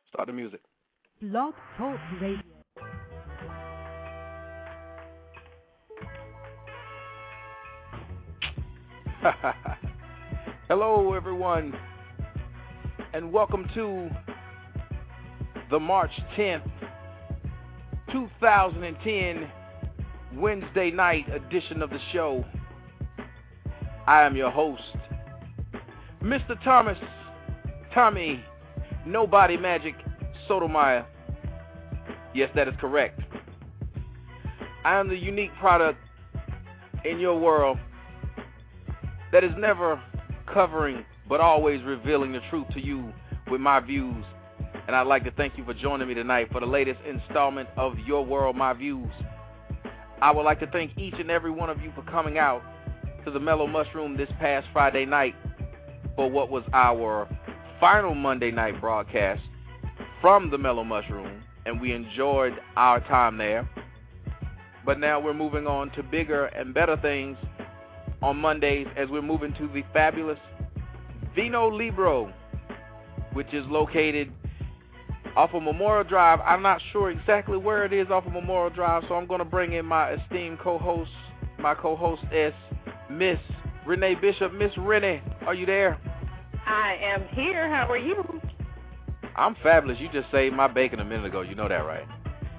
Start the music. Blog Talk Radio. Hello, everyone, and welcome to the March 10th, 2010 Wednesday night edition of the show. I am your host, Mr. Tommy Nobody Magic Sotomayor. Yes, that is correct. I am the unique product in your world that is never covering but always revealing the truth to you with my views. And I'd like to thank you for joining me tonight for the latest installment of Your World, My Views. I would like to thank each and every one of you for coming out to the Mellow Mushroom this past Friday night for what was our final Monday night broadcast from the Mellow Mushroom, and we enjoyed our time there. But now we're moving on to bigger and better things on Mondays as we're moving to the fabulous Vino Libro, which is located off of Memorial Drive. I'm not sure exactly where it is off of Memorial Drive, so I'm going to bring in my esteemed co-host, my co-hostess, Miss Renee Bishop. Miss Renee, are you there? I am here. How are you? I'm fabulous. You just saved my bacon a minute ago. You know that, right?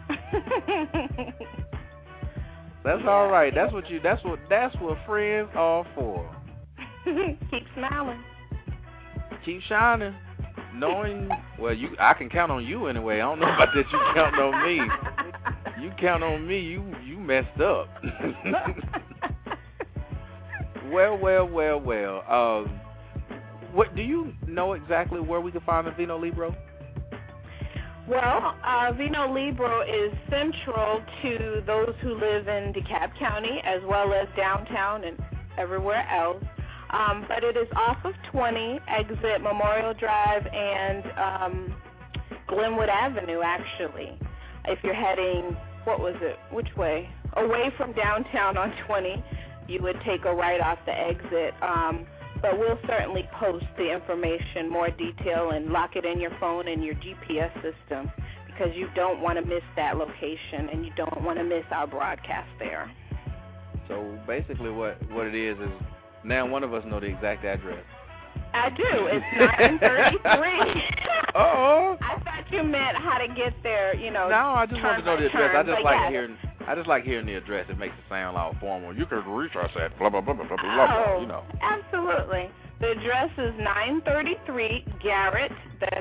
That's all right. That's what friends are for. Keep smiling. Keep shining. Knowing, well, I can count on you anyway. I don't know about that. You count on me. You count on me. You messed up. Well. What do you know exactly where we can find the Vino Libro? Well, Vino Libro is central to those who live in DeKalb County as well as downtown and everywhere else. But it is off of 20, exit Memorial Drive and Glenwood Avenue, actually. If you're heading, which way? Away from downtown on 20, you would take a right off the exit. But we'll certainly post the information, more detail, and lock it in your phone and your GPS system because you don't want to miss that location and you don't want to miss our broadcast there. So basically what it is now one of us know the exact address. I do. It's 933. Uh-oh. I thought you meant how to get there, No, I just want to know the address. I just like hearing the address. It makes it sound all formal. You can reach us at blah, blah, blah, blah, blah, blah, Absolutely. The address is 933 Garrett, that's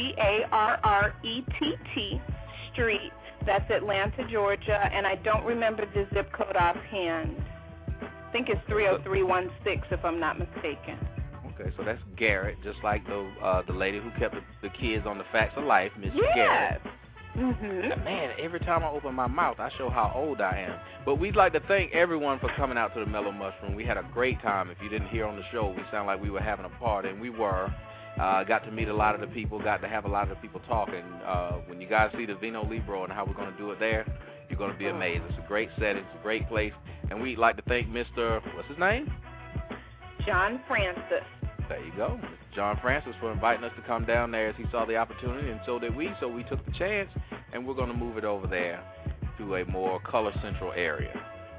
Garrett Street. That's Atlanta, Georgia, and I don't remember the zip code offhand. I think it's 30316 if I'm not mistaken. Okay, so that's Garrett, just like the lady who kept the kids on the Facts of Life, Miss Garrett. Mm-hmm. Man, every time I open my mouth, I show how old I am. But we'd like to thank everyone for coming out to the Mellow Mushroom. We had a great time. If you didn't hear on the show, we sound like we were having a party, and we were. Got to meet a lot of the people, got to have a lot of the people talking. When you guys see the Vino Libro and how we're going to do it there, you're going to be amazed. It's a great setting. It's a great place. And we'd like to thank Mr. What's his name? John Francis. There you go. Mr. John Francis for inviting us to come down there as he saw the opportunity, and so did we. So we took the chance, and we're going to move it over there to a more color central area.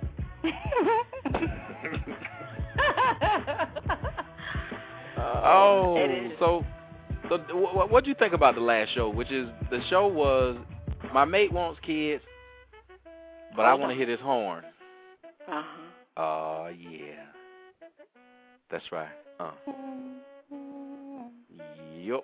So what do you think about the last show, which is the show was My Mate Wants Kids, but I want to hear this horn. Oh, yeah. That's right. Yup.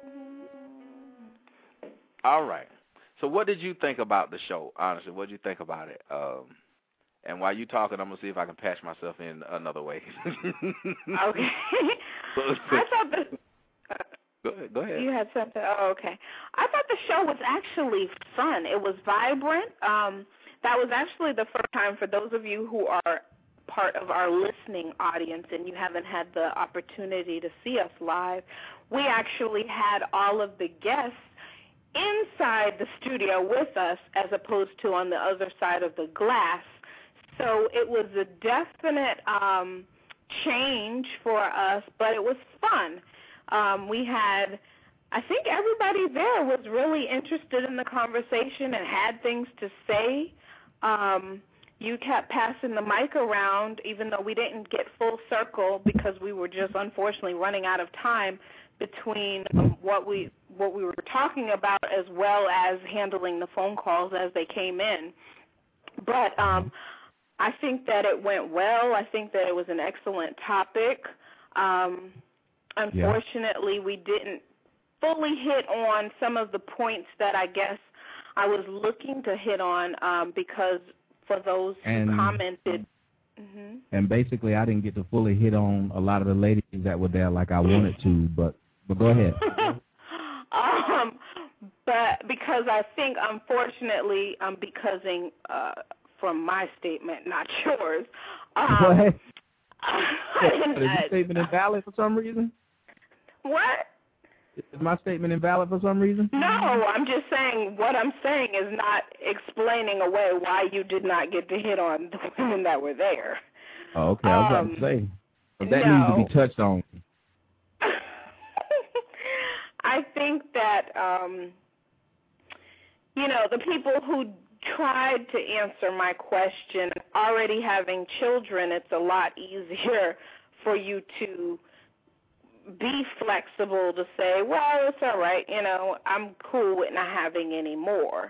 All right. So what did you think about the show, honestly? What did you think about it? And while you talking, I'm going to see if I can patch myself in another way. Okay. I thought Go ahead. You had something? Oh, okay. I thought the show was actually fun. It was vibrant. That was actually the first time for those of you who are part of our listening audience and you haven't had the opportunity to see us live. We actually had all of the guests inside the studio with us as opposed to on the other side of the glass. So it was a definite change for us, but it was fun. We had I think everybody there was really interested in the conversation and had things to say. You kept passing the mic around, even though we didn't get full circle because we were just unfortunately running out of time between what we were talking about as well as handling the phone calls as they came in. But I think that it went well. I think that it was an excellent topic. Unfortunately, we didn't fully hit on some of the points that I guess I was looking to hit on because for those who commented. And basically, I didn't get to fully hit on a lot of the ladies that were there like I wanted to, but go ahead. But because I think, unfortunately, I'm becoming from my statement, not yours. What? Is your statement invalid for some reason? What? Is my statement invalid for some reason? No, I'm just saying what I'm saying is not explaining away why you did not get to hit on the women that were there. Oh, okay, I was about to say. But that needs to be touched on. I think that, the people who tried to answer my question, already having children, it's a lot easier for you to be flexible to say, well, it's all right, I'm cool with not having any more.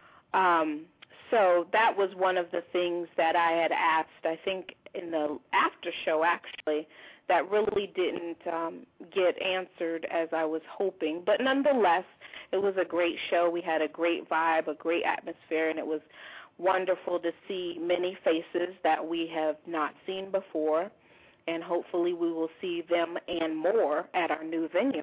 So that was one of the things that I had asked, I think, in the after show, actually, that really didn't get answered as I was hoping. But nonetheless, it was a great show. We had a great vibe, a great atmosphere, and it was wonderful to see many faces that we have not seen before. And hopefully we will see them and more at our new venue.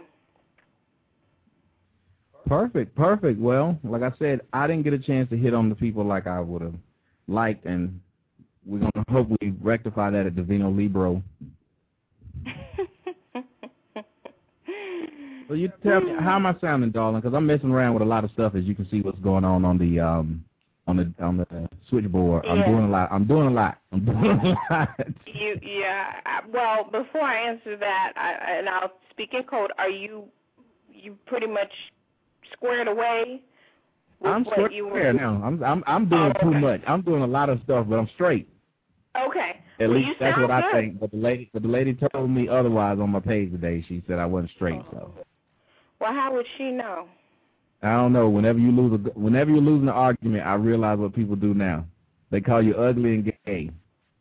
Perfect. Well, like I said, I didn't get a chance to hit on the people like I would have liked, and we're going to hope we rectify that at Divino Libro. So you tell me, how am I sounding, darling? Because I'm messing around with a lot of stuff, as you can see what's going on the switchboard. Yeah. I'm doing a lot. Well, before I answer that, and I'll speak in code, are you pretty much squared away with I'm what you were now. I'm doing too much. I'm doing a lot of stuff, but I'm straight. Okay. At least that's what I good. think. But the lady told me otherwise on my page today. She said I wasn't straight. So. Well, how would she know? I don't know. Whenever you're losing an argument, I realize what people do now. They call you ugly and gay.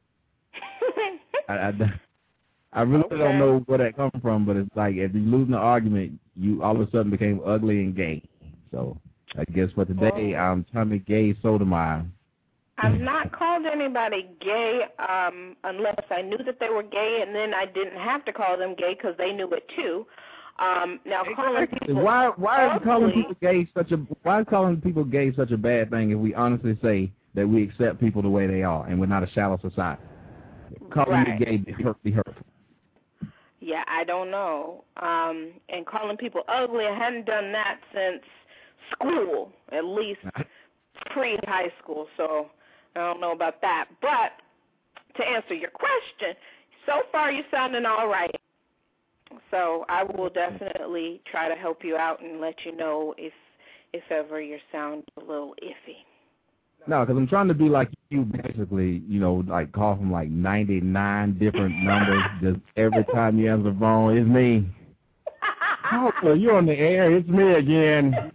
I really don't know where that comes from, but it's like if you're losing an argument, you all of a sudden became ugly and gay. So I guess for today, I'm Tommy Gay Sotomayor. I've not called anybody gay unless I knew that they were gay, and then I didn't have to call them gay because they knew it too. Now, calling people why is calling people gay such a bad thing if we honestly say that we accept people the way they are and we're not a shallow society? Calling you gay be hurtful. Yeah, I don't know. And calling people ugly, I hadn't done that since school, at least pre-high school, so I don't know about that. But to answer your question, so far you're sounding all right. So I will definitely try to help you out and let you know if ever you sound a little iffy. No, because I'm trying to be like you, basically, like call from like 99 different numbers just every time you answer the phone. It's me. Oh, so you're on the air. It's me again.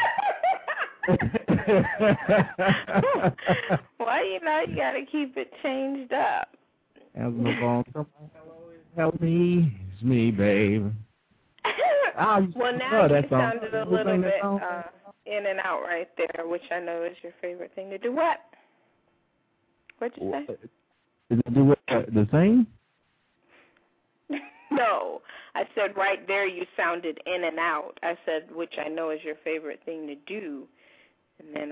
Well, you got to keep it changed up. Answer the phone. Help me. It's me, babe. Well, now you sounded a little bit in and out right there, which I know is your favorite thing to do. What? What'd you say? Is it do with the same? No. I said right there you sounded in and out. I said, which I know is your favorite thing to do. And then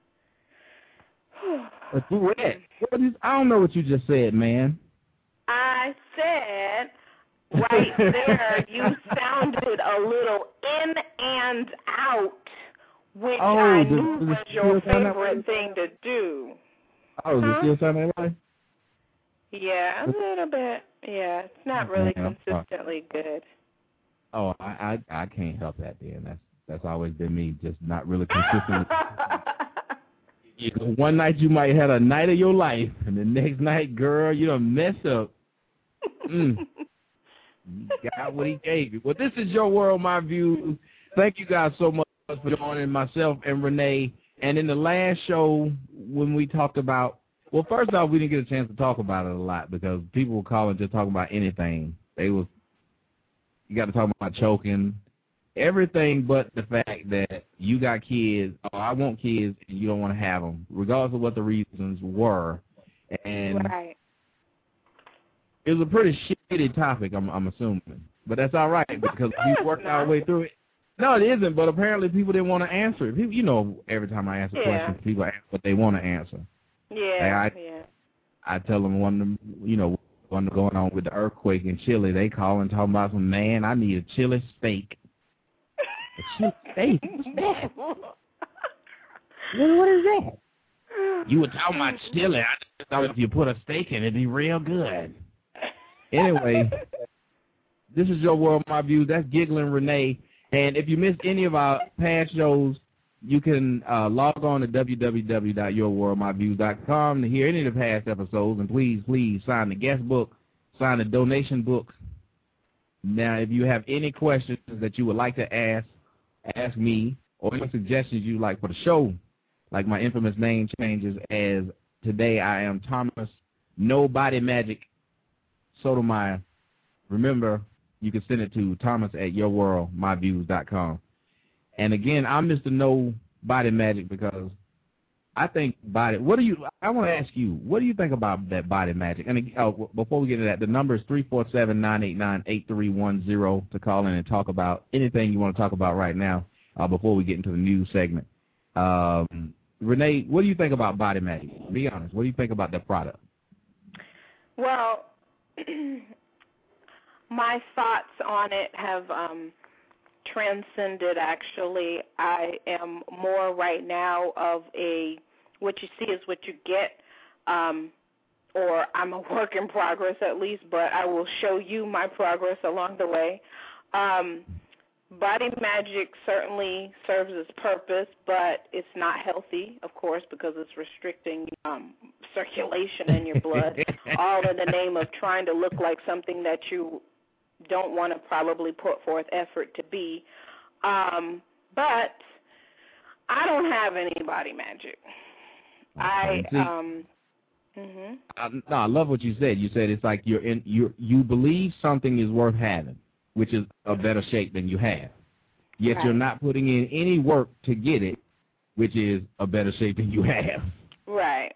A duet? I don't know what you just said, man. I said right there you sounded a little in and out, which I knew was your favorite thing to do. Oh, does it still sound that way? Yeah, a little bit. Yeah, it's not really consistently good. Oh, I can't help that, then. That's always been me, just not really consistent. One night you might have a night of your life, and the next night, girl, you done messed up. You got what he gave you. Well, this is Your World, My Views. Thank you guys so much for joining myself and Renee. And in the last show, when we talked about, well, first off, we didn't get a chance to talk about it a lot because people were calling just talking about anything. You got to talk about choking, everything but the fact that you got kids, or I want kids, and you don't want to have them, regardless of what the reasons were. And right. It was a pretty shitty topic, I'm assuming. But that's all right because we worked our way through it. No, it isn't, but apparently people didn't want to answer it. People, every time I ask a question, people ask what they want to answer. Yeah, I tell them one going on with the earthquake in Chile, they call and talk about some, man, I need a Chile steak. A Chile steak? What's that? What is that? You were talking about Chile. I just thought if you put a steak in it, it'd be real good. Anyway, this is Your World, My Views. That's Giggling Renee. And if you missed any of our past shows, you can log on to www.yourworldmyviews.com to hear any of the past episodes. And please sign the guest book, sign the donation book. Now, if you have any questions that you would like to ask me, or any suggestions you'd like for the show, like my infamous name changes, as today I am Thomas Nobody Magic Sotomayor. Remember, you can send it to thomas@yourworldmyviews.com. And again, I'm Mr. Nobody Magic because I think I want to ask you, what do you think about that body magic? And before we get to that, the number is 347-989-8310 to call in and talk about anything you want to talk about right now before we get into the news segment. Renee, what do you think about body magic? Be honest. What do you think about that product? Well, my thoughts on it have transcended, actually. I am more right now of what you see is what you get, or I'm a work in progress at least, but I will show you my progress along the way. Body magic certainly serves its purpose, but it's not healthy, of course, because it's restricting circulation in your blood, all in the name of trying to look like something that you don't want to probably put forth effort to be. But I don't have any body magic. I love what you said. You said it's like you believe something is worth having, which is a better shape than you have. Yet You're not putting in any work to get it, which is a better shape than you have. Right.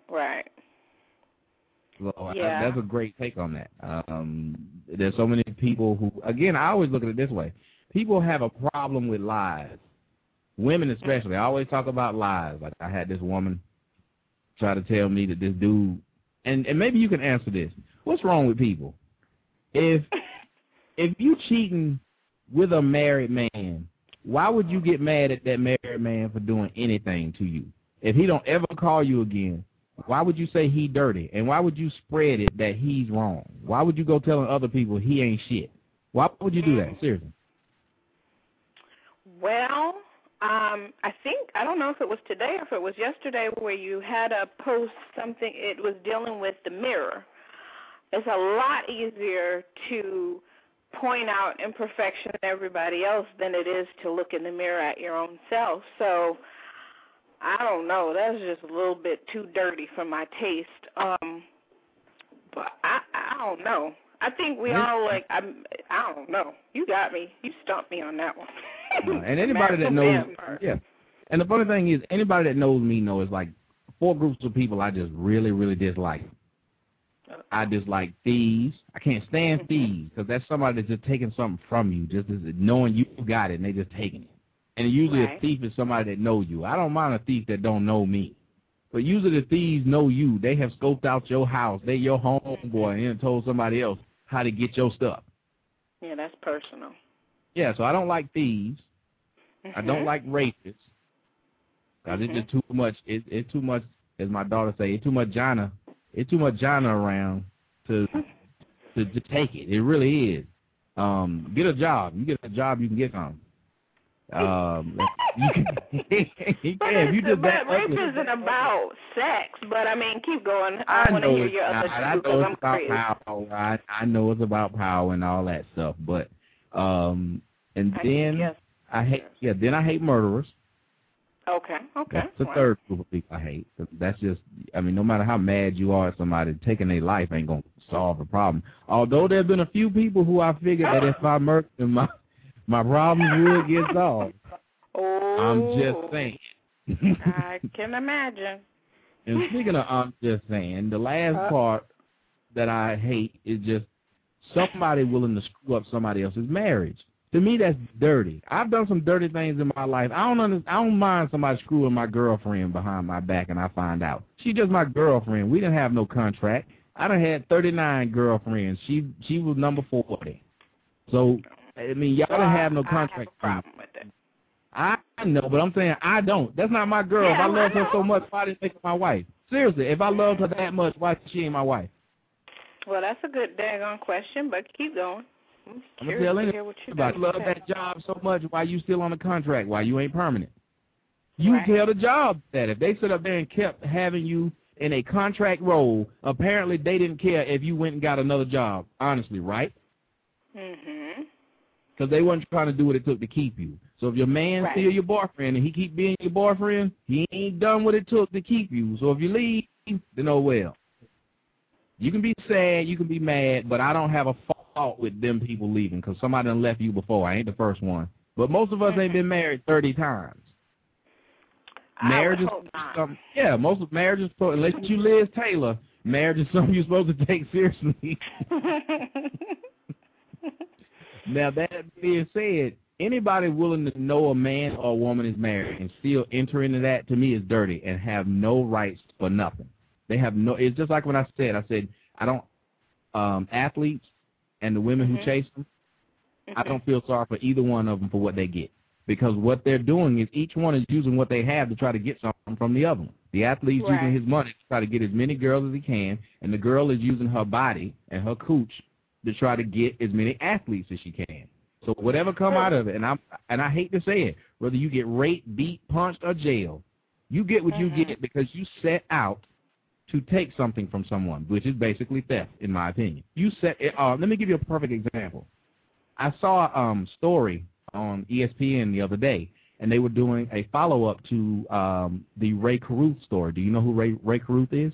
So that's a great take on that. There's so many people who, again, I always look at it this way. People have a problem with lies. Women especially. I always talk about lies. Like I had this woman try to tell me that this dude, and maybe you can answer this. What's wrong with people? If you cheating with a married man, why would you get mad at that married man for doing anything to you? If he don't ever call you again, why would you say he dirty? And why would you spread it that he's wrong? Why would you go telling other people he ain't shit? Why would you do that? Seriously. Well, I don't know if it was today or if it was yesterday where you had a post something, it was dealing with the mirror. It's a lot easier to point out imperfection in everybody else than it is to look in the mirror at your own self. So I don't know. That's just a little bit too dirty for my taste. But I don't know. I think we all I don't know. You got me. You stumped me on that one. And anybody that knows, And the funny thing is, anybody that knows me knows like 4 groups of people I just really, really dislike. I dislike thieves. I can't stand thieves because that's somebody that's just taking something from you, just knowing you got it and they just taking it. And usually a thief is somebody that knows you. I don't mind a thief that don't know me. But usually the thieves know you. They have scoped out your house. They your homeboy and told somebody else how to get your stuff. Yeah, that's personal. Yeah, so I don't like thieves. I don't like rapists. Because it's just too much. It's too much, as my daughter say, it's too much Jana. It's too much Jana around to take it. It really is. Get a job. You get a job, you can get some. You can. If you just that rape ugly, isn't about sex, but I mean, keep going. I want to know hear it's your not. other I two know because it's I'm about curious. power. I know it's about power and all that stuff. But and then I hate murderers. Okay. That's the third group of people I hate. That's just, I mean, no matter how mad you are at somebody, taking their life ain't going to solve a problem. Although there have been a few people who I figured that if I murdered them, my problems would get solved. Oh. I'm just saying. I can imagine. And speaking of I'm just saying, the last part that I hate is just somebody willing to screw up somebody else's marriage. To me, that's dirty. I've done some dirty things in my life. I don't mind somebody screwing my girlfriend behind my back and I find out. She's just my girlfriend. We didn't have no contract. I done had 39 girlfriends. She was number 40. So, I mean, y'all didn't have no contract. I have a problem with it. I know, but I'm saying I don't. That's not my girl. If I love her so much, why didn't make her my wife? Seriously, if I loved her that much, why she ain't my wife? Well, that's a good daggone question, but keep going. I'm going to tell anybody about it. Love that job so much, why you still on the contract, why you ain't permanent. You tell the job that if they sit up there and kept having you in a contract role, apparently they didn't care if you went and got another job, honestly, right? Mm-hmm. Because they wasn't trying to do what it took to keep you. So if your man still your boyfriend and he keep being your boyfriend, he ain't done what it took to keep you. So if you leave, then oh well. You can be sad, you can be mad, but I don't have a fault with them people leaving because somebody done left you before. I ain't the first one. But most of us ain't been married 30 times. Marriage is something. Yeah, most of marriages, unless you Liz Taylor, marriage is something you're supposed to take seriously. Now, that being said, anybody willing to know a man or a woman is married and still enter into that, to me, is dirty and have no rights for nothing. They have no, it's just like when I said, I don't, athletes and the women who chase them, I don't feel sorry for either one of them for what they get. Because what they're doing is each one is using what they have to try to get something from the other one. The athlete's using his money to try to get as many girls as he can, and the girl is using her body and her cooch to try to get as many athletes as she can. So whatever come out of it, and I hate to say it, whether you get raped, beat, punched, or jailed, you get what you get because you set out to take something from someone, which is basically theft, in my opinion. You set let me give you a perfect example. I saw a story on ESPN the other day, and they were doing a follow-up to the Ray Caruth story. Do you know who Ray Caruth is?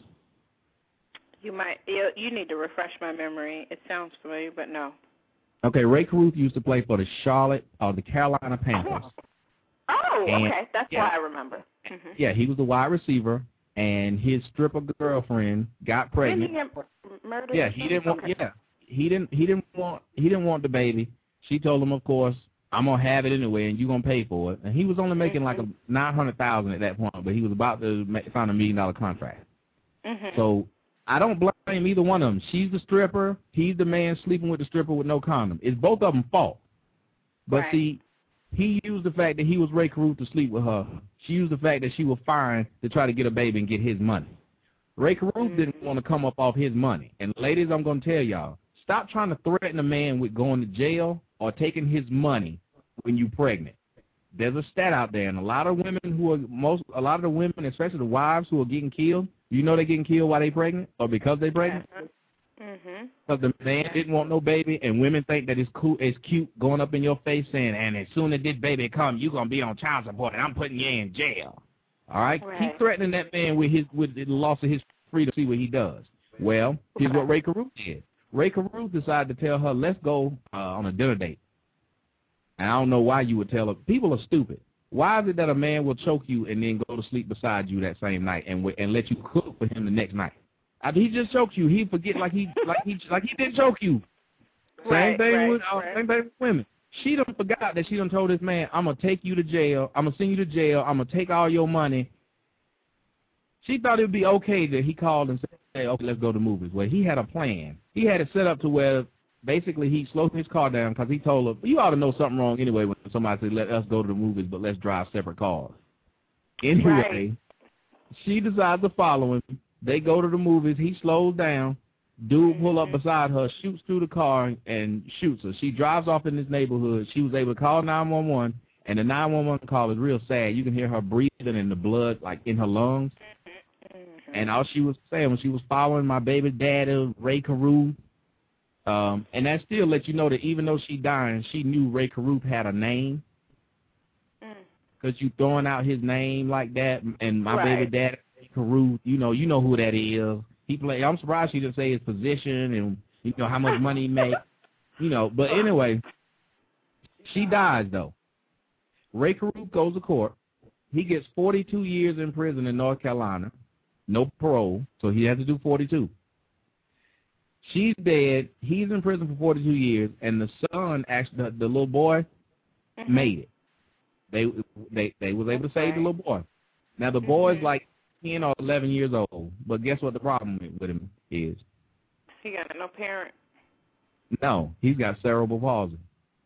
You need to refresh my memory. It sounds familiar, but no. Okay, Ray Caruth used to play for the Carolina Panthers. Oh, okay. That's why I remember. Yeah, he was the wide receiver, and his stripper girlfriend got pregnant. Didn't he get murdered? Yeah, he didn't want. Okay. Yeah, he didn't want the baby. She told him, of course, I'm gonna have it anyway, and you're gonna pay for it. And he was only making like $900,000 at that point, but he was about to sign $1 million contract. So I don't blame either one of them. She's the stripper. He's the man sleeping with the stripper with no condom. It's both of them fault. But see, he used the fact that he was Ray Caruth to sleep with her. She used the fact that she was fine to try to get a baby and get his money. Ray Caruth didn't want to come up off his money. And ladies, I'm going to tell y'all, stop trying to threaten a man with going to jail or taking his money when you're pregnant. There's a stat out there, and a lot of the women, especially the wives who are getting killed, you know they're getting killed while they're pregnant or because they're pregnant? Because the man didn't want no baby, and women think that it's cool, it's cute going up in your face saying, and as soon as this baby comes, you're going to be on child support, and I'm putting you in jail. All right? Keep threatening that man with the loss of his freedom to see what he does. Well, here's what Ray Caruth did. Ray Caruth decided to tell her, let's go on a dinner date. And I don't know why you would tell her. People are stupid. Why is it that a man will choke you and then go to sleep beside you that same night and let you cook for him the next night? After he just choked you, he forget like he didn't choke you. Same thing with women. She done forgot that she done told this man, I'm gonna take you to jail. I'm gonna send you to jail. I'm gonna take all your money. She thought it would be okay that he called and said, okay, let's go to the movies. Well, he had a plan. He had it set up to where basically he slowed his car down because he told her, you ought to know something wrong anyway when somebody said, let us go to the movies, but let's drive separate cars. Anyway, she decides to follow him. They go to the movies. He slows down. Dude pull up beside her, shoots through the car, and shoots her. She drives off in this neighborhood. She was able to call 911, and the 911 call is real sad. You can hear her breathing and the blood, like, in her lungs. And all she was saying was she was following my baby daddy, Ray Carew. And that still lets you know that even though she dying, she knew Ray Carew had a name. Because you throwing out his name like that, and my baby daddy, Ray Carew, you know who that is. He play. I'm surprised she didn't say his position and you know how much money he made. You know, but anyway, she dies though. Ray Carew goes to court. He gets 42 years in prison in North Carolina, no parole, so he has to do 42. She's dead. He's in prison for 42 years, and the son, actually, the little boy, made it. They was able to save the little boy. Now the boy's like 10 or 11 years old, but guess what the problem with him is? He got no parent. No, he's got cerebral palsy.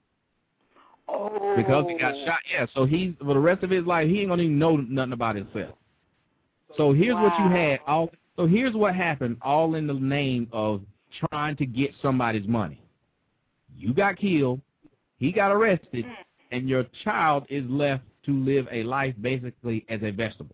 Oh. Because he got shot. Yeah, so for the rest of his life, he ain't gonna even know nothing about himself. So here's what you had. So here's what happened, all in the name of trying to get somebody's money. You got killed, he got arrested, and your child is left to live a life basically as a vegetable.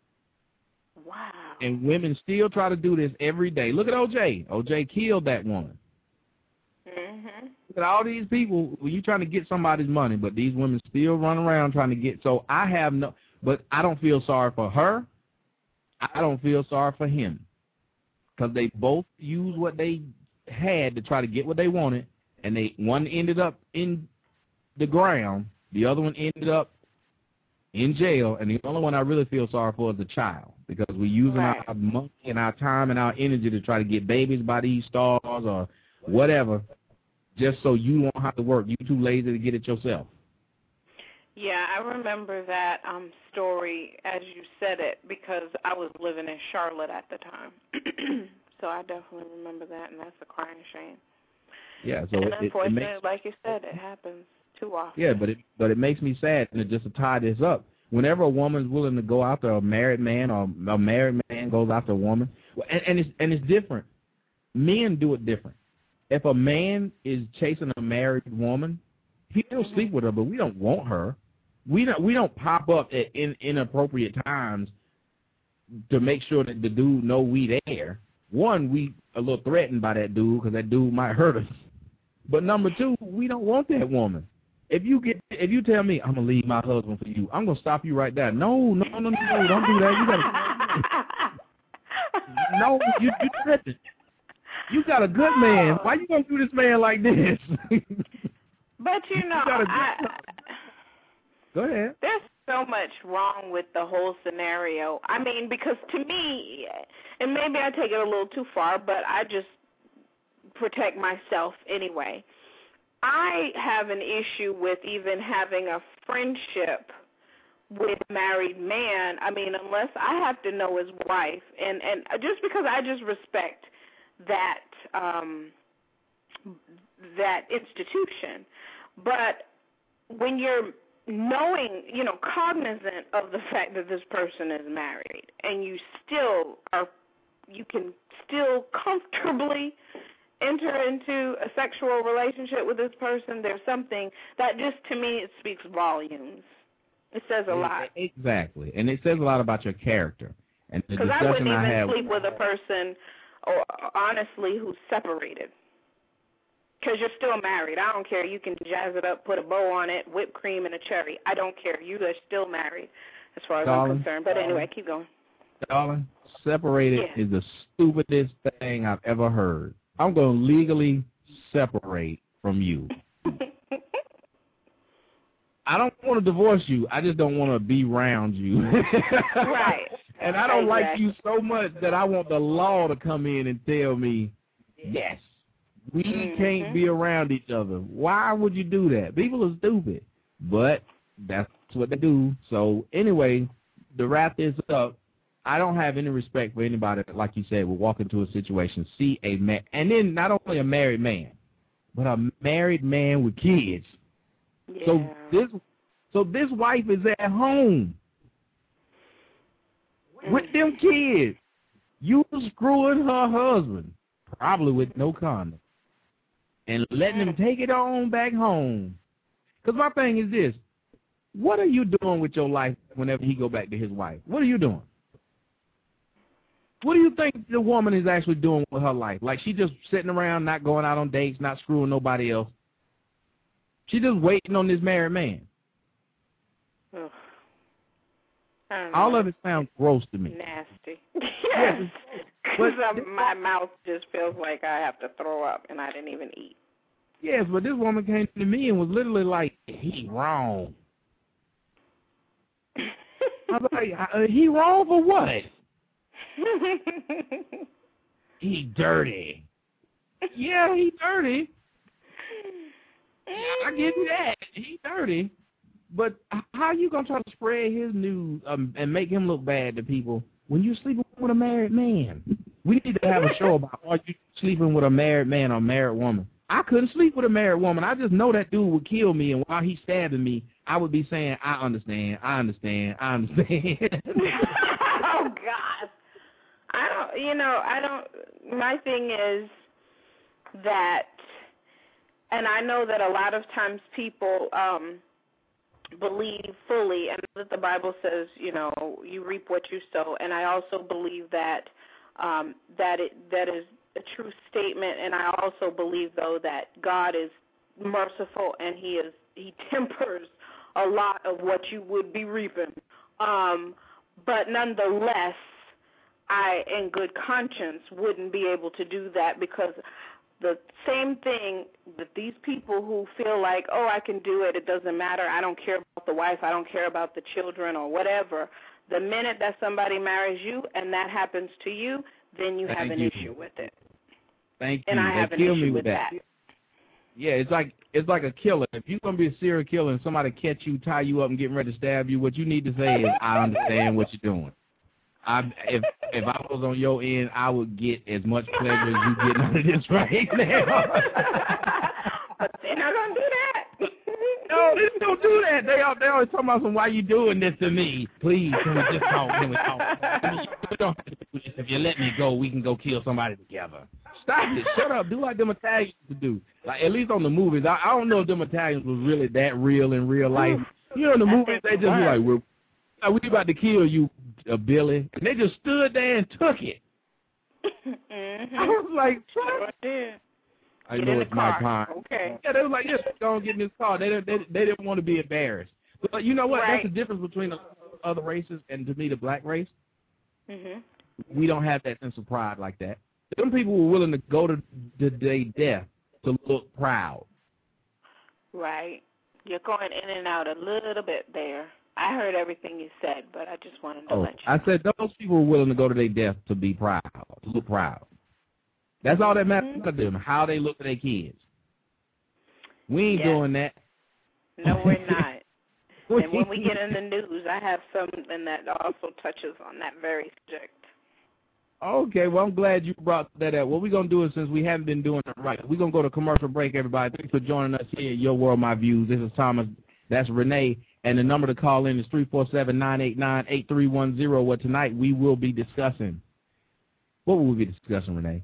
Wow. And women still try to do this every day. Look at O.J. O.J. killed that woman. Look at all these people, you trying to get somebody's money, but these women still run around trying to get. So but I don't feel sorry for her. I don't feel sorry for him. Because they both used what they had to try to get what they wanted, and one ended up in the ground, the other one ended up in jail, and the only one I really feel sorry for is the child, because we're using our money and our time and our energy to try to get babies by these stars or whatever, just so you won't have to work. You're too lazy to get it yourself. Yeah, I remember that story as you said it, because I was living in Charlotte at the time. So I definitely remember that, and that's a crying shame. Yeah, so and unfortunately, like you said, it happens too often. Yeah, but it makes me sad, and just to tie this up, whenever a woman's willing to go after a married man, or a married man goes after a woman, and it's different. Men do it different. If a man is chasing a married woman, he'll sleep with her, but we don't want her. We don't pop up at inappropriate times to make sure that the dude know we there. One, we a little threatened by that dude because that dude might hurt us. But number two, we don't want that woman. If you tell me I'm gonna leave my husband for you, I'm gonna stop you right there. No, don't do that. You gotta. No, you tripping. You got a good man. Why you gonna do this man like this? But you know, go ahead. There's so much wrong with the whole scenario. I mean, because to me, and maybe I take it a little too far, but I just protect myself anyway. I have an issue with even having a friendship with a married man. I mean, unless I have to know his wife, and just because I just respect that that institution. But when you're knowing, cognizant of the fact that this person is married, and you can still comfortably enter into a sexual relationship with this person, there's something that just, to me, it speaks volumes. It says a lot. Exactly. And it says a lot about your character. Because I wouldn't even sleep with a person, or honestly, who's separated. Because you're still married. I don't care. You can jazz it up, put a bow on it, whipped cream and a cherry. I don't care. You are still married as far as I'm concerned. But anyway, keep going. Darling, separated is the stupidest thing I've ever heard. I'm going to legally separate from you. I don't want to divorce you. I just don't want to be around you. Right. And I don't like you so much that I want the law to come in and tell me, yes, we can't be around each other. Why would you do that? People are stupid. But that's what they do. So anyway, to wrap this up, I don't have any respect for anybody that, like you said, will walk into a situation, see a man, and then not only a married man, but a married man with kids. Yeah. So this wife is at home with them kids. You screwing her husband, probably with no condom, and letting him take it on back home. Because my thing is this. What are you doing with your life whenever he go back to his wife? What are you doing? What do you think the woman is actually doing with her life? Like, she just sitting around, not going out on dates, not screwing nobody else. She just waiting on this married man. Ugh. I don't know. All of it sounds gross to me. Nasty. Yes. Because But my mouth just feels like I have to throw up, and I didn't even eat. yes, but this woman came to me and was literally like, he wrong. I was like, he wrong for what? He dirty. Yeah, he dirty. I give you that. He dirty. But how you going to try to spread his news and make him look bad to people when you're sleeping with a married man? We need to have a show about are you sleeping with a married man or a married woman. I couldn't sleep with a married woman. I just know that dude would kill me, and while he's stabbing me, I would be saying, I understand. Oh, God. My thing is that, and I know that a lot of times people believe fully, and that the Bible says, you reap what you sow, and I also believe that that is a true statement, and I also believe, though, that God is merciful, and he tempers a lot of what you would be reaping. But nonetheless, I, in good conscience, wouldn't be able to do that, because the same thing that these people who feel like, oh, I can do it, it doesn't matter, I don't care about the wife, I don't care about the children or whatever, the minute that somebody marries you and that happens to you, then you have an issue with it. Thank you. And I have an issue with that. Yeah, it's like a killer. If you're going to be a serial killer and somebody catch you, tie you up, and getting ready to stab you, what you need to say is, I understand what you're doing. If I was on your end, I would get as much pleasure as you get out of this right now. But they're not going to do that. No, they don't do that. They always talking about why you doing this to me. Please, can we just talk? We don't have to do this. If you let me go, we can go kill somebody together. Stop it. Shut up. Do like them Italians to do. Like, at least on the movies. I don't know if them Italians was really that real in real life. In the movies, they just be like, we about to kill you, Billy. And they just stood there and took it. Mm-hmm. I was like, sure did. I know it's my time. Okay. Yeah, they were like, yes, don't get in this car. They didn't want to be embarrassed. But you know what? Right. That's the difference between the other races and, to me, the black race. Mm-hmm. We don't have that sense of pride like that. Some people were willing to go to their death to look proud. Right. You're going in and out a little bit there. I heard everything you said, but I just wanted to let you know. I said those people were willing to go to their death to be proud, to look proud. That's all that matters to them, how they look at their kids. We ain't doing that. No, we're not. And when we get in the news, I have something that also touches on that very subject. Okay, well, I'm glad you brought that up. What we're going to do is, since we haven't been doing it right, we're going to go to commercial break, everybody. Thanks for joining us here at Your World, My Views. This is Thomas. That's Renee. And the number to call in is 347-989-8310, where tonight we will be discussing. What will we be discussing, Renee?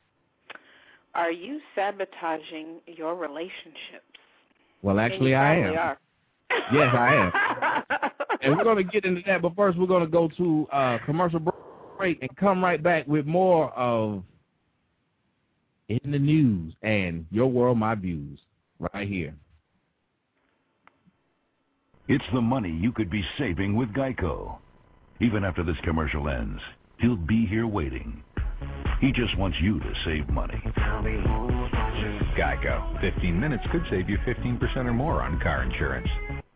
Are you sabotaging your relationships? Well, actually, I am. Yes, I am. And we're going to get into that, but first we're going to go to commercial break and come right back with more of In the News and Your World, My Views, right here. It's the money you could be saving with Geico. Even after this commercial ends, he'll be here waiting. He just wants you to save money. Geico. 15 minutes could save you 15% or more on car insurance.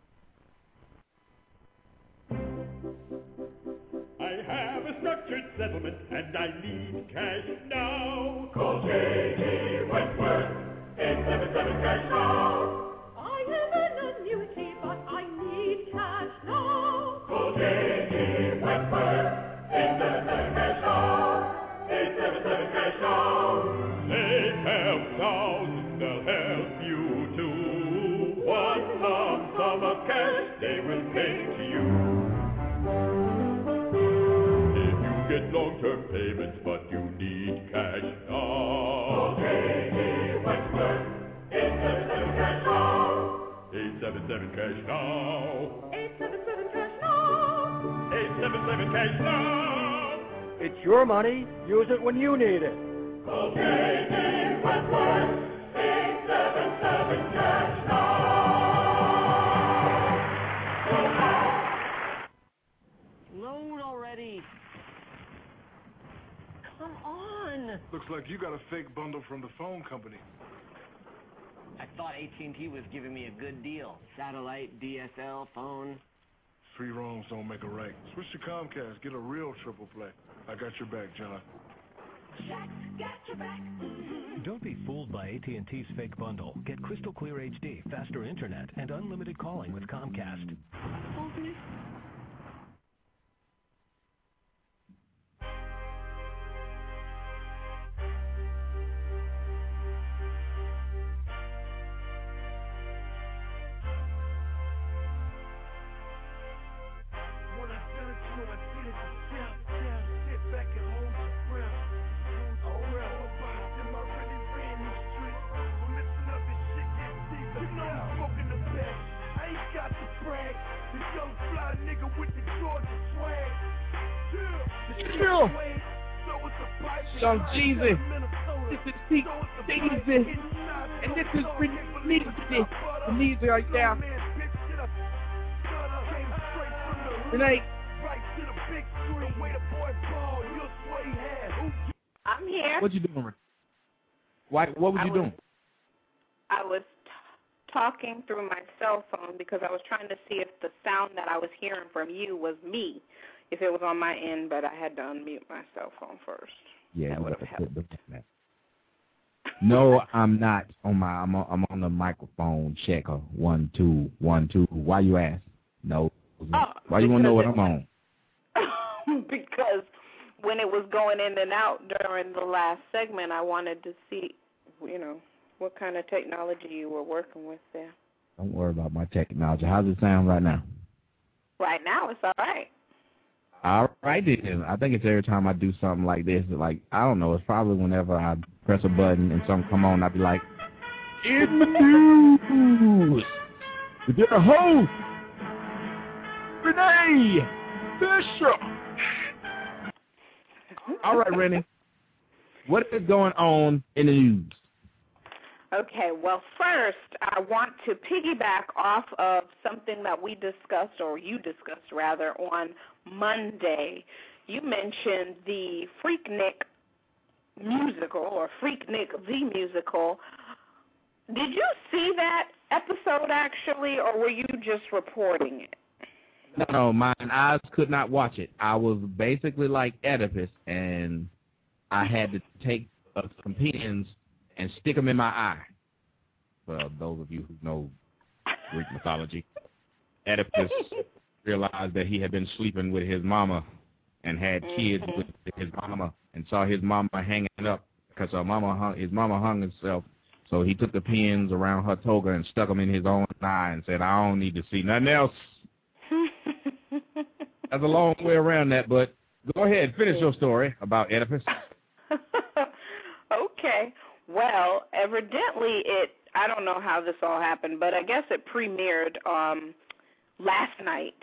I have a structured settlement and I need cash now. Call J.D. Wentworth, 877 cash now. I have an annuity, but I need cash now. Call J.D. Wentworth, 877 cash now. 877 cash now. They have thousands, they'll help you too. One lump sum of cash they will pay to you. If you get long-term payments, but you need cash now. 877 cash now. 877 cash now. 877 cash now. It's your money. Use it when you need it. Call J.D. Wentworth. 877 cash now. Load already. Come on. Looks like you got a fake bundle from the phone company. I thought AT&T was giving me a good deal. Satellite, DSL, phone. 3 wrongs don't make a right. Switch to Comcast. Get a real triple play. I got your back, John. Jack got your back. Don't be fooled by AT&T's fake bundle. Get crystal clear HD, faster internet, and unlimited calling with Comcast. Young Jeezy, this is Pete Jeezy, and this is Reneezy. Reneezy right there. Renee. I'm here. What you doing? What was you doing? I was talking through my cell phone because I was trying to see if the sound that I was hearing from you was me, if it was on my end, but I had to unmute my cell phone first. Yeah, that would have helped. No, I'm not on my. I'm on the microphone checker. 1 2 1 2. Why you ask? No. Why you want to know what I'm on? Because when it was going in and out during the last segment, I wanted to see, what kind of technology you were working with there. Don't worry about my technology. How's it sound right now? Right now, it's all right. All right, then. I think it's every time I do something like this. Like, I don't know. It's probably whenever I press a button and something come on, I'll be like, in the news, with your host, Renee Bishop. All right, Rennie. What is going on in the news? Okay, well, first, I want to piggyback off of something that we discussed, or you discussed, rather, on Monday. You mentioned the Freaknik musical, or Freaknik the musical. Did you see that episode, actually, or were you just reporting it? No, my eyes could not watch it. I was basically like Oedipus, and I had to take some pins and stick them in my eye. For those of you who know Greek mythology, Oedipus realized that he had been sleeping with his mama and had kids with his mama, and saw his mama hanging up because his mama hung herself. So he took the pins around her toga and stuck them in his own eye and said, "I don't need to see nothing else." That's a long way around that, but go ahead, finish your story about Oedipus. Okay. Well, evidently I don't know how this all happened, but I guess it premiered last night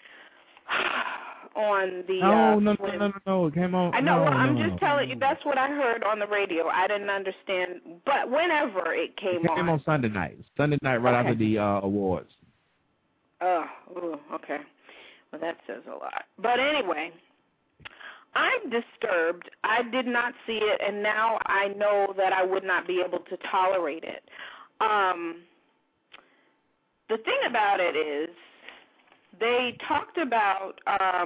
on the No, it came on. I know, I'm just no. telling you, that's what I heard on the radio. I didn't understand, but whenever it came on. It came on Sunday night. Right after the awards. Okay. Well, that says a lot. But anyway, I'm disturbed. I did not see it, and now I know that I would not be able to tolerate it. The thing about it is they talked about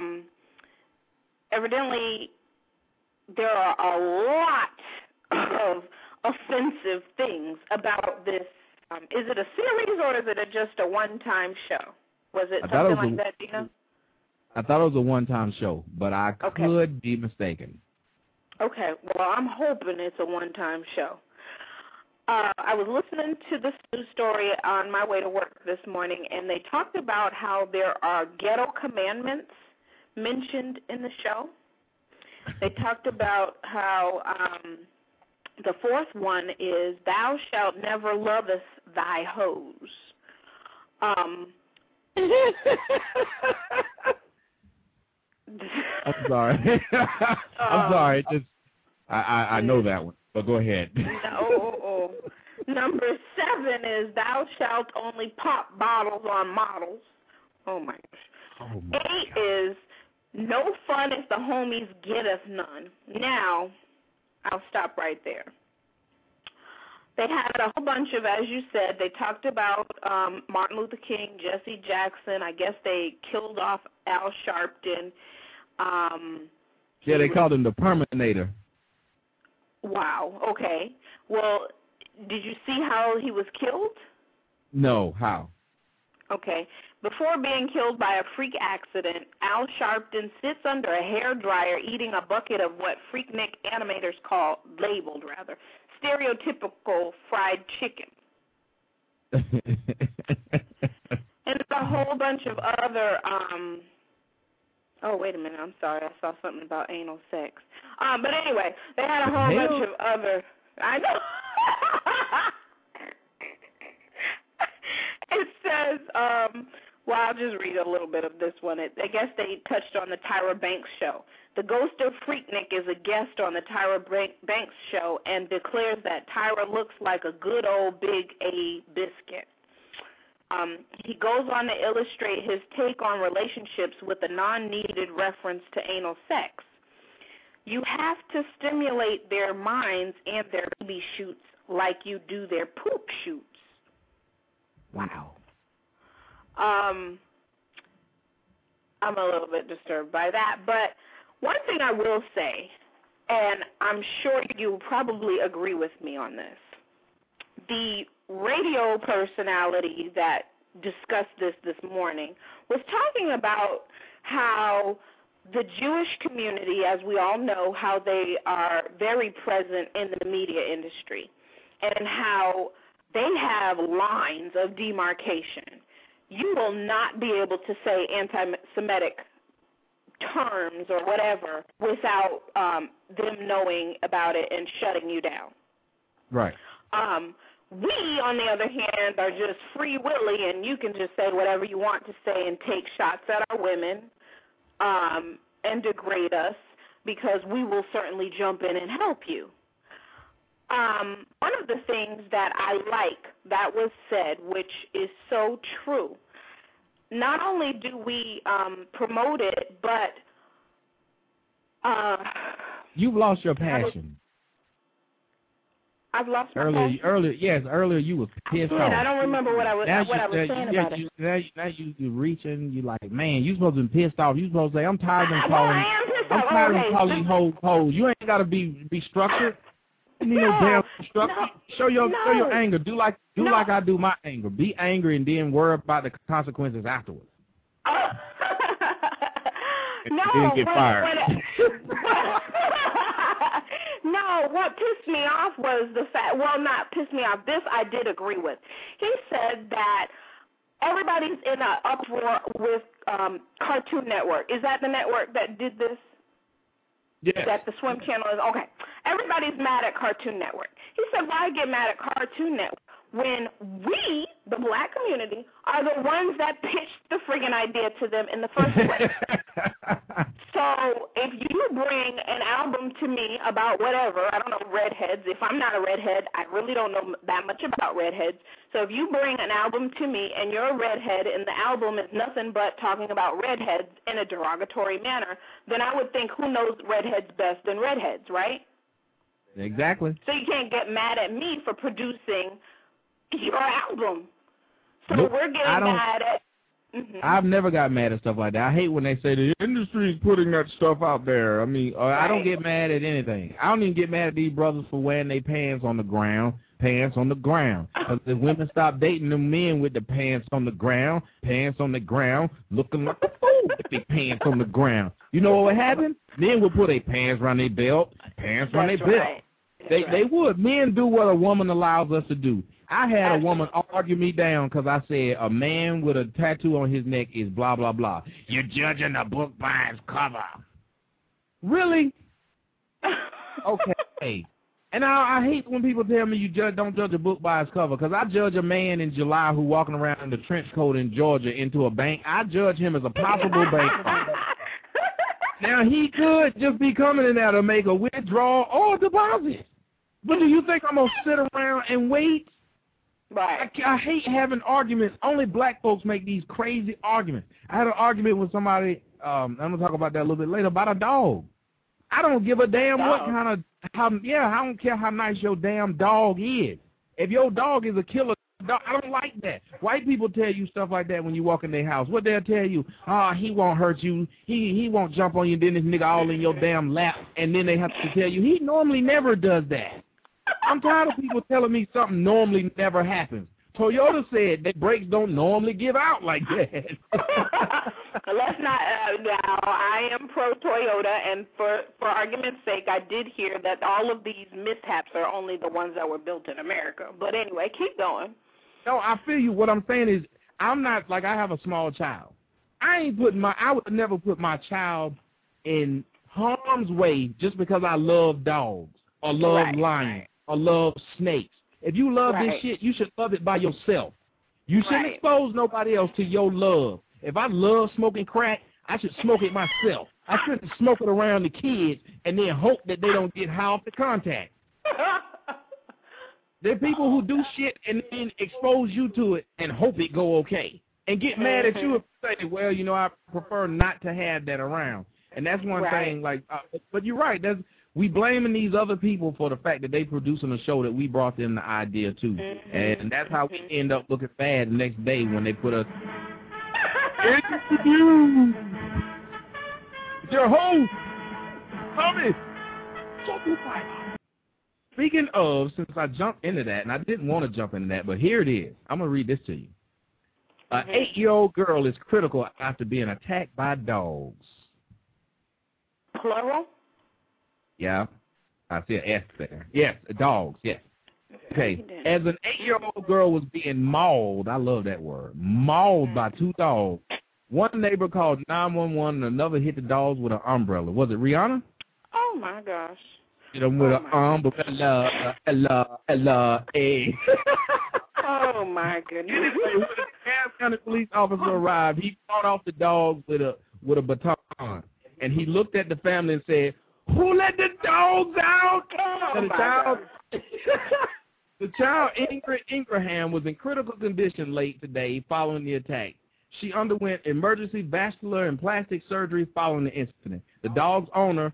evidently there are a lot of offensive things about this. Is it a series or is it just a one-time show? Was it something like that, Dina? I thought it was a one-time show, but I could be mistaken. Okay, well, I'm hoping it's a one-time show. I was listening to this news story on my way to work this morning, and they talked about how there are ghetto commandments mentioned in the show. They talked about how the fourth one is, "Thou shalt never lovest thy hoes." I'm sorry. I'm sorry. Just I know that one, but go ahead. No. Number 7 is thou shalt only pop bottles on models. Oh my gosh. 8 is no fun if the homies getteth none. Now, I'll stop right there. They had a whole bunch of, as you said, they talked about Martin Luther King, Jesse Jackson. I guess they killed off Al Sharpton. Yeah, they called him the Perminator. Wow, okay. Well, did you see how he was killed? No, how? Okay. Before being killed by a freak accident, Al Sharpton sits under a hairdryer eating a bucket of what freaknik animators labeled stereotypical fried chicken. And a whole bunch of other, oh, wait a minute, I'm sorry, I saw something about anal sex. But anyway, they had a whole bunch of other, I know. It says, well, I'll just read a little bit of this one. I guess they touched on the Tyra Banks show. The ghost of Freaknik is a guest on the Tyra Banks show and declares that Tyra looks like a good old Big A biscuit. He goes on to illustrate his take on relationships with a non-needed reference to anal sex. You have to stimulate their minds and their baby shoots like you do their poop shoots. Wow. I'm a little bit disturbed by that, but one thing I will say, and I'm sure you probably agree with me on this, the radio personality that discussed this morning was talking about how the Jewish community, as we all know, how they are very present in the media industry and how they have lines of demarcation. You will not be able to say anti-Semitic terms or whatever without them knowing about it and shutting you down. Right. We, on the other hand, are just free willy, and you can just say whatever you want to say and take shots at our women and degrade us because we will certainly jump in and help you. One of the things that I like that was said, which is so true, not only do we promote it, but you've lost your passion. I've lost my passion. Earlier you was pissed off. I don't remember what I was saying about it. Now you reaching, you like, man, you supposed to be pissed off. You supposed to say, I'm tired of them Well, calling. I am pissed I'm off. tired Okay. of calling hoes. You ain't got to be structured. You need no damn structure. Show your anger. Do like I do my anger. Be angry and then worry about the consequences afterwards. No, didn't get fired. No, what pissed me off was the fact, well, not pissed me off, this I did agree with. He said that everybody's in an uproar with Cartoon Network. Is that the network that did this? Yes. That the Swim Channel is? Okay. Everybody's mad at Cartoon Network. He said, why get mad at Cartoon Network when we, the black community, are the ones that pitched the friggin' idea to them in the first place? So if you bring an album to me about whatever, I don't know, redheads, if I'm not a redhead, I really don't know that much about redheads. So if you bring an album to me and you're a redhead and the album is nothing but talking about redheads in a derogatory manner, then I would think who knows redheads best than redheads, right? Exactly. So you can't get mad at me for producing your album. So nope, we're getting mad at... I've never got mad at stuff like that. I hate when they say the industry's putting that stuff out there. I mean, right. I don't get mad at anything. I don't even get mad at these brothers for wearing their pants on the ground. Because if women stop dating them men with the pants on the ground, looking like a fool with their pants on the ground. You know what would happen? Men would put their pants around their belt, around their belt. They would. Men do what a woman allows us to do. I had a woman argue me down because I said a man with a tattoo on his neck is blah, blah, blah. You're judging a book by its cover. Really? Okay. And I hate when people tell me don't judge a book by its cover, because I judge a man in July who walking around in the trench coat in Georgia into a bank. I judge him as a possible bank robber. Now, he could just be coming in there to make a withdrawal or a deposit. But do you think I'm going to sit around and wait? Right. I hate having arguments. Only black folks make these crazy arguments. I had an argument with somebody, I'm going to talk about that a little bit later, about a dog. I don't give a damn what kind of, I don't care how nice your damn dog is. If your dog is a killer dog, I don't like that. White people tell you stuff like that when you walk in their house. What they'll tell you, he won't hurt you, he won't jump on you, then this nigga all in your damn lap, and then they have to tell you, he normally never does that. I'm tired of people telling me something normally never happens. Toyota said that brakes don't normally give out like that. Let's not, now, I am pro-Toyota, and for argument's sake, I did hear that all of these mishaps are only the ones that were built in America. But anyway, keep going. No, I feel you. What I'm saying is, I'm not, like, I have a small child. I would never put my child in harm's way just because I love dogs or love lions or love snakes. If you love this shit, you should love it by yourself. You shouldn't expose nobody else to your love. If I love smoking crack, I should smoke it myself. I shouldn't smoke it around the kids and then hope that they don't get high off the contact. There are people who do shit and then expose you to it and hope it go okay. And get mad at you and say, well, you know, I prefer not to have that around. And that's one thing, like, but you're right. We blaming these other people for the fact that they producing a show that we brought them the idea to. And that's how we end up looking bad the next day when they put us. It's your host, Tommy. Speaking of, since I jumped into that, and I didn't want to jump into that, but here it is. I'm going to read this to you. An 8-year-old girl is critical after being attacked by dogs. Plural? Yeah, I see an S there. Yes, dogs, yes. Okay, as an 8-year-old girl was being mauled, I love that word, mauled by 2 dogs. One neighbor called 911 and another hit the dogs with an umbrella. Was it Rihanna? Oh, my gosh. Hit them with an umbrella, eh. Oh, my goodness. Anyway, when the Cass County police officer arrived, he fought off the dogs with a baton. And he looked at the family and said, who let the dogs out? The child, Ingrid Ingraham, was in critical condition late today following the attack. She underwent emergency vascular and plastic surgery following the incident. The dog's owner,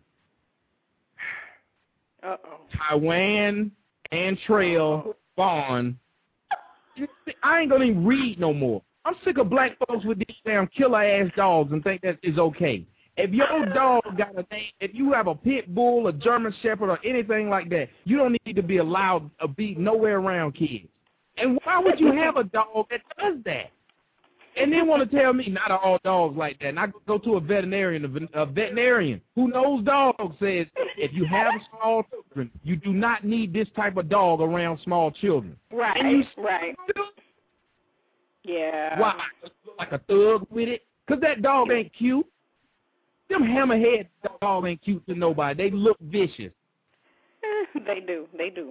Taiwan and Trail Vaughn, I ain't gonna even read no more. I'm sick of black folks with these damn killer-ass dogs and think that is okay. If your dog got a name, if you have a pit bull, a German shepherd, or anything like that, you don't need to be allowed to be nowhere around kids. And why would you have a dog that does that? And then want to tell me not all dogs like that. And I go to a veterinarian who knows dogs says if you have small children, you do not need this type of dog around small children. Right, and yeah. Why? Like a thug with it? Because that dog ain't cute. Them hammerhead dogs ain't cute to nobody. They look vicious. They do.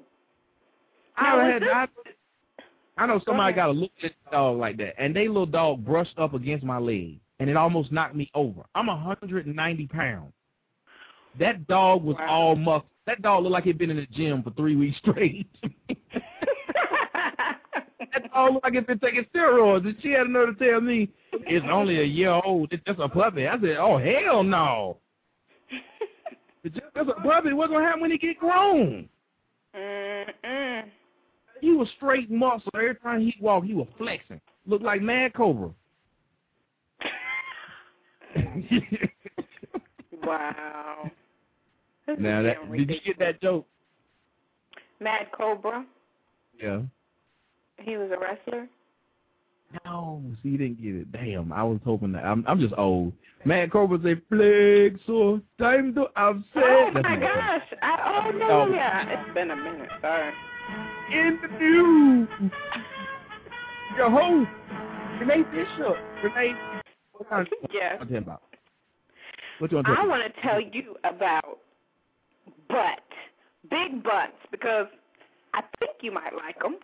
I know somebody got to look at a dog like that, and they little dog brushed up against my leg, and it almost knocked me over. I'm 190 pounds. That dog was all muscle. That dog looked like he'd been in the gym for 3 weeks straight. That dog looked like he'd been taking steroids, and she had another tell me, it's only a year old. It's just a puppy. I said, oh, hell no. It's just a puppy. What's going to happen when he get grown? He was straight muscle. Every time he walked, he was flexing. Looked like Mad Cobra. Wow. Now, did you get that joke? Mad Cobra? Yeah. He was a wrestler? No, see, you didn't get it. Damn, I was hoping that. I'm just old. Mad Cobra say, flex, so time to upset. Oh, my gosh. It's been a minute. Sorry. In the news, your host, Renee Bishop. Renee, yes. What you want to tell about? I want to tell you about butt. big butts, because I think you might like them.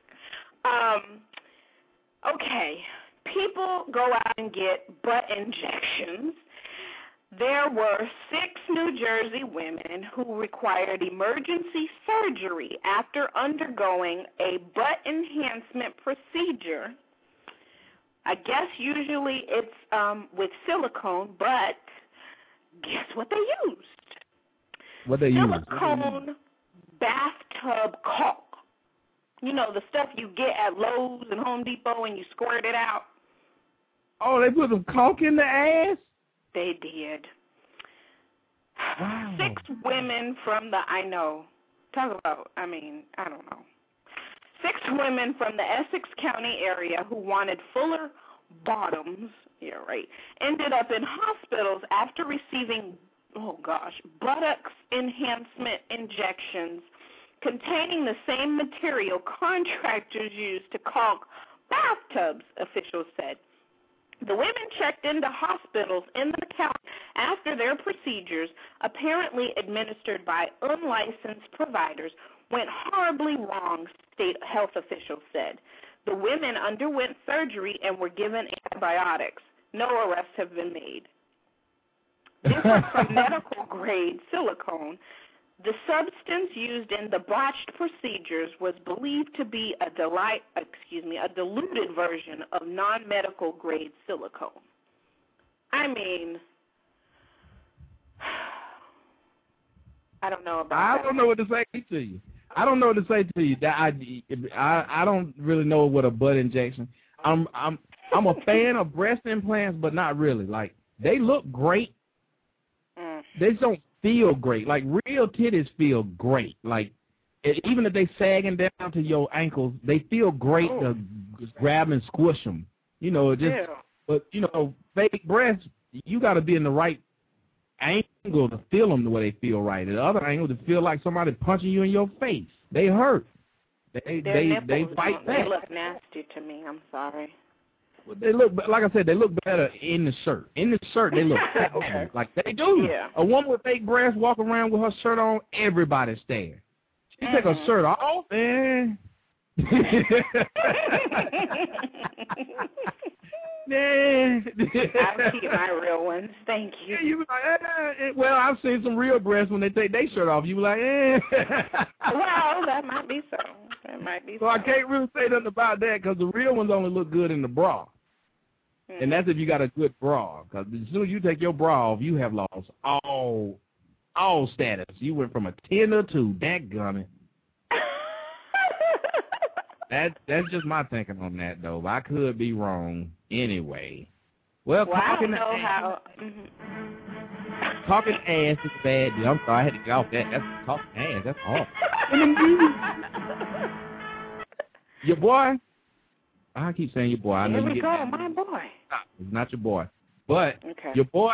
Okay, people go out and get butt injections. There were 6 New Jersey women who required emergency surgery after undergoing a butt enhancement procedure. I guess usually it's with silicone, but guess what they used? What they used? Silicone bathtub caulk. You know, the stuff you get at Lowe's and Home Depot and you squirt it out. Oh, they put some caulk in the ass? They did. Wow. 6 women from the, I don't know. 6 women from the Essex County area who wanted fuller bottoms, ended up in hospitals after receiving, buttocks enhancement injections containing the same material contractors used to caulk bathtubs, officials said. The women checked into hospitals in the county after their procedures, apparently administered by unlicensed providers, went horribly wrong, state health officials said. The women underwent surgery and were given antibiotics. No arrests have been made. This was from medical-grade silicone. The substance used in the botched procedures was believed to be a diluted version of non-medical grade silicone. I mean, I don't know about that. I don't know what to say to you. I don't know what to say to you. That I don't really know what a butt injection. I'm a fan of breast implants, but not really. Like, they look great. They don't feel great. Like, real titties feel great. Like, even if they sagging down to your ankles, they feel great to just grab and squish them. You know, but, you know, fake breasts, you got to be in the right angle to feel them the way they feel right. The other angle to feel like somebody punching you in your face. They hurt. They fight back. They look nasty to me. I'm sorry. They look, like I said, they look better in the shirt. In the shirt, they look better. Like they do. Yeah. A woman with fake breasts walk around with her shirt on, everybody stare. She take her shirt off, man. I'll keep my real ones. Thank you. Yeah, you be like, well, I've seen some real breasts when they take their shirt off. You be like, Well, that might be so. That might be so. I can't really say nothing about that because the real ones only look good in the bra. And that's if you got a good bra. Because as soon as you take your bra off, you have lost all status. You went from a 10 to a 2. Dadgummit. That's just my thinking on that, though. I could be wrong anyway. Well, I don't know how. Talking ass is bad. I'm sorry, I had to get off that. That's talking ass. That's awful. Your boy. I keep saying your boy. I know Here we you go, my boy. It's not your boy. But okay. Your boy,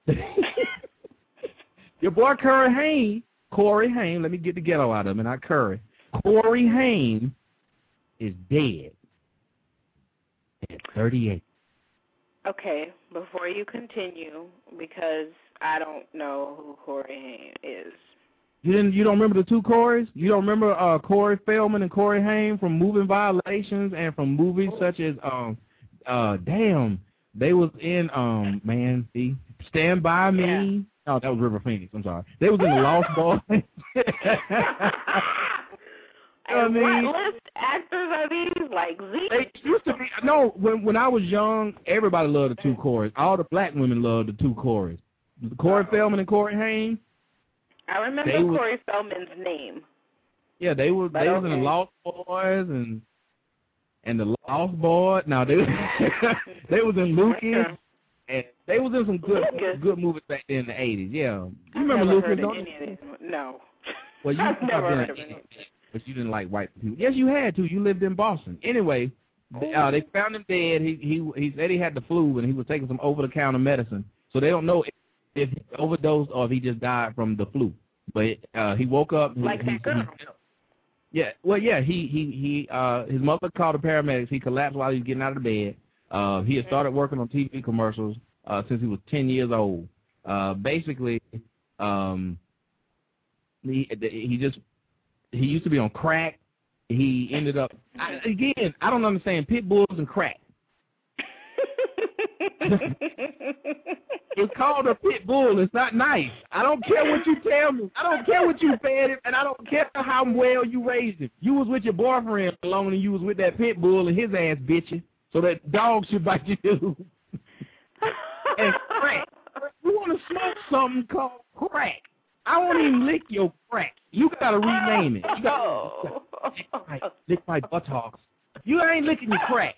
your boy Corey Haim, let me get the ghetto out of him, not Curry. Corey Haim is dead at 38. Okay, before you continue, because I don't know who Corey Haim is. You don't remember the two Corys? You don't remember Corey Feldman and Corey Haim from Moving Violations and from movies such as they was in Stand By Me. Yeah. Oh, that was River Phoenix. I'm sorry. They was in The Lost Boys. And what list actors are these? Like Z? They used to be. No, when I was young, everybody loved the two Corys. All the black women loved the two Corys. Corey Feldman and Corey Haim. I remember Corey Feldman's name. Yeah, they was in The Lost Boys and The Lost Boys. Now they was in Lucas, and they was in some good movies back then in the 80s. Yeah, you remember Lucas? No. Well, I've never heard of any. But you didn't like white people. Yes, you had to. You lived in Boston. Anyway, they found him dead. He said he had the flu and he was taking some over-the-counter medicine. So they don't know if he overdosed or if he just died from the flu. But he woke up. Like that girl. Yeah. Well, yeah. His mother called the paramedics. He collapsed while he was getting out of the bed. He had started working on TV commercials since he was 10 years old. Basically, He used to be on crack. He ended up I don't understand pit bulls and crack. It's called a pit bull. It's not nice. I don't care what you tell me. I don't care what you fed him, and I don't care how well you raised him. You was with your boyfriend alone, and you was with that pit bull, and his ass bit you. So that dog should bite you too. And crack. You want to smoke something called crack? I won't even lick your crack. You gotta rename it. You gotta lick my buttocks. You ain't licking your crack.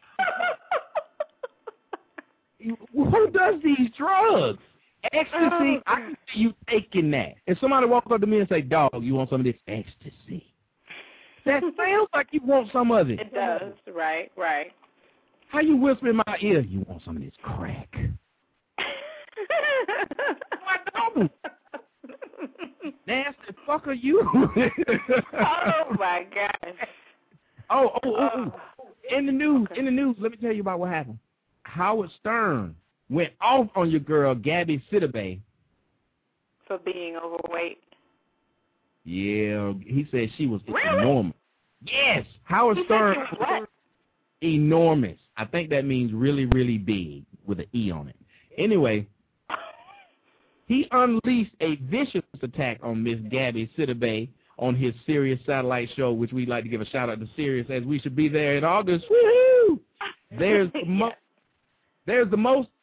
Who does these drugs? Ecstasy, I can see you taking that. If somebody walks up to me and say, dog, you want some of this ecstasy? That sounds like you want some of it. It does, right. How you whisper in my ear, you want some of this crack? I don't. Nasty fuck are you? Oh, my gosh. Oh. In the news, let me tell you about what happened. Howard Stern went off on your girl, Gabby Sidibe. For being overweight. Yeah, he said she was really? enormous. Yes, Howard Stern. What? Enormous. I think that means really, really big with an E on it. Anyway, he unleashed a vicious attack on Miss Gabby Sidibe on his Sirius satellite show, which we'd like to give a shout out to Sirius, as we should be there in August. Woohoo! There's the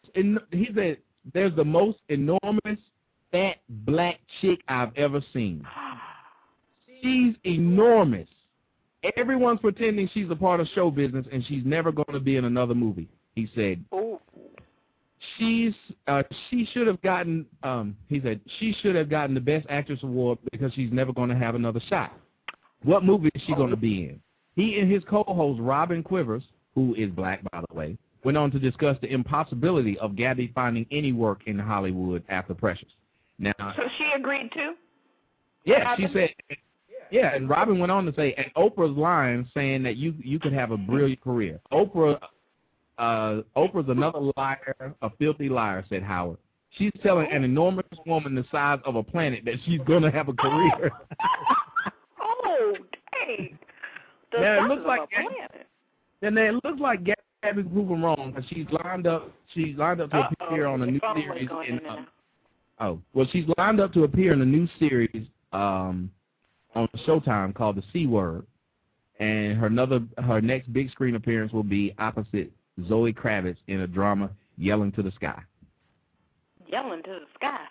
most enormous fat black chick I've ever seen. She's enormous. Everyone's pretending she's a part of show business, and she's never going to be in another movie. He said. Oh. She should have gotten. He said she should have gotten the Best Actress award because she's never going to have another shot. What movie is she going to be in? He and his co-host Robin Quivers, who is black by the way, went on to discuss the impossibility of Gabby finding any work in Hollywood after Precious. Now, so she agreed to? Yeah, she said. Yeah, and Robin went on to say, and Oprah's line saying that you could have a brilliant career. Oprah's another liar, a filthy liar, said Howard. She's telling an enormous woman the size of a planet that she's going to have a career. Oh, dang. Now, it looks like Gabby's proven wrong because she's lined up to appear on a new series. She's lined up to appear in a new series on Showtime called The C Word, and her next big screen appearance will be opposite Zoe Kravitz in a drama, Yelling to the Sky. Yelling to the sky?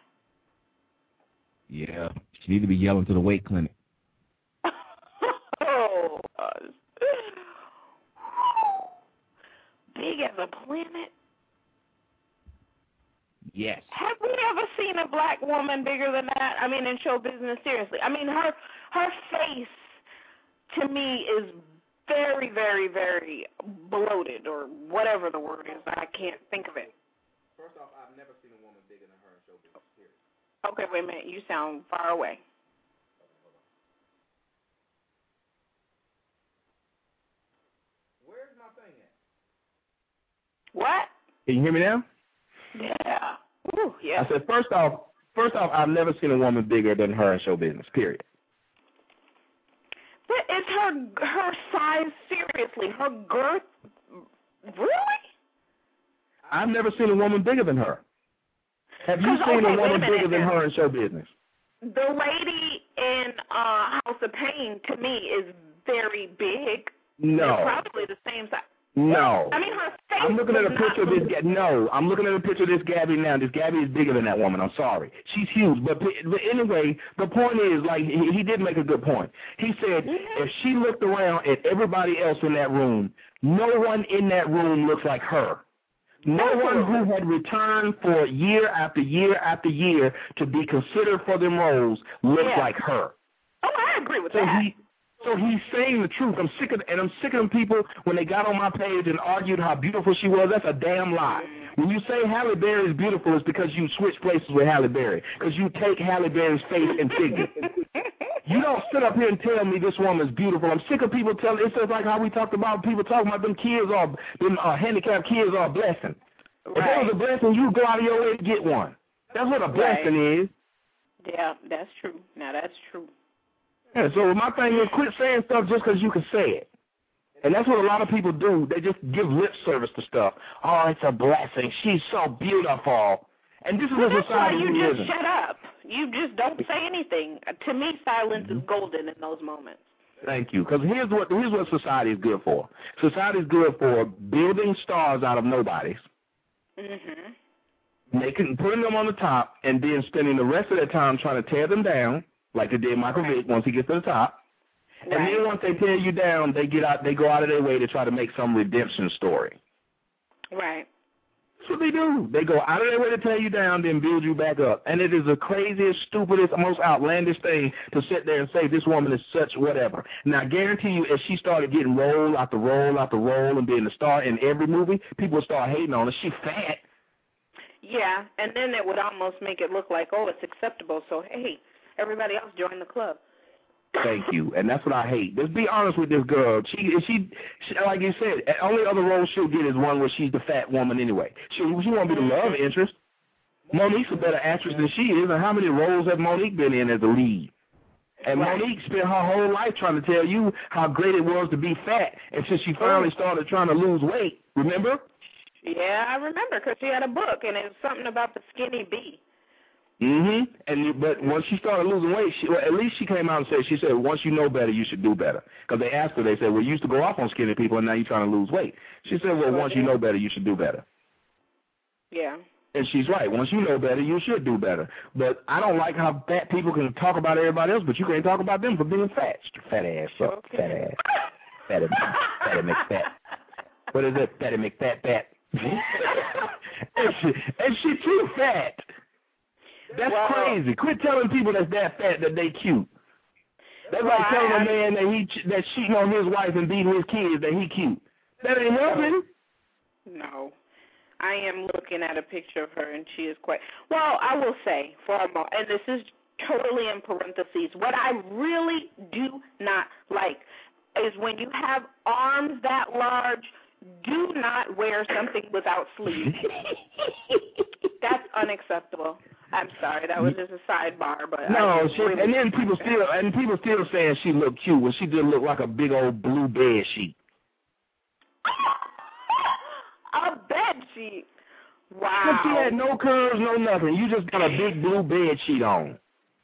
Yeah, she needs to be yelling to the weight clinic. Oh, big as a planet? Yes. Have we ever seen a black woman bigger than that? I mean, in show business, seriously. I mean, her face, to me, is very, very, very bloated, or whatever the word is. I can't think of it. First off, I've never seen a woman bigger than her in show business, period. Okay, wait a minute. You sound far away. Where's my thing at? What? Can you hear me now? Yeah. Ooh, yeah. I said, first off, I've never seen a woman bigger than her in show business, period. But it's her size, seriously, her girth. Really? I've never seen a woman bigger than her. Have you seen a woman bigger than her in show business? The lady in House of Pain, to me, is very big. No. They're probably the same size. No. I mean, her face. I'm looking at a picture of this. No, I'm looking at a picture of this Gabby now. This Gabby is bigger than that woman. I'm sorry. She's huge. But anyway, the point is, like, he did make a good point. He said if she looked around at everybody else in that room, no one in that room looks like her. No one who had returned for year after year after year to be considered for them roles looks like her. Oh, I agree with that. So he's saying the truth. I'm sick of them people when they got on my page and argued how beautiful she was. That's a damn lie. When you say Halle Berry is beautiful, it's because you switch places with Halle Berry. Because you take Halle Berry's face and figure. You don't sit up here and tell me this woman's beautiful. I'm sick of people telling. It's just like how we talked about people talking about them handicapped kids are a blessing. If that was a blessing, you go out of your way to get one. That's what a blessing is. Yeah, that's true. Now, that's true. Yeah, so my thing is quit saying stuff just because you can say it. And that's what a lot of people do. They just give lip service to stuff. Oh, it's a blessing. She's so beautiful. And this is a society you we live just in. shut up. You just don't say anything. To me, silence is golden in those moments. Thank you. Because here's what society is good for. Society is good for building stars out of nobodies, putting them on the top, and then spending the rest of their time trying to tear them down, like they did Michael Vick once he gets to the top. Right. And then once they tear you down, they go out of their way to try to make some redemption story. Right. That's what they do. They go out of their way to tear you down, then build you back up. And it is the craziest, stupidest, most outlandish thing to sit there and say this woman is such whatever. Now, I guarantee you, if she started getting role after role after role and being the star in every movie, people would start hating on her. She fat. Yeah, and then it would almost make it look like, oh, it's acceptable, so, hey, everybody else join the club. Thank you, and that's what I hate. Just be honest with this girl. She like you said, the only other role she'll get is one where she's the fat woman anyway. She won't be the love interest. Monique's a better actress than she is, and how many roles have Monique been in as a lead? And Monique spent her whole life trying to tell you how great it was to be fat, and since she finally started trying to lose weight, remember? Yeah, I remember, because she had a book, and it was something about the skinny bee. But once she started losing weight, at least she came out and said, once you know better, you should do better. Because they asked her, they said, well, you used to go off on skinny people, and now you're trying to lose weight. She said, well, once you know better, you should do better. Yeah. And she's right. Once you know better, you should do better. But I don't like how fat people can talk about everybody else, but you can't talk about them for being fat. Fat ass up. Fat ass. Fatty McFat. What is it? Fatty McFat. and she too fat. That's crazy. Quit telling people that's that fat that they cute. That's like telling a man that's cheating on his wife and beating his kids that he cute. That ain't helping. No. I am looking at a picture of her, and she is quite... Well, I will say, for a moment, and this is totally in parentheses, what I really do not like is when you have arms that large, do not wear something without sleeves. That's unacceptable. I'm sorry, that was just a sidebar, but no, and then people still saying she looked cute when she did look like a big old blue bed sheet. A bed sheet. Wow. But she had no curves, no nothing. You just got a big blue bed sheet on.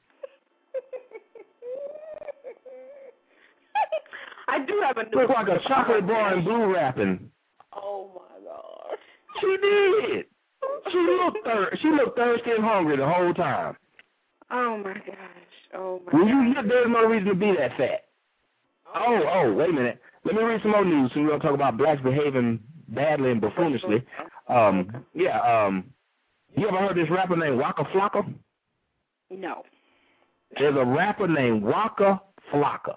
I do have a new. Look like a chocolate bar and blue wrapping. Oh my gosh. She did. She looked thirsty and hungry the whole time. Oh my gosh. Oh my gosh. There's no reason to be that fat. Oh, wait a minute. Let me read some more news, and we're going to talk about blacks behaving badly and buffoonishly. You ever heard this rapper named Waka Flocka? No. There's a rapper named Waka Flocka.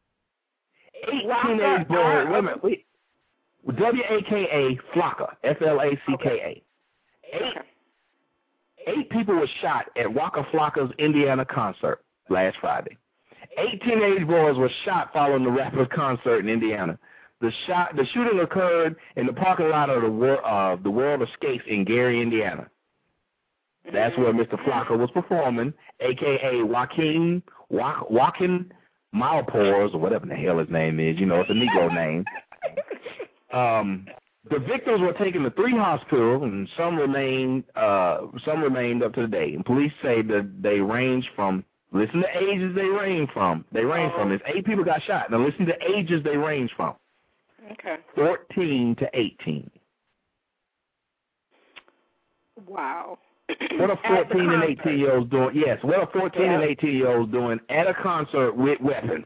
18 boy, W-A-K-A Flocka, F-L-A-C-K-A. 8 people were shot at Waka Flocka's Indiana concert last Friday. 8 teenage boys were shot following the rapper's concert in Indiana. The shooting occurred in the parking lot of the World of Skates in Gary, Indiana. That's where Mr. Flocka was performing, a.k.a. Joaquin Malpores, or whatever the hell his name is. You know, it's a Negro name. The victims were taken to 3 hospitals, and some remained up to the day. And police say that they range from, listen to ages they range from. There's 8 people got shot. Now listen to ages they range from. Okay. 14 to 18. Wow. What are 14 and 18-year-olds doing? Yes, what are 14 and 18-year-olds doing at a concert with weapons?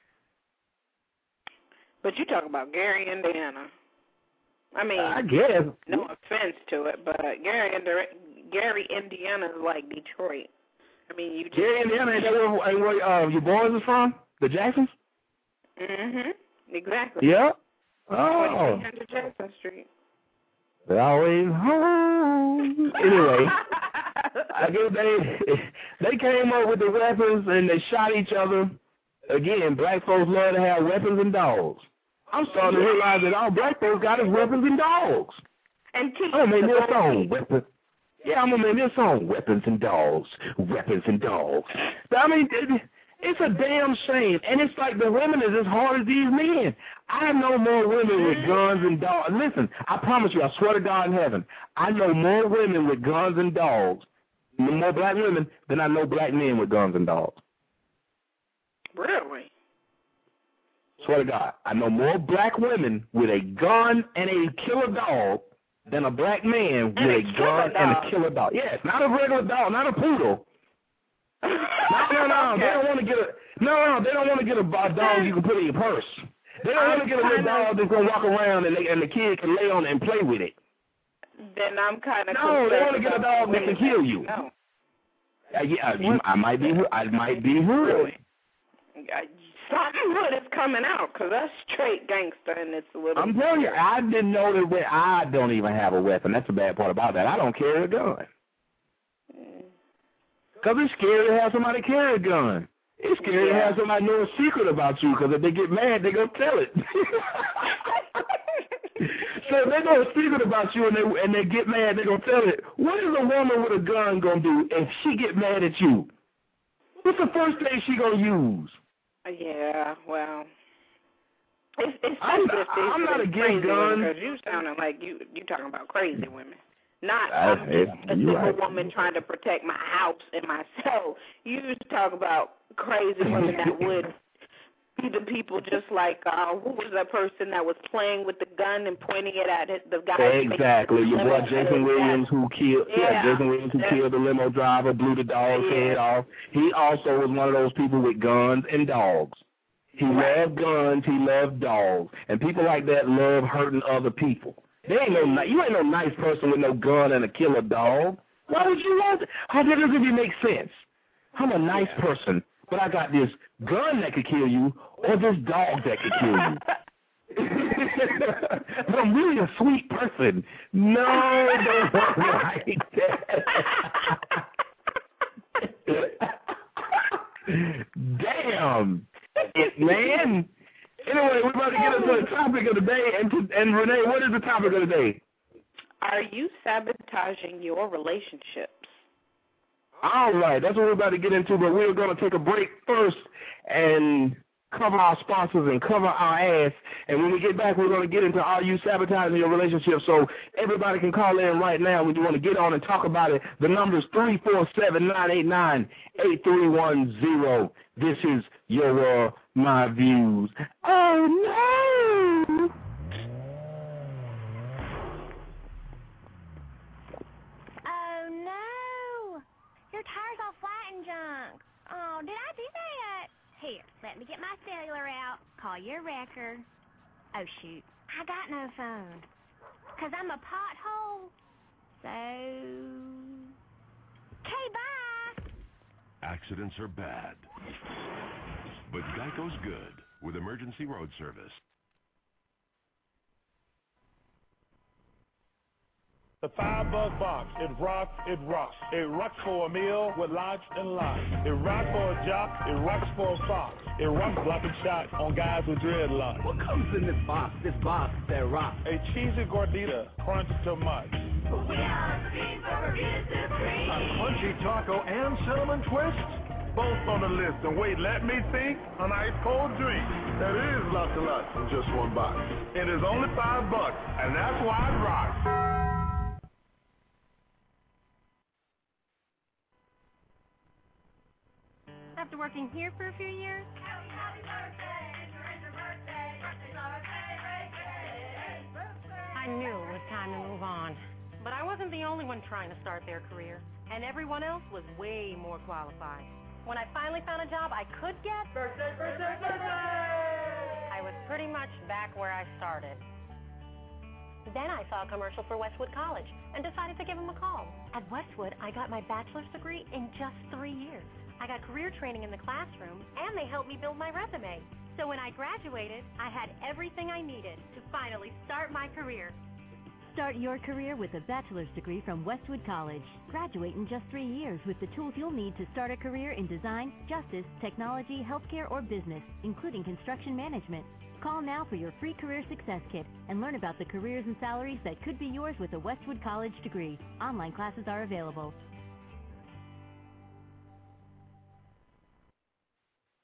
But you talk about Gary, Indiana. I mean, I guess. No offense to it, but Gary, Indiana is like Detroit. I mean, Gary, Indiana, ain't that where your boys is from? The Jacksons? Exactly. Yeah. 2300 Jackson Street. They're always home. Anyway, I guess they came up with the weapons and they shot each other. Again, black folks love to have weapons and dogs. I'm starting to realize that all black folks got is weapons and dogs. And I'm gonna make this song, weapons. Yeah, I'm gonna make this song, weapons and dogs, weapons and dogs. I mean, It's a damn shame. And it's like the women is as hard as these men. I know more women with guns and dogs. Listen, I promise you, I swear to God in heaven, I know more women with guns and dogs, more black women, than I know black men with guns and dogs. Really? Swear to God, I know more black women with a gun and a killer dog than a black man with a gun and a killer dog. Yes, not a regular dog, not a poodle. No. They don't want to get they don't want to get a dog you can put in your purse. They don't want to get a little dog that's gonna walk around and the kid can lay on it and play with it. Then I'm kind of no. They want to get a dog that can kill you. No. I might be hood. Something hood is coming out because that's straight gangster and it's a little. I'm telling you, I didn't know that. I don't even have a weapon. That's the bad part about that. I don't carry a gun. Because it's scary to have somebody carry a gun. It's scary to have somebody know a secret about you because if they get mad, they're going to tell it. So if they know a secret about you and they get mad, they're going to tell it. What is a woman with a gun going to do if she get mad at you? What's the first thing she going to use? Yeah, well, I'm not against guns. Because you sounding like you talking about crazy women. Not a simple woman trying to protect my house and myself. You used to talk about crazy women that would be the people just like, who was that person that was playing with the gun and pointing it at the guy? Exactly. Your boy Jason Williams who killed Jason Williams who killed the limo driver, blew the dog's head off. He also was one of those people with guns and dogs. He loved guns, he loved dogs. And people like that love hurting other people. You ain't no nice person with no gun and a killer dog. Why would you want it? How does it even make sense? I'm a nice person, but I got this gun that could kill you or this dog that could kill you. But I'm really a sweet person. No, don't work like that. Damn. Man. Anyway, we're about to get into the topic of the day. And Renee, what is the topic of the day? Are you sabotaging your relationships? All right, that's what we're about to get into, but we're going to take a break first and cover our sponsors and cover our ass. And when we get back, we're going to get into are you sabotaging your relationship. So everybody can call in right now when you want to get on and talk about it. The number is 347-989-8310. This is Your World, My Views. Oh, no! Oh, no! Your tire's all flat and junk. Oh, did I do that? Here, let me get my cellular out. Call your wrecker. Oh, shoot. I got no phone. 'Cause I'm a pothole. So... Okay, bye! Accidents are bad. But Geico's good with emergency road service. The $5 box, it rocks, it rocks. It rocks for a meal with lots and lots. It rocks for a jock, it rocks for a fox. It rocks blocking shots on guys with dreadlocks. What comes in this box that rocks? A cheesy gordita, crunch too much. A crunchy taco and cinnamon twist? Both on the list. And wait, let me think. An ice cold drink. That is lots and lots in just one box. It is only $5, and that's why it rocks. After working here for a few years, I knew it was time to move on. But I wasn't the only one trying to start their career, and everyone else was way more qualified. When I finally found a job I could get, I was pretty much back where I started. Then I saw a commercial for Westwood College and decided to give them a call. At Westwood, I got my bachelor's degree in just 3 years. I got career training in the classroom, and they helped me build my resume. So when I graduated, I had everything I needed to finally start my career. Start your career with a bachelor's degree from Westwood College. Graduate in just 3 years with the tools you'll need to start a career in design, justice, technology, healthcare, or business, including construction management. Call now for your free career success kit and learn about the careers and salaries that could be yours with a Westwood College degree. Online classes are available.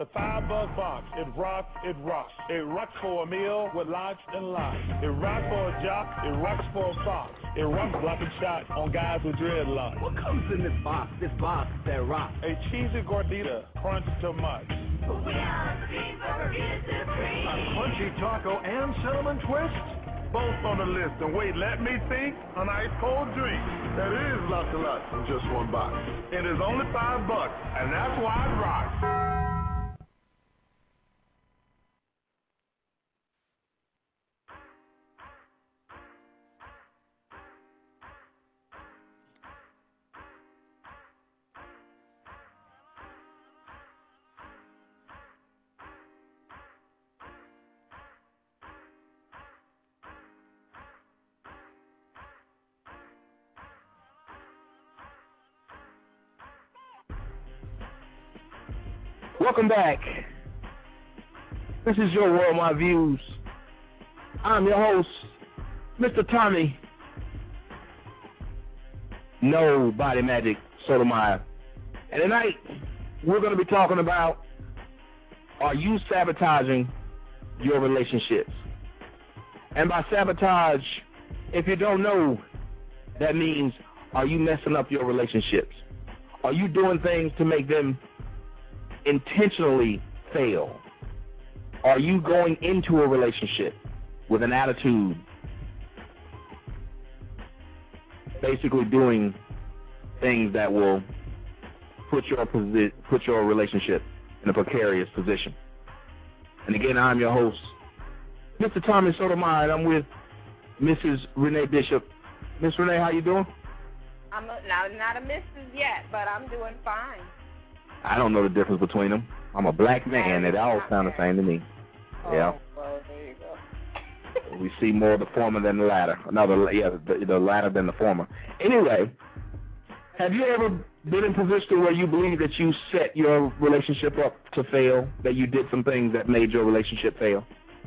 The $5 box, it rocks, it rocks. It rocks for a meal with lots and lots. It rocks for a jock, it rocks for a fox. It rocks blocking shots on guys with dreadlocks. What comes in this box that rocks? A cheesy gordita, crunch too much. We are Supreme for Burrito Supreme. A crunchy taco and cinnamon twist? Both on the list, and wait, let me think, an ice cold drink. That is lots and lots in just one box. It is only $5, and that's why it rocks. Welcome back. This is Your World, My Views. I'm your host, Mr. Tommy Nobody Magic Sotomayor. And tonight, we're going to be talking about, are you sabotaging your relationships? And by sabotage, if you don't know, that means, are you messing up your relationships? Are you doing things to make them intentionally fail? Are you going into a relationship with an attitude, basically doing things that will put your relationship in a precarious position? And again, I'm your host, Mr. Tommy Sotomayor, and I'm with Mrs. Renee Bishop. Miss Renee, how you doing? I'm not a missus yet, but I'm doing fine. I don't know the difference between them. I'm a black man. They all sound the same to me. Yeah. Well, there you go. We see more of the former than the latter. No, the latter than the former. Anyway, have you ever been in a position where you believe that you set your relationship up to fail, that you did some things that made your relationship fail?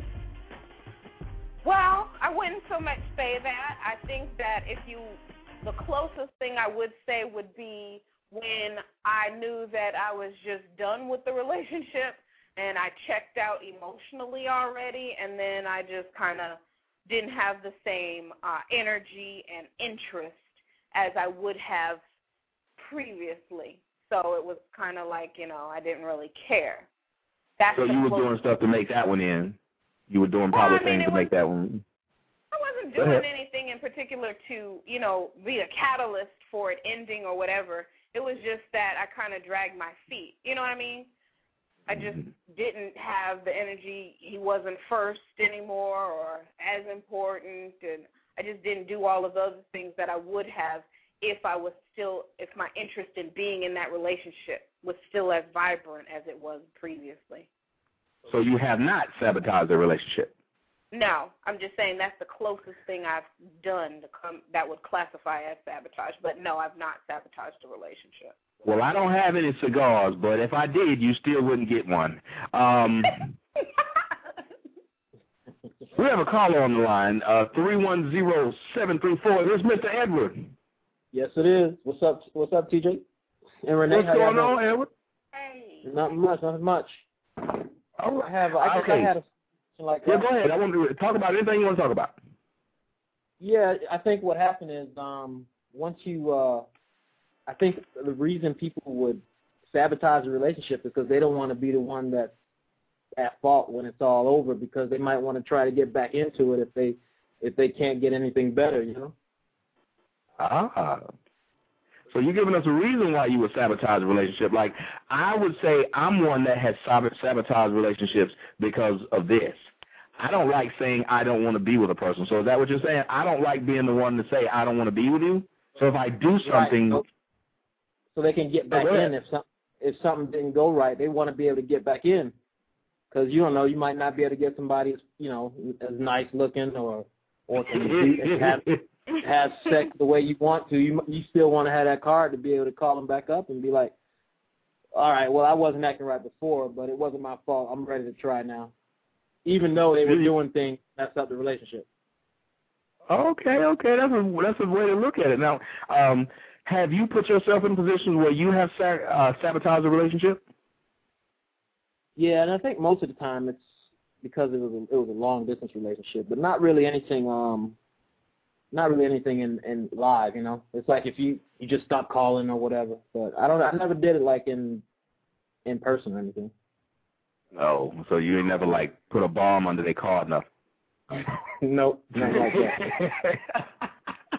Well, I wouldn't so much say that. I think that the closest thing I would say would be when I knew that I was just done with the relationship and I checked out emotionally already, and then I just kind of didn't have the same energy and interest as I would have previously. So it was kind of like, I didn't really care. So you were doing stuff to make that one in. You were doing probably things to make that one. I wasn't doing anything in particular to, be a catalyst for it ending or whatever. It was just that I kind of dragged my feet. You know what I mean? I just didn't have the energy. He wasn't first anymore or as important, and I just didn't do all of those things that I would have if my interest in being in that relationship was still as vibrant as it was previously. So you have not sabotaged the relationship? No, I'm just saying that's the closest thing I've done that would classify as sabotage. But no, I've not sabotaged a relationship. Well, I don't have any cigars, but if I did, you still wouldn't get one. We have a caller on the line, 310-734. This is Mr. Edward. Yes, it is. What's up, TJ? And Renee, what's going on, Edward? Hey. Not much. Oh, I had a like yeah, go ahead. I want to talk about anything you want to talk about. Yeah, I think what happened is once you, I think the reason people would sabotage a relationship is because they don't want to be the one that's at fault when it's all over, because they might want to try to get back into it if they can't get anything better, So you're giving us a reason why you would sabotage a relationship. Like, I would say I'm one that has sabotaged relationships because of this. I don't like saying I don't want to be with a person. So is that what you're saying? I don't like being the one to say I don't want to be with you. So if I do something... Right. So they can get back in if something didn't go right. They want to be able to get back in. Because you don't know, you might not be able to get somebody as nice looking or can have sex the way you want to. You still want to have that card to be able to call them back up and be like, all right, well, I wasn't acting right before, but it wasn't my fault. I'm ready to try now. Even though they were doing things that messed up the relationship. Okay, that's a way to look at it. Now, have you put yourself in a position where you have sabotaged a relationship? Yeah, and I think most of the time it's because it was a long distance relationship, but not really anything in live, you know. It's like if you just stop calling or whatever. But I never did it like in person or anything. Oh, so you ain't never like put a bomb under their car enough? Nope, not like that.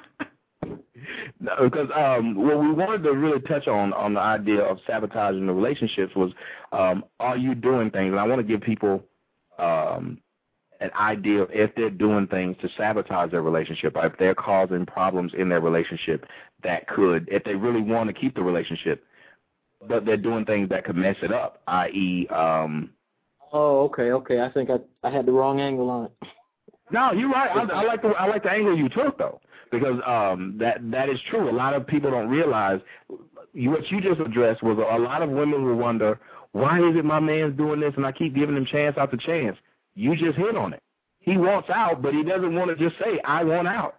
No, because what we wanted to really touch on the idea of sabotaging the relationships was, are you doing things? And I want to give people an idea of if they're doing things to sabotage their relationship, or if they're causing problems in their relationship that could, if they really want to keep the relationship, but they're doing things that could mess it up, i.e. Oh, okay. I think I had the wrong angle on it. No, you're right. I like the angle you took, though, because that is true. A lot of people don't realize what you just addressed was a lot of women will wonder, why is it my man's doing this and I keep giving him chance after chance? You just hit on it. He wants out, but he doesn't want to just say, I want out.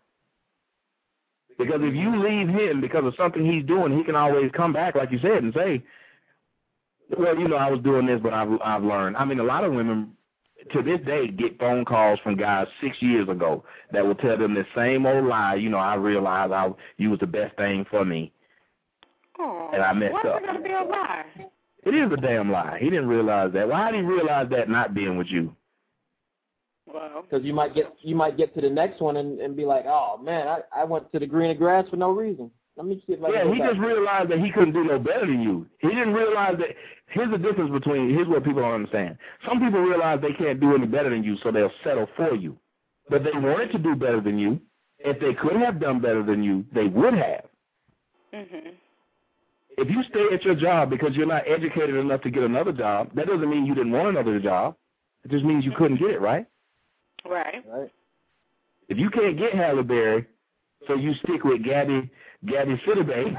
Because if you leave him because of something he's doing, he can always come back, like you said, and say, well, you know, I was doing this, but I've learned. I mean, a lot of women to this day get phone calls from guys 6 years ago that will tell them the same old lie. You know, I realized you was the best thing for me, and I messed up. Why is it going to be a lie? It is a damn lie. He didn't realize that. Why did he realize that not being with you? Well, because you might get to the next one and be like, oh man, I went to the greener grass for no reason. Let me see if I can he just realized that he couldn't do no better than you. He didn't realize that. Here's the difference between, here's what people don't understand. Some people realize they can't do any better than you, so they'll settle for you. But they wanted to do better than you. If they could have done better than you, they would have. Mhm. If you stay at your job because you're not educated enough to get another job, that doesn't mean you didn't want another job. It just means you couldn't get it, right? Right. If you can't get Halle Berry, so you stick with Gabby Sidibe.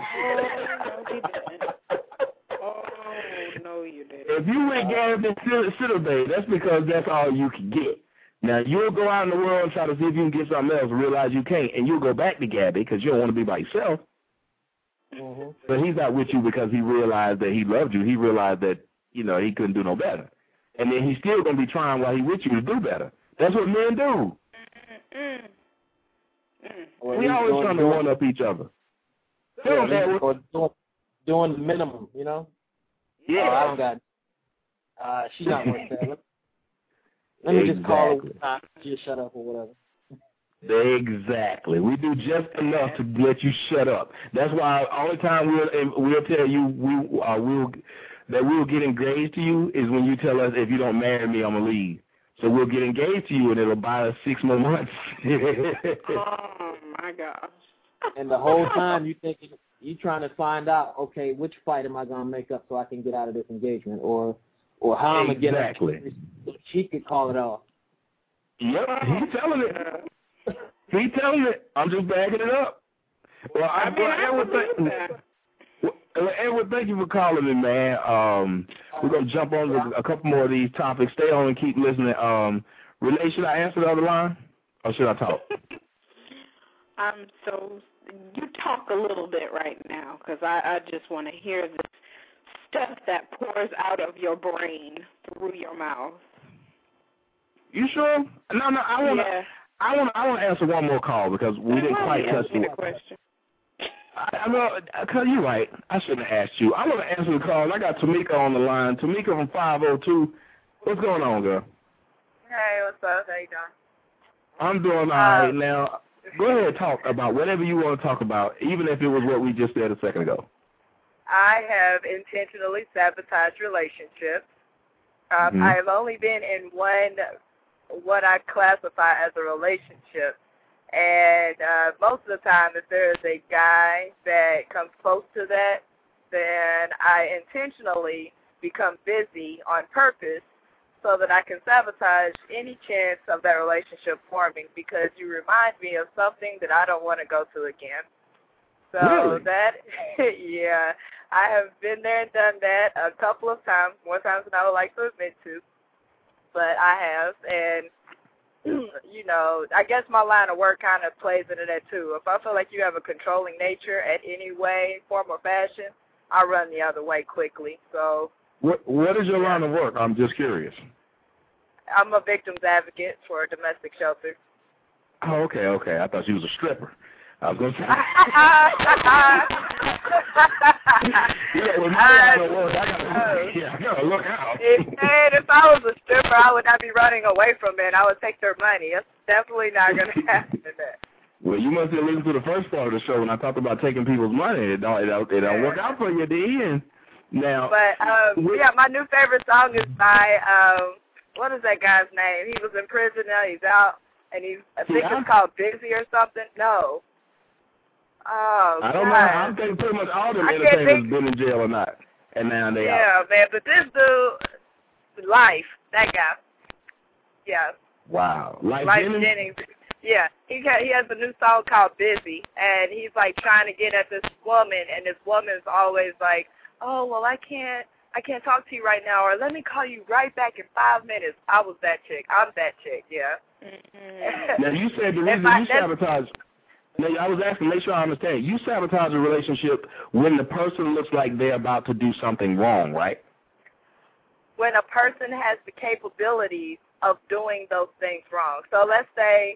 Oh, no, you didn't. If you went Gabby Sidibe, that's because that's all you can get. Now, you'll go out in the world and try to see if you can get something else and realize you can't, and you'll go back to Gabby because you don't want to be by yourself. Mm-hmm. But he's not with you because he realized that he loved you. He realized that, you know, he couldn't do no better. And then he's still going to be trying while he's with you to do better. That's what men do. We always trying to one up each other. Doing the minimum, you know? Yeah. I don't got she's not worth that. Let me just call her. Just shut up or whatever. Exactly. We do just enough to let you shut up. That's why all the time we'll tell you that we'll get engaged to you is when you tell us, if you don't marry me, I'm going to leave. So we'll get engaged to you, and it'll buy us 6 more months. Oh, my gosh. And the whole time you trying to find out, okay, which fight am I going to make up so I can get out of this engagement, or how I'm going to get out so she could call it off. Yep, he's telling it. He's telling it. I'm just bagging it up. Well, Edward, thank you for calling me, man. We're going to jump on a couple more of these topics. Stay on and keep listening. Renee, should I answer the other line, or should I talk? So you talk a little bit right now, because I just want to hear this stuff that pours out of your brain through your mouth. You sure? No, I want to answer one more call because we didn't quite touch the question. Because you're right. I shouldn't have asked you. I want to answer the call. I got Tamika on the line. Tamika from 502. What's going on, girl? Hey, what's up? How you doing? I'm doing all right. Now, go ahead and talk about whatever you want to talk about, even if it was what we just said a second ago. I have intentionally sabotaged relationships. I have only been in one, what I classify as a relationship. And most of the time, if there is a guy that comes close to that, then I intentionally become busy on purpose so that I can sabotage any chance of that relationship forming, because you remind me of something that I don't want to go to again. So really? Yeah, I have been there and done that a couple of times, more times than I would like to admit to, but I have, and you know, I guess my line of work kind of plays into that too. If I feel like you have a controlling nature at any way, form, or fashion, I run the other way quickly. So What is your line of work? I'm just curious. I'm a victim's advocate for domestic shelters. Oh, okay. I thought she was a stripper. I was going to say. I gotta look out. If I was a stripper, I would not be running away from it. I would take their money. It's definitely not going to happen. Well, you must have listened to the first part of the show when I talked about taking people's money. It don't work out for you at the end. Now, but my new favorite song is by what is that guy's name? He was in prison, now he's out, and I think it's called Busy or something. No. Oh, I don't know. I'm thinking pretty much all the entertainers been in jail or not, and now they out. Yeah, man. But this dude, Life, that guy. Yeah. Wow. Life Jennings. Yeah, he has a new song called Busy, and he's like trying to get at this woman, and this woman's always like, oh, well, I can't talk to you right now, or let me call you right back in 5 minutes. I was that chick. I'm that chick, yeah. Now, you said the reason you sabotage. Now, I was asking, make sure I understand. You sabotage a relationship when the person looks like they're about to do something wrong, right? When a person has the capabilities of doing those things wrong. So let's say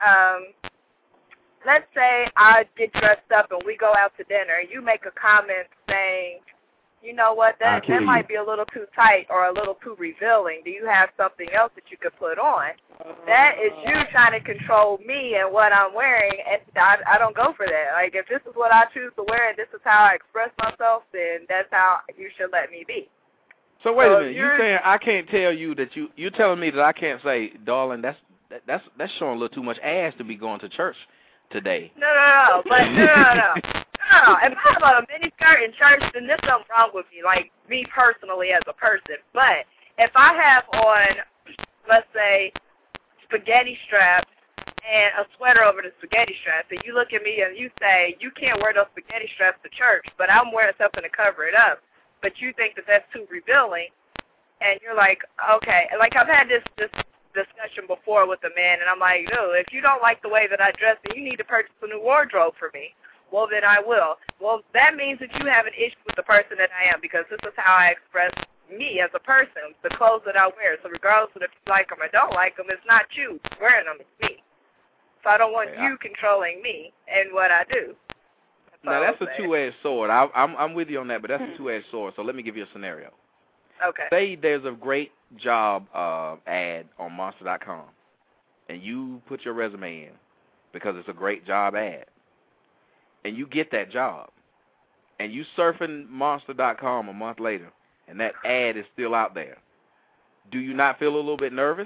I get dressed up and we go out to dinner, and you make a comment saying, you know what, that might be a little too tight or a little too revealing. Do you have something else that you could put on? That is you trying to control me and what I'm wearing, and I don't go for that. Like, if this is what I choose to wear and this is how I express myself, then that's how you should let me be. So wait a minute, you're saying I can't tell you that you're telling me that I can't say, darling, that's showing a little too much ass to be going to church today. No. If I have a miniskirt in church, then there's something wrong with me, like me personally as a person. But if I have on, let's say, spaghetti straps and a sweater over the spaghetti straps, and you look at me and you say, you can't wear those spaghetti straps to church, but I'm wearing something to cover it up, but you think that that's too revealing, and you're like, okay. Like, I've had this discussion before with a man, and I'm like, no, if you don't like the way that I dress, then you need to purchase a new wardrobe for me. Well, then I will. Well, that means that you have an issue with the person that I am, because this is how I express me as a person, the clothes that I wear. So regardless of if you like them or don't like them, it's not you wearing them, it's me. So I don't want you controlling me and what I do. Now, that's a two-edged sword. I'm with you on that, but that's a two-edged sword. So let me give you a scenario. Okay. Say there's a great job ad on Monster.com, and you put your resume in because it's a great job ad, and you get that job, and you surfing Monster.com a month later, and that ad is still out there. Do you not feel a little bit nervous?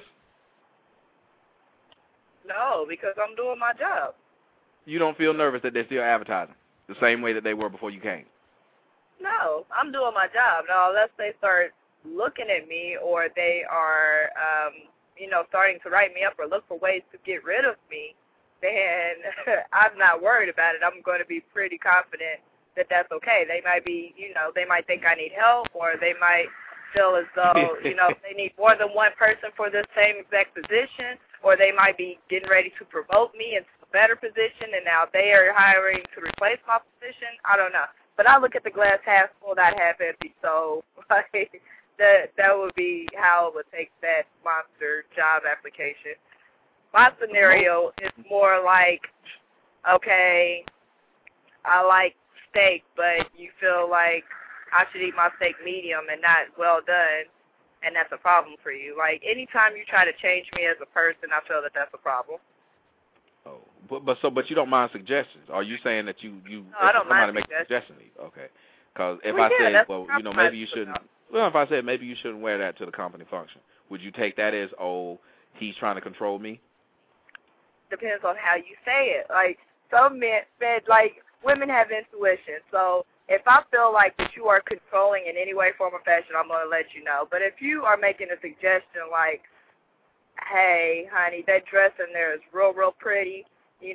No, because I'm doing my job. You don't feel nervous that they're still advertising the same way that they were before you came? No, I'm doing my job. Now, unless they start looking at me, or they are, starting to write me up or look for ways to get rid of me, then I'm not worried about it. I'm going to be pretty confident that that's okay. They might be, they might think I need help, or they might feel as though, they need more than one person for this same exact position, or they might be getting ready to promote me into a better position, and now they are hiring to replace my position. I don't know. But I look at the glass half full, not half empty, so that would be how I would take that Monster job application. My scenario is more like, okay, I like steak, but you feel like I should eat my steak medium and not well done, and that's a problem for you. Like, anytime you try to change me as a person, I feel that that's a problem. Oh, but you don't mind suggestions? Are you saying that you no, I don't mind suggestions? Okay, because if I said, maybe you shouldn't. Well, if I said maybe you shouldn't wear that to the company function, would you take that as, oh, he's trying to control me? Depends on how you say it. Like, some men, women have intuition. So if I feel like that you are controlling in any way, form, or fashion, I'm going to let you know. But if you are making a suggestion like, hey, honey, that dress in there is real, real pretty,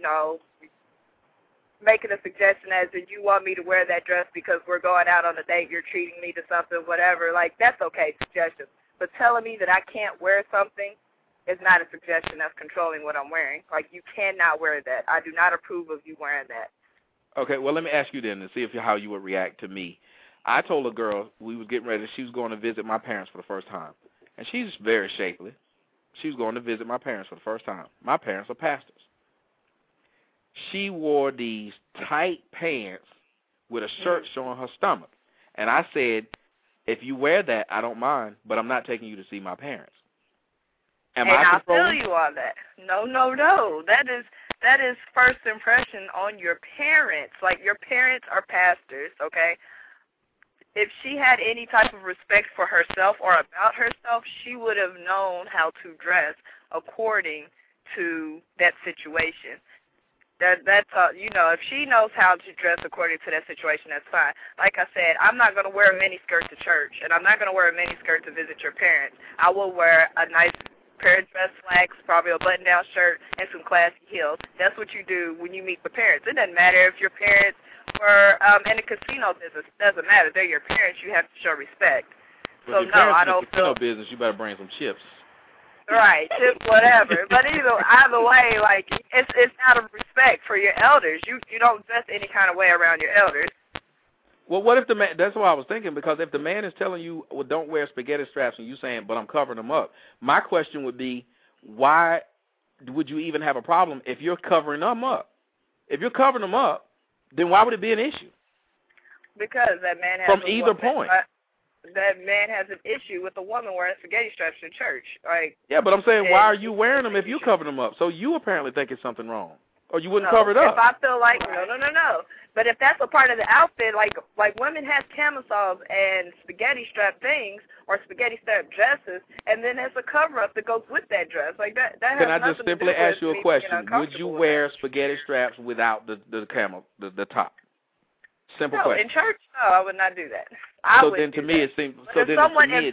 making a suggestion as if you want me to wear that dress because we're going out on a date, you're treating me to something, whatever, like, that's okay, suggestions. But telling me that I can't wear something is not a suggestion that's controlling what I'm wearing. Like, you cannot wear that. I do not approve of you wearing that. Okay, well, let me ask you then to see how you would react to me. I told a girl we was getting ready. She was going to visit my parents for the first time, and she's very shapely. She was going to visit my parents for the first time. My parents are pastors. She wore these tight pants with a shirt showing her stomach, and I said, if you wear that, I don't mind, but I'm not taking you to see my parents. And I feel you on that. No. That is first impression on your parents. Like, your parents are pastors, okay? If she had any type of respect for herself or about herself, she would have known how to dress according to that situation. That's if she knows how to dress according to that situation, that's fine. Like I said, I'm not going to wear a miniskirt to church, and I'm not going to wear a miniskirt to visit your parents. I will wear a nice pair of dress slacks, probably a button-down shirt, and some classy heels. That's what you do when you meet the parents. It doesn't matter if your parents were in the casino business. It doesn't matter. They're your parents. You have to show respect. So no, I don't feel. In the casino business, you better bring some chips. Right, chips, whatever. But either way, like it's out of respect for your elders. You don't dress any kind of way around your elders. Well, what if the man, that's what I was thinking, because if the man is telling you, well, don't wear spaghetti straps, and you saying, but I'm covering them up, my question would be, why would you even have a problem if you're covering them up? If you're covering them up, then why would it be an issue? Because that man has from either point. That man has an issue with a woman wearing spaghetti straps in church. Like, yeah, but I'm saying, why are you wearing them if you cover them up? So you apparently think it's something wrong, or you wouldn't cover it up. If I feel like no. But if that's a part of the outfit, like women have camisoles and spaghetti strap things or spaghetti strap dresses, and then there's a cover up that goes with that dress. Like that. Can I just simply ask you a question? Would you wear spaghetti straps without the top? Simple question. In church, no, I would not do that. So then to me it seems like you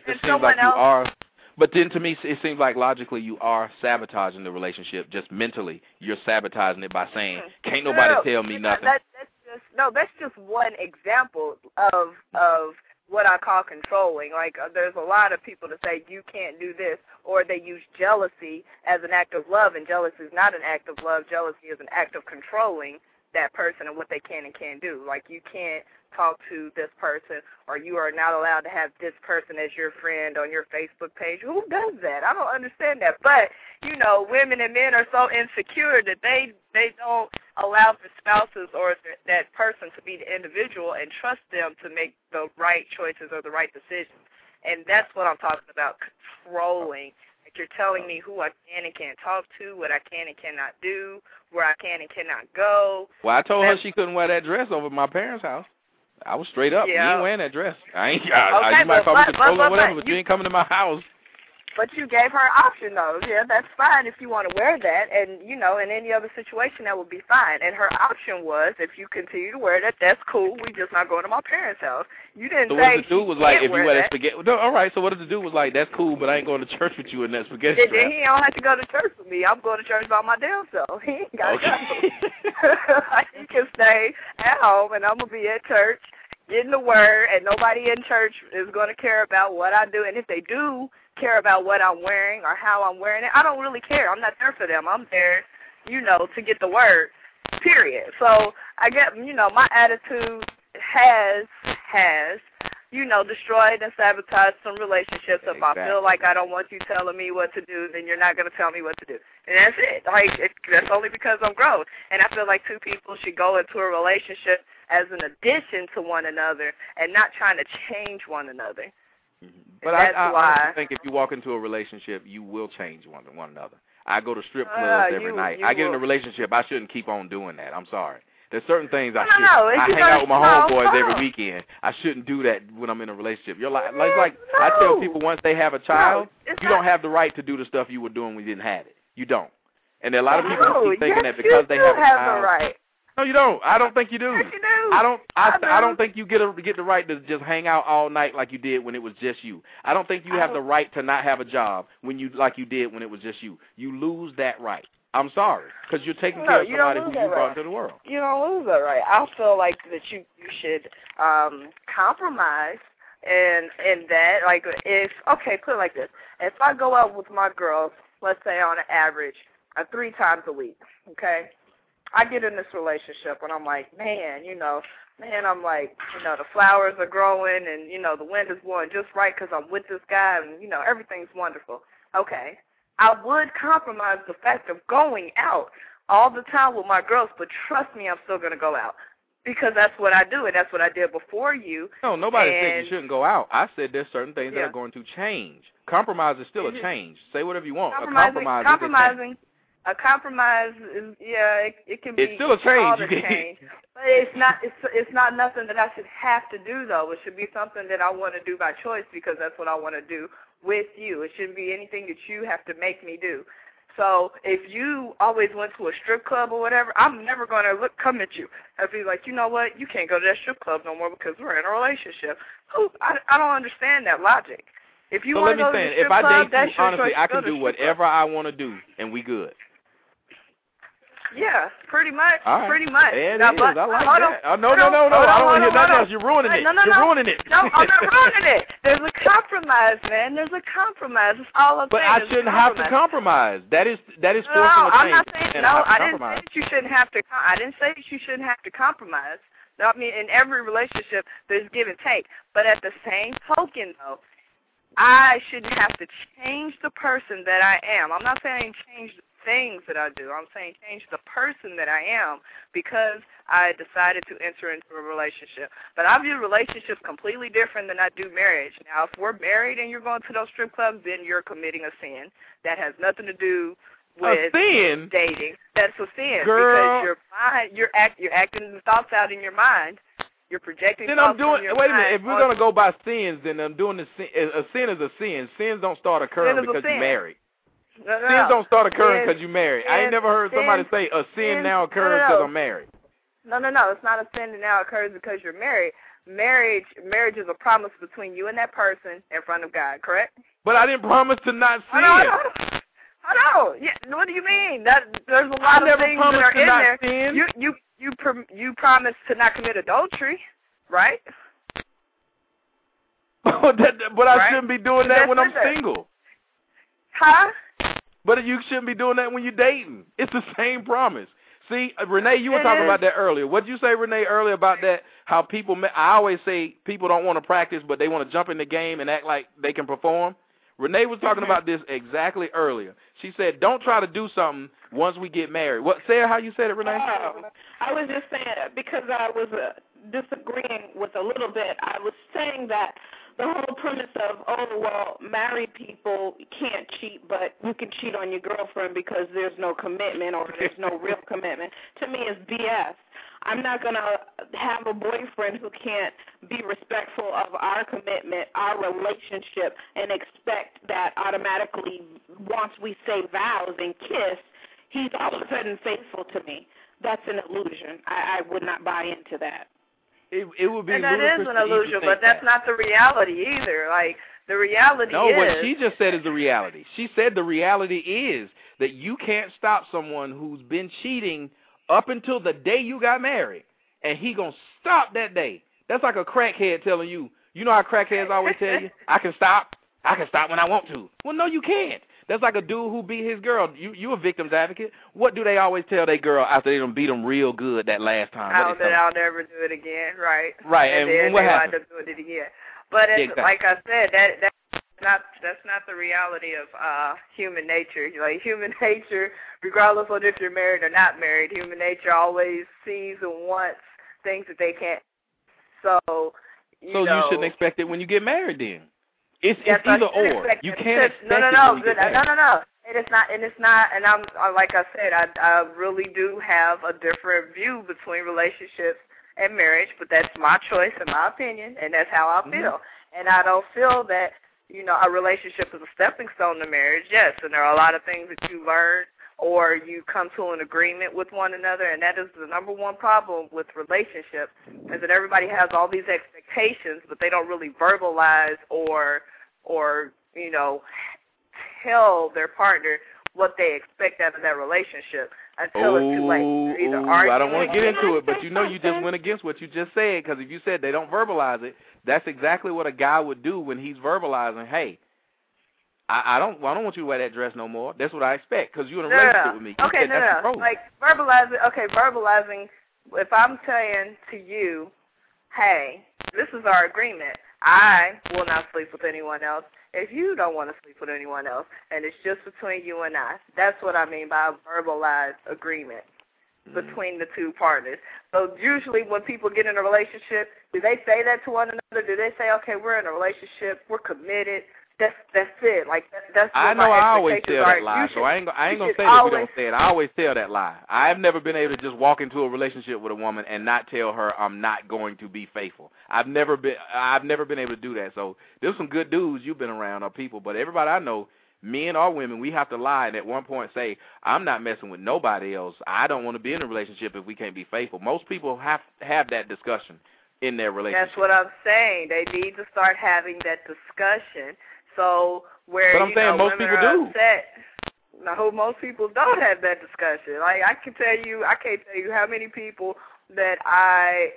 are. But then to me it seems like logically you are sabotaging the relationship. Just mentally, you're sabotaging it by saying, "Can't nobody tell me nothing." That's just one example of what I call controlling. Like, there's a lot of people that say you can't do this, or they use jealousy as an act of love, and jealousy is not an act of love. Jealousy is an act of controlling that person and what they can and can't do. Like, you can't talk to this person, or you are not allowed to have this person as your friend on your Facebook page. Who does that? I don't understand that. But, women and men are so insecure that they don't allow for spouses or that person to be the individual and trust them to make the right choices or the right decisions. And that's what I'm talking about, controlling. Like, you're telling me who I can and can't talk to, what I can and cannot do, where I can and cannot go. Well, I told her she couldn't wear that dress over at my parents' house. I was straight up. Yeah. You ain't wearing that dress. You might call me controlling or whatever, but you ain't coming to my house. But you gave her an option, though. Yeah, that's fine if you want to wear that. And, in any other situation, that would be fine. And her option was, if you continue to wear that, that's cool. We just not going to my parents' house. You didn't say what the dude was like, if you wear that spaghetti. No, all right, so what if the dude was like, that's cool, but I ain't going to church with you in that spaghetti strap? Then he don't have to go to church with me. I'm going to church by my damn self. He ain't got to go. He can stay at home, and I'm going to be at church getting the word, and nobody in church is going to care about what I do. And if they do care about what I'm wearing or how I'm wearing it, I don't really care. I'm not there for them. I'm there, to get the word, period. So I get, my attitude has destroyed and sabotaged some relationships. If I feel like I don't want you telling me what to do, then you're not going to tell me what to do. And that's it. That's only because I'm grown. And I feel like two people should go into a relationship as an addition to one another and not trying to change one another. But I think if you walk into a relationship, you will change one another. I go to strip clubs every night. I get in a relationship, I shouldn't keep on doing that. I'm sorry. There's certain things I shouldn't. I hang out with my homeboys every weekend. I shouldn't do that when I'm in a relationship. You're like I tell people, once they have a child, you don't have the right to do the stuff you were doing when you didn't have it. You don't. And there are a lot of people who keep thinking that because they have a child. The right. No, you don't. I don't think you do. Yes, you do. I don't think you get the right to just hang out all night like you did when it was just you. I don't think you have the right to not have a job like you did when it was just you. You lose that right. I'm sorry, because you're taking care of somebody who you brought into the world. You don't lose that right. I feel like that you should compromise in that. Like, put it like this. If I go out with my girls, let's say on an average, 3 times a week, okay? I get in this relationship and I'm like, man, man, I'm like, the flowers are growing and, the wind is blowing just right because I'm with this guy and, everything's wonderful. Okay. I would compromise the fact of going out all the time with my girls, but trust me, I'm still going to go out because that's what I do, and that's what I did before you. No, nobody said you shouldn't go out. I said there's certain things that are going to change. Compromise is still a change. Say whatever you want. A compromise is a compromise is, it can be. It's still a change. But it's not nothing that I should have to do, though. It should be something that I want to do by choice because that's what I want to do with you. It shouldn't be anything that you have to make me do. So if you always went to a strip club or whatever, I'm never going to come at you. I'd be like, you know what, you can't go to that strip club no more because we're in a relationship. I don't understand that logic. If you want to go to the strip club, that's your choice. Honestly, I can do whatever I want to do, and we good. Yeah, pretty much. All right. Pretty much. Yeah, it is. I like that. No. I don't want to hear nothing else. You're ruining it. No. You're ruining it. No, I'm not ruining it. There's a compromise, man. There's a compromise. That's all I'm saying. But I shouldn't have to compromise. That is forcing a change. I'm not saying, I didn't say that you shouldn't have to. I didn't say that you shouldn't have to compromise. I mean, in every relationship, there's give and take. But at the same token, though, I shouldn't have to change the person that I am. I'm not saying change the things that I do. I'm saying change the person that I am because I decided to enter into a relationship. But I view relationships completely different than I do marriage. Now, if we're married and you're going to those strip clubs, then you're committing a sin. That has nothing to do with dating. That's a sin. Girl. Because your mind, you're acting the thoughts out in your mind. You're projecting then thoughts I'm doing. from your Wait a mind. minute. If we're gonna go by sins, then I'm doing the sin. A sin is a sin. Sins don't start occurring because you're married. No. Sins don't start occurring because you're married. I ain't never heard somebody say a sin now occurs because I'm married. No. It's not a sin that now occurs because you're married. Marriage is a promise between you and that person in front of God, correct? But I didn't promise to not sin. I know. Yeah. What do you mean? There's a lot of things that are in there. Sin. You promised to not commit adultery, right? But I shouldn't be doing that when I'm single. Huh? But you shouldn't be doing that when you're dating. It's the same promise. See, Renee, you were talking about that earlier. What did you say, Renee, earlier about that? How people, I always say people don't want to practice, but they want to jump in the game and act like they can perform. Renee was talking about this exactly earlier. She said, don't try to do something once we get married. What? Say how you said it, Renee? I was just saying, because I was disagreeing with a little bit, I was saying that the whole premise of, married people can't cheat, but you can cheat on your girlfriend because there's no commitment or there's no real commitment, to me is BS. I'm not going to have a boyfriend who can't be respectful of our commitment, our relationship, and expect that automatically once we say vows and kiss, he's all of a sudden faithful to me. That's an illusion. I would not buy into that. It would be and that is an illusion, but that's not the reality either. Like, the reality is... No, what she just said is the reality. She said the reality is that you can't stop someone who's been cheating up until the day you got married, and he going to stop that day. That's like a crackhead telling you, you know how crackheads always tell you, I can stop when I want to. Well, no, you can't. That's like a dude who beat his girl. You a victim's advocate. What do they always tell their girl after they done beat them real good that last time? I'll never do it again, right? Right, and then what happened? Wind up doing it again. But like I said, that's not the reality of human nature. Like, human nature, regardless of if you're married or not married, human nature always sees and wants things that they can't. So you shouldn't expect it when you get married then. It's either or. You can't expect it when you get married. No. It's not. And I'm like I said, I really do have a different view between relationships and marriage, but that's my choice and my opinion, and that's how I feel. And I don't feel that a relationship is a stepping stone to marriage. Yes, and there are a lot of things that you learn or you come to an agreement with one another, and that is the number one problem with relationships, is that everybody has all these expectations, but they don't really verbalize or tell their partner what they expect out of that relationship until it's too late. Either arguing. I don't want to get into it, but you just went against what you just said, because if you said they don't verbalize it, that's exactly what a guy would do when he's verbalizing, hey, I don't want you to wear that dress no more. That's what I expect, because you're in a relationship with me. Okay, no. Like, verbalizing, if I'm saying to you, hey, this is our agreement. I will not sleep with anyone else if you don't want to sleep with anyone else, and it's just between you and I. That's what I mean by a verbalized agreement between the two partners. So usually when people get in a relationship, do they say that to one another? Do they say, okay, we're in a relationship, we're committed, that's it. Like that's what I know my I always expectations tell are. that lie, so I ain't gonna say always, that we don't say it. I always tell that lie. I've never been able to just walk into a relationship with a woman and not tell her I'm not going to be faithful. I've never been able to do that. So there's some good dudes you've been around or people, but everybody I know, men or women, we have to lie and at one point say, I'm not messing with nobody else. I don't want to be in a relationship if we can't be faithful. Most people have that discussion in their relationship. That's what I'm saying. They need to start having that discussion. So where but I'm saying most women people are do. upset. No, most people don't have that discussion. Like I can't tell you how many people that I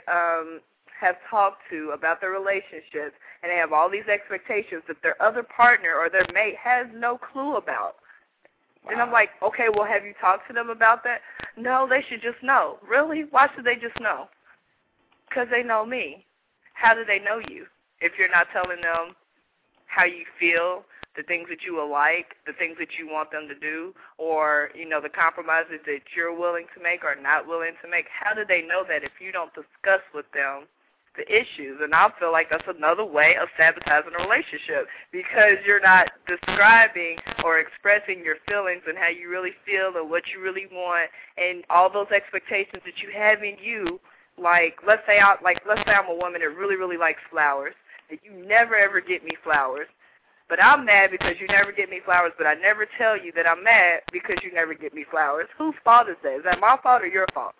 have talked to about their relationships, and they have all these expectations that their other partner or their mate has no clue about. Wow. And I'm like, okay, well, have you talked to them about that? No, they should just know. Really? Why should they just know? Because they know me. How do they know you if you're not telling them how you feel, the things that you will like, the things that you want them to do, or, the compromises that you're willing to make or not willing to make? How do they know that if you don't discuss with them the issues? And I feel like that's another way of sabotaging a relationship, because you're not describing or expressing your feelings and how you really feel and what you really want and all those expectations that you have in you. Like, let's say I'm a woman that really, really likes flowers, and you never, ever get me flowers. But I'm mad because you never get me flowers, but I never tell you that I'm mad because you never get me flowers. Whose fault is that? Is that my fault or your fault?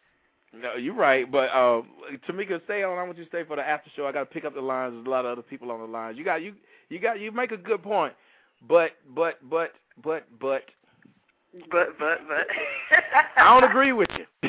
No, you're right. But Tamika, stay on. I want you to stay for the after show. I got to pick up the lines. There's a lot of other people on the lines. You make a good point. But. I don't agree with you.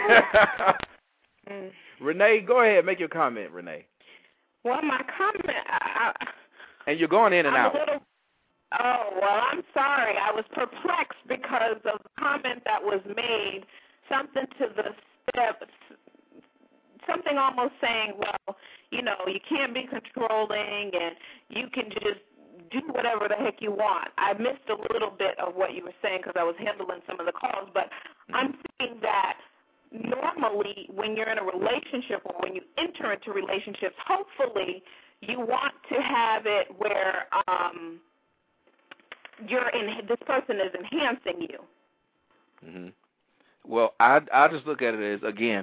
Renee, go ahead. Make your comment, Renee. Well, my comment... And you're going in and out. I'm sorry. I was perplexed because of the comment that was made, something to the step, something almost saying, well, you can't be controlling and you can just do whatever the heck you want. I missed a little bit of what you were saying because I was handling some of the calls, but I'm saying that normally when you're in a relationship or when you enter into relationships, hopefully you want to have it where this person is enhancing you. Mm-hmm. Well, I just look at it as, again,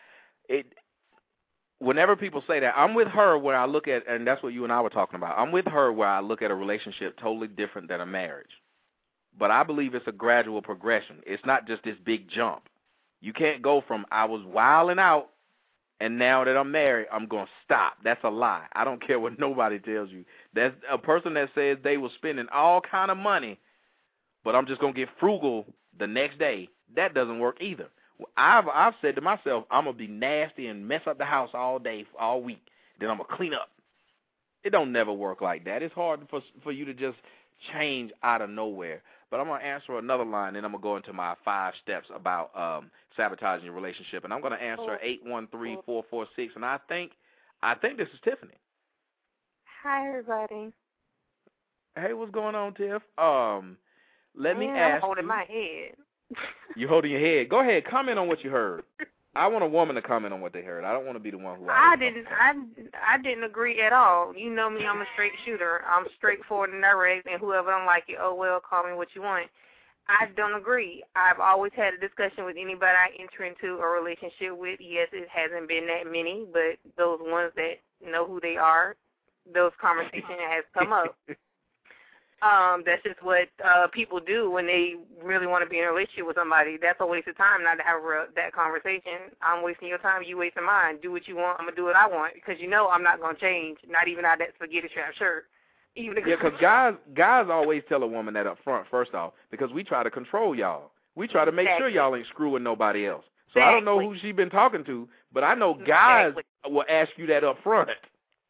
whenever people say that, I'm with her where I look at, and that's what you and I were talking about, I'm with her where I look at a relationship totally different than a marriage. But I believe it's a gradual progression. It's not just this big jump. You can't go from I was wilding out and now that I'm married, I'm going to stop. That's a lie. I don't care what nobody tells you. That's a person that says they were spending all kind of money, but I'm just going to get frugal the next day. That doesn't work either. I've said to myself, I'm going to be nasty and mess up the house all day, all week. Then I'm going to clean up. It don't never work like that. It's hard for you to just change out of nowhere. But I'm going to answer another line, and I'm going to go into my 5 steps about sabotaging your relationship. And I'm going to answer 813-446. And I think this is Tiffany. Hi, everybody. Hey, what's going on, Tiff? Let me ask. I'm holding my head. You holding your head? Go ahead. Comment on what you heard. I want a woman to comment on what they heard. I don't want to be the one who. I didn't agree at all. You know me, I'm a straight shooter. I'm straightforward and direct, and whoever don't like it, oh well, call me what you want. I don't agree. I've always had a discussion with anybody I enter into a relationship with. Yes, it hasn't been that many, but those ones that know who they are, those conversations has come up. That's just what people do when they really want to be in a relationship with somebody. That's a waste of time not to have that conversation. I'm wasting your time, you wasting mine. Do what you want, I'm going to do what I want, because you know I'm not going to change, not even out of that spaghetti strap shirt. Yeah, because guys always tell a woman that up front, first off, because we try to control y'all. We try to make sure y'all ain't screwing nobody else. So I don't know who she been talking to, but I know guys will ask you that up front.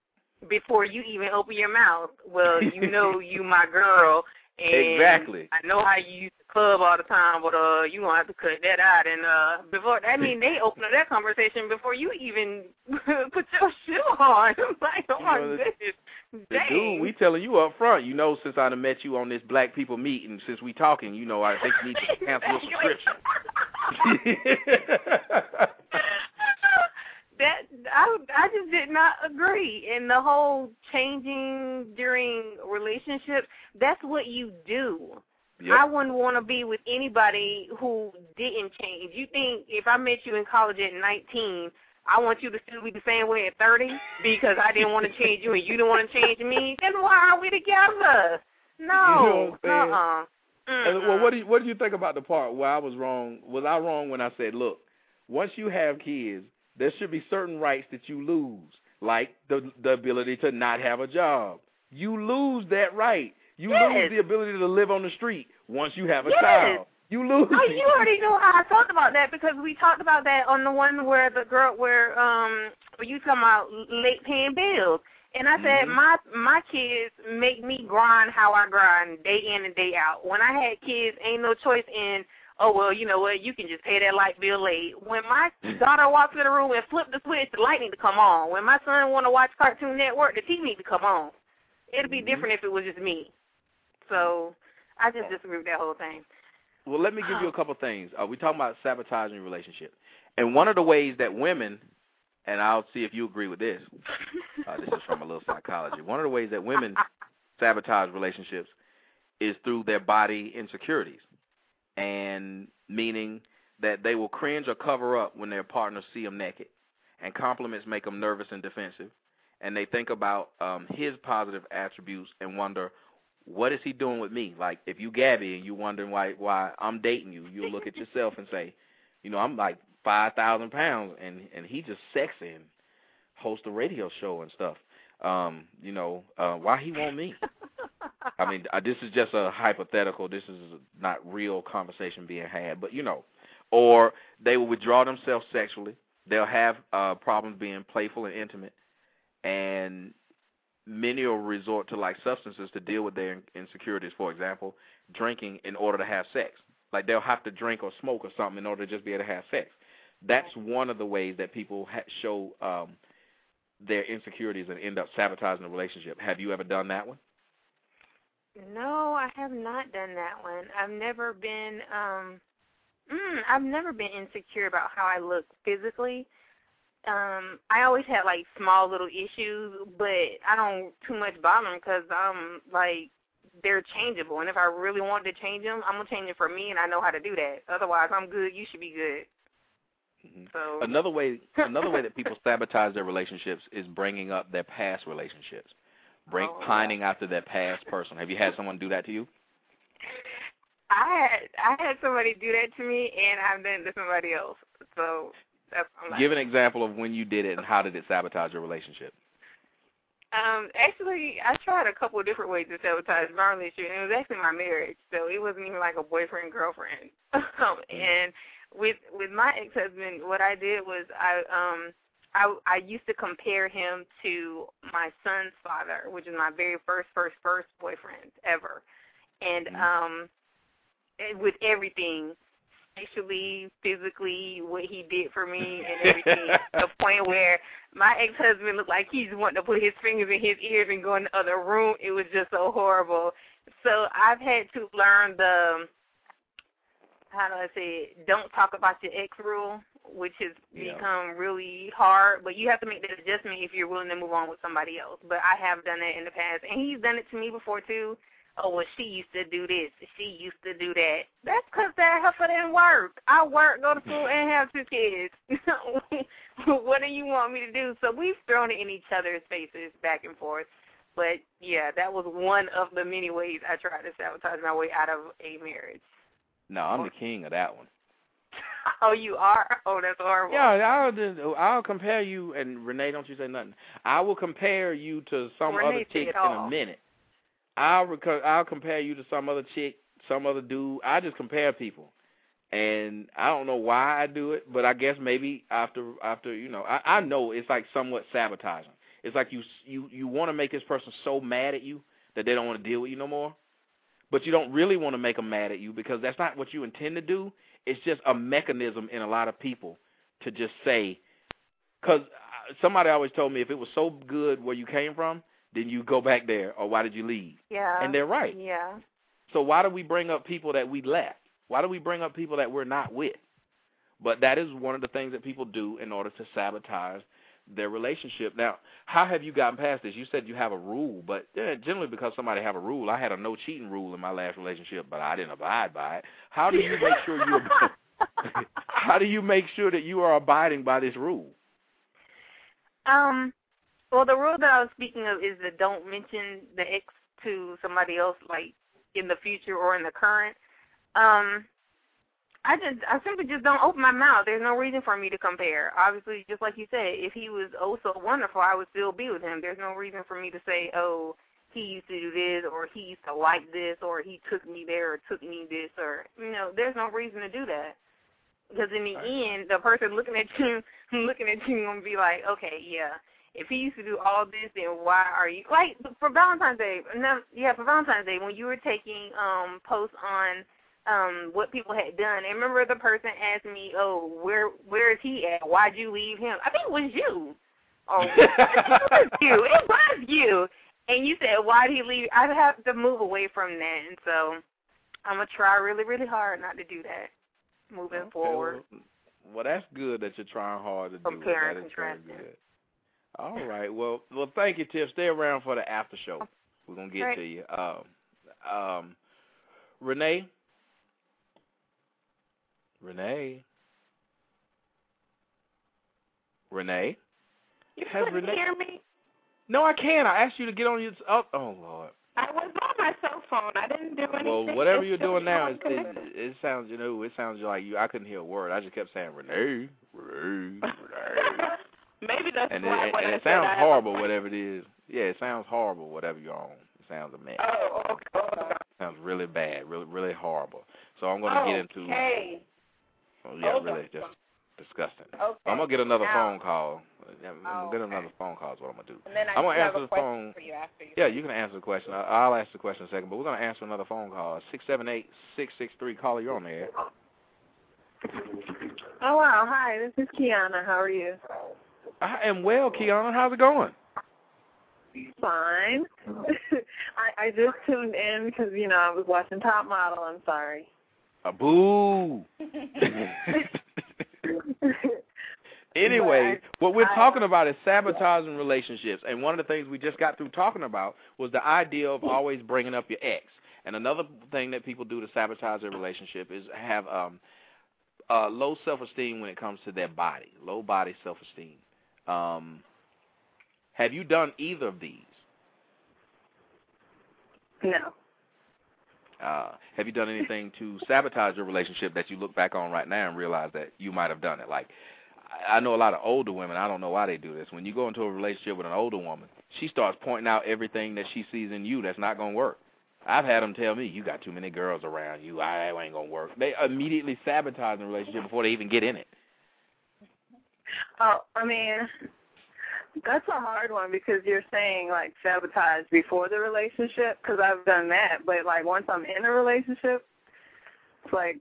before you even open your mouth. Well, you know you my girl, and exactly. I know how you use the club all the time, but you gonna have to cut that out. And before, I mean, they open up that conversation before you even put your shoe on. Like, oh my goodness, dang. Dude, we telling you up front. You know, since I done met you on this Black People Meet, and since we talking, you know, I think you need to cancel your subscription. That I just did not agree. And the whole changing during relationships, that's what you do. Yep. I wouldn't want to be with anybody who didn't change. You think if I met you in college at 19, I want you to still be the same way at 30 because I didn't want to change you and you didn't want to change me? Then why are we together? No. You know well, what do you think about the part where I was wrong? Was I wrong when I said, look, once you have kids, there should be certain rights that you lose, like the ability to not have a job. You lose that right. You lose the ability to live on the street once you have a child. You lose. Oh, you already know how I talked about that because we talked about that on the one where the girl where you talking about late paying bills. And I said my kids make me grind how I grind day in and day out. When I had kids, ain't no choice in, oh, well, you know what, you can just pay that light bill late. When my daughter walks in the room and flip the switch, the light need to come on. When my son want to watch Cartoon Network, the TV need to come on. It'd be different if it was just me. So I just disagree with that whole thing. Well, let me give you a couple things. We're talking about sabotaging relationships. And one of the ways that women, and I'll see if you agree with this. This is from a little psychology. One of the ways that women sabotage relationships is through their body insecurities, and meaning that they will cringe or cover up when their partners see them naked, and compliments make them nervous and defensive, and they think about his positive attributes and wonder, what is he doing with me? Like, if you Gabby and you wondering why I'm dating you, you'll look at yourself and say, you know, I'm like 5,000 pounds, and he just sexy and hosts a radio show and stuff. You know, why he want me? I mean, this is just a hypothetical. This is not real conversation being had, but, you know. Or they will withdraw themselves sexually. They'll have problems being playful and intimate, and many will resort to, like, substances to deal with their insecurities. For example, drinking in order to have sex. Like, they'll have to drink or smoke or something in order to just be able to have sex. That's one of the ways that people show their insecurities and end up sabotaging the relationship. Have you ever done that one? No, I have not done that one. I've never been insecure about how I look physically. I always had, like, small little issues, but I don't too much bother them because like, they're changeable. And if I really wanted to change them, I'm going to change it for me, and I know how to do that. Otherwise, I'm good. You should be good. Mm-hmm. So Another way that people sabotage their relationships is bringing up their past relationships, pining after their past person. Have you had someone do that to you? I had somebody do that to me, and I've done it to somebody else. So that's Give an example of when you did it and how did it sabotage your relationship. Actually, I tried a couple of different ways to sabotage my relationship, and it was actually my marriage. So it wasn't even like a boyfriend-girlfriend. And with my ex-husband, what I did was I used to compare him to my son's father, which is my very first boyfriend ever. And with everything, sexually, physically, what he did for me and everything, to the point where my ex-husband looked like he's wanting to put his fingers in his ears and go in the other room. It was just so horrible. So I've had to learn the, how do I say it, don't talk about your ex rule, which has become really hard. But you have to make that adjustment if you're willing to move on with somebody else. But I have done that in the past. And he's done it to me before, too. Oh, well, she used to do this. She used to do that. That's because that heifer didn't work. I work, go to school, and have 2 kids. What do you want me to do? So we've thrown it in each other's faces back and forth. But, yeah, that was one of the many ways I tried to sabotage my way out of a marriage. No, I'm the king of that one. Oh, you are? Oh, that's horrible. Yeah, I'll compare you, and Renee, don't you say nothing. I will compare you to some other chick in a minute. I'll compare you to some other chick, some other dude. I just compare people, and I don't know why I do it, but I guess maybe after you know, I know it's like somewhat sabotaging. It's like you want to make this person so mad at you that they don't want to deal with you no more. But you don't really want to make them mad at you because that's not what you intend to do. It's just a mechanism in a lot of people to just say, because somebody always told me if it was so good where you came from, then you go back there, or why did you leave? Yeah. And they're right. Yeah. So why do we bring up people that we left? Why do we bring up people that we're not with? But that is one of the things that people do in order to sabotage their relationship. Now, how have you gotten past this? You said you have a rule, but generally because somebody have a rule. I had a no cheating rule in my last relationship, but I didn't abide by it. How do you make sure you how do you make sure that you are abiding by this rule? Well, the rule that I was speaking of is that don't mention the ex to somebody else, like in the future or in the current. I simply just don't open my mouth. There's no reason for me to compare. Obviously, just like you said, if he was oh so wonderful, I would still be with him. There's no reason for me to say, oh, he used to do this, or he used to like this, or he took me there, or took me this, or, there's no reason to do that. Because in the end, the person looking at you going to be like, okay, yeah, if he used to do all this, then why are you, like, for Valentine's Day, when you were taking posts on what people had done, and remember the person asked me, oh, where is he at? Why'd you leave him? I think it was you. Oh, it was you. And you said, why did he leave? I'd have to move away from that, and so I'm going to try really, really hard not to do that moving forward. Well, that's good that you're trying hard to do it. Comparing and contrasting. All right. Well, thank you, Tiff. Stay around for the after show. We're going to get to you. Renee? You couldn't hear me? No, I can't. I asked you to get on your... Oh, Lord. I was on my cell phone. I didn't do anything. Well, whatever you're doing now, it sounds, it sounds like you. I couldn't hear a word. I just kept saying, Renee. Maybe that's why. And it sounds horrible, whatever it is. Yeah, it sounds horrible, whatever you're on. It sounds a mess. Oh, okay. It sounds really bad, really, really horrible. So I'm going to get into... Oh, yeah, really, just disgusting. Okay. I'm going to get another phone call. I'm going to get another phone call is what I'm going to do. And then I'm going to answer have the phone. For you after you. Yeah, you can answer the question. I'll ask the question in a second, but we're going to answer another phone call. 678-663. Caller, you're on the air. Oh, wow. Hi, this is Kiana. How are you? I am well, Kiana. How's it going? Fine. I just tuned in because, I was watching Top Model. I'm sorry. Boo. Anyway, what we're talking about is sabotaging relationships, and one of the things we just got through talking about was the idea of always bringing up your ex. And another thing that people do to sabotage their relationship is have low self-esteem when it comes to their body, low body self-esteem. Have you done either of these? No. Have you done anything to sabotage your relationship that you look back on right now and realize that you might have done it? Like, I know a lot of older women, I don't know why they do this. When you go into a relationship with an older woman, she starts pointing out everything that she sees in you that's not going to work. I've had them tell me, you got too many girls around you, I ain't going to work. They immediately sabotage the relationship before they even get in it. Oh, I mean, that's a hard one because you're saying, like, sabotage before the relationship, because I've done that. But, like, once I'm in a relationship, it's like,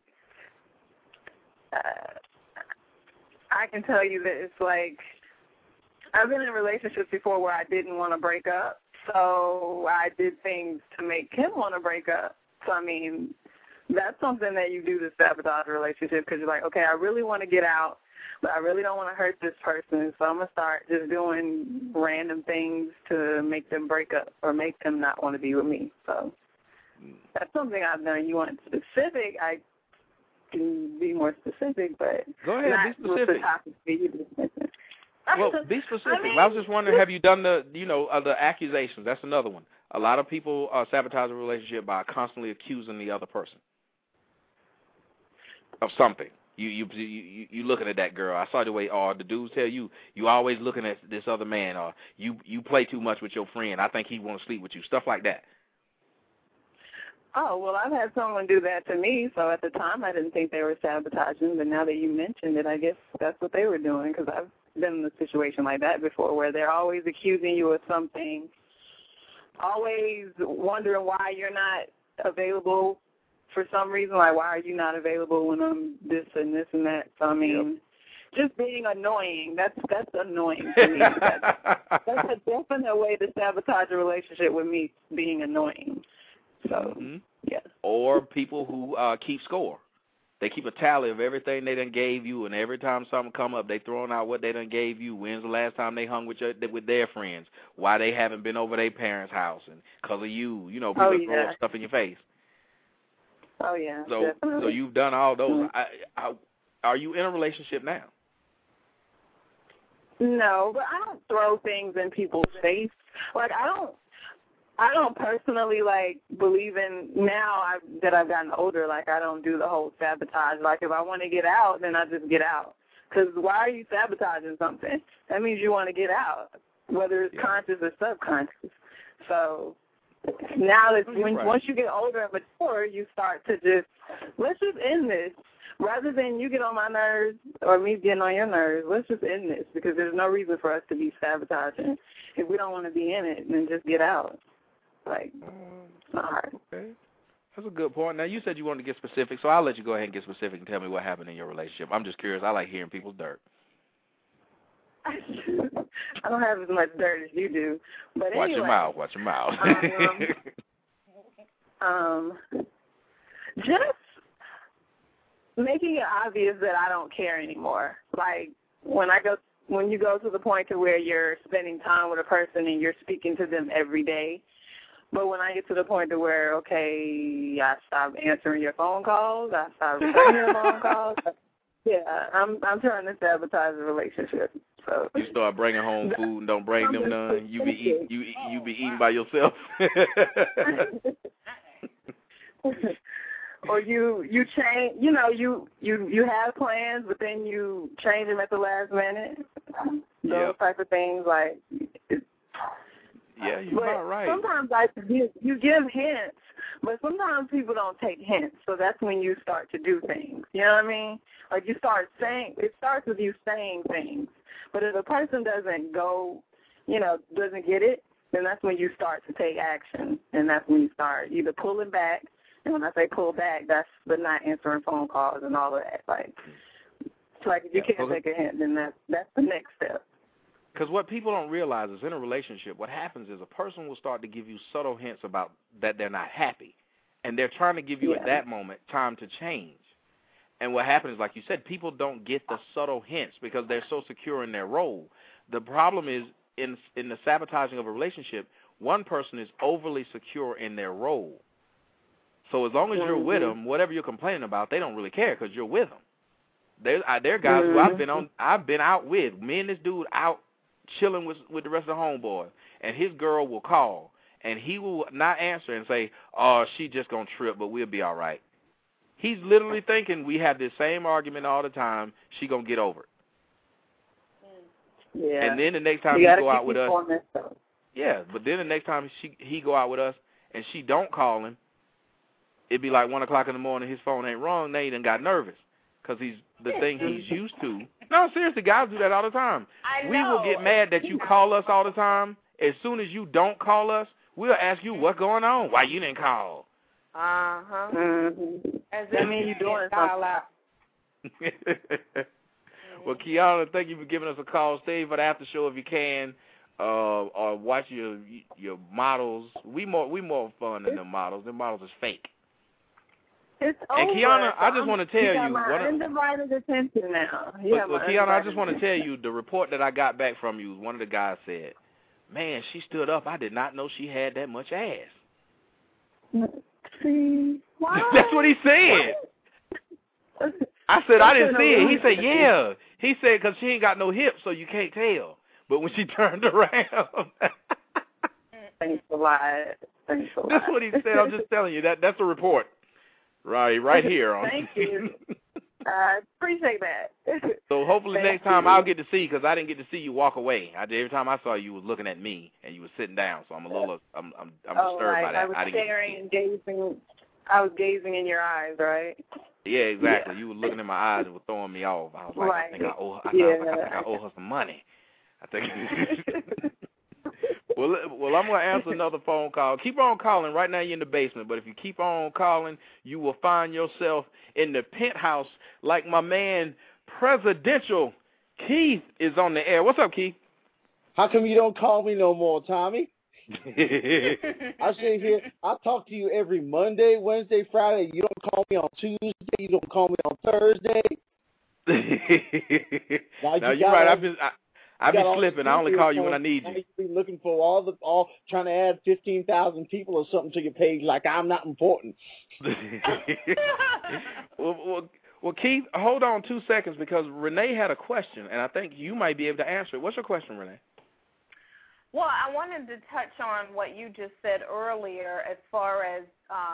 I can tell you that it's like, I've been in relationships before where I didn't want to break up, so I did things to make him want to break up. So, I mean, that's something that you do to sabotage a relationship because you're like, okay, I really want to get out, but I really don't want to hurt this person, so I'm going to start just doing random things to make them break up or make them not want to be with me. So that's something I've done. You want specific, I can be more specific, but go ahead, be specific. Well, be specific. I mean, I was just wondering, have you done the accusations? That's another one. A lot of people sabotage a relationship by constantly accusing the other person of something. You looking at that girl. I saw the way the dudes tell you always looking at this other man, or you play too much with your friend. I think he want to sleep with you. Stuff like that. Oh, well, I've had someone do that to me, so at the time I didn't think they were sabotaging, but now that you mentioned it, I guess that's what they were doing because I've been in a situation like that before, where they're always accusing you of something, always wondering why you're not available for some reason. Like, why are you not available when I'm this and this and that? So I mean, just being annoying. That's annoying to me. That's a definite way to sabotage a relationship with me, being annoying. So yeah. Or people who keep score. They keep a tally of everything they done gave you, and every time something come up, they throwing out what they done gave you. When's the last time they hung with their friends? Why they haven't been over their parents' house? And because of you, you know, people throw up stuff in your face. Oh yeah. So you've done all those. Are you in a relationship now? No, but I don't throw things in people's face. Like I don't personally like believe in now that I've gotten older. Like I don't do the whole sabotage. Like if I want to get out, then I just get out. Because why are you sabotaging something? That means you want to get out, whether it's conscious or subconscious. So now that once you get older and mature, you start to let's just end this. Rather than you get on my nerves or me getting on your nerves, let's just end this, because there's no reason for us to be sabotaging. If we don't want to be in it, then just get out. Like, it's not hard. Okay. That's a good point. Now, you said you wanted to get specific, so I'll let you go ahead and get specific and tell me what happened in your relationship. I'm just curious. I like hearing people's dirt. I don't have as much dirt as you do. But Watch anyway, your mouth. Watch your mouth. Just making it obvious that I don't care anymore. Like, when you go to the point to where you're spending time with a person and you're speaking to them every day, but when I get to the point to where, okay, I stop answering your phone calls, I stop returning your phone calls, I'm trying to sabotage the relationship. So you start bringing home food and don't bring them none. You be eating by yourself. Or you change, you have plans, but then you change them at the last minute. Those type of things, like. Yeah, you're about right. Sometimes you give hints, but sometimes people don't take hints. So that's when you start to do things. You know what I mean? Like it starts with you saying things. But if a person doesn't doesn't get it, then that's when you start to take action, and that's when you start either pulling back. And when I say pull back, that's the not answering phone calls and all of that. Like, it's like if you can't take a hint, then that's the next step. Because what people don't realize is in a relationship, what happens is a person will start to give you subtle hints about that they're not happy. And they're trying to give you at that moment time to change. And what happens is, like you said, people don't get the subtle hints because they're so secure in their role. The problem is in the sabotaging of a relationship, one person is overly secure in their role. So as long as you're with them, whatever you're complaining about, they don't really care because you're with them. There are guys who I've been out with. Me and this dude out chilling with the rest of the homeboys, and his girl will call, and he will not answer and say, "Oh, she just gonna trip, but we'll be all right." He's literally thinking we have this same argument all the time. She gonna get over it. Yeah. And then the next time he go out with us, but then the next time he go out with us and she don't call him, it'd be like 1 o'clock in the morning. His phone ain't rung. Now he done got nervous because the thing he's used to. No, seriously, guys do that all the time. We will get mad that you call us all the time. As soon as you don't call us, we'll ask you what's going on. Why you didn't call? That means you're doing something. Well, Kiana, thank you for giving us a call. Stay for the after show if you can, or watch your models. We more fun than the models. The models is fake. It's and over. Kiana, I just want to tell you. My undivided attention now. But Kiana, I just want to tell you the report that I got back from you. One of the guys said, "Man, she stood up. I did not know she had that much ass." See, that's what he said. I said I didn't see it. He said, "Yeah." He said because she ain't got no hips, so you can't tell. But when she turned around, thanks a lot. That's what he said. I'm just telling you that's a report. Right here. Thank you. I appreciate that. So hopefully next time I'll get to see, because I didn't get to see you walk away. Every time I saw you was looking at me and you were sitting down. So I'm a little, I'm disturbed by that. I was staring and gazing. I was gazing in your eyes, right? Yeah, exactly. You were looking in my eyes and were throwing me off. I was like, Right. I think I owe her some money. I think. Well, I'm going to answer another phone call. Keep on calling. Right now you're in the basement, but if you keep on calling, you will find yourself in the penthouse like my man, Presidential Keith, is on the air. What's up, Keith? How come you don't call me no more, Tommy? I sit here. I talk to you every Monday, Wednesday, Friday. You don't call me on Tuesday. You don't call me on Thursday. Now you're right. I've been slipping. I only call you when I need you. You've been looking for all trying to add 15,000 people or something to your page like I'm not important. Well, Keith, hold on 2 seconds because Renee had a question, and I think you might be able to answer it. What's your question, Renee? Well, I wanted to touch on what you just said earlier as far as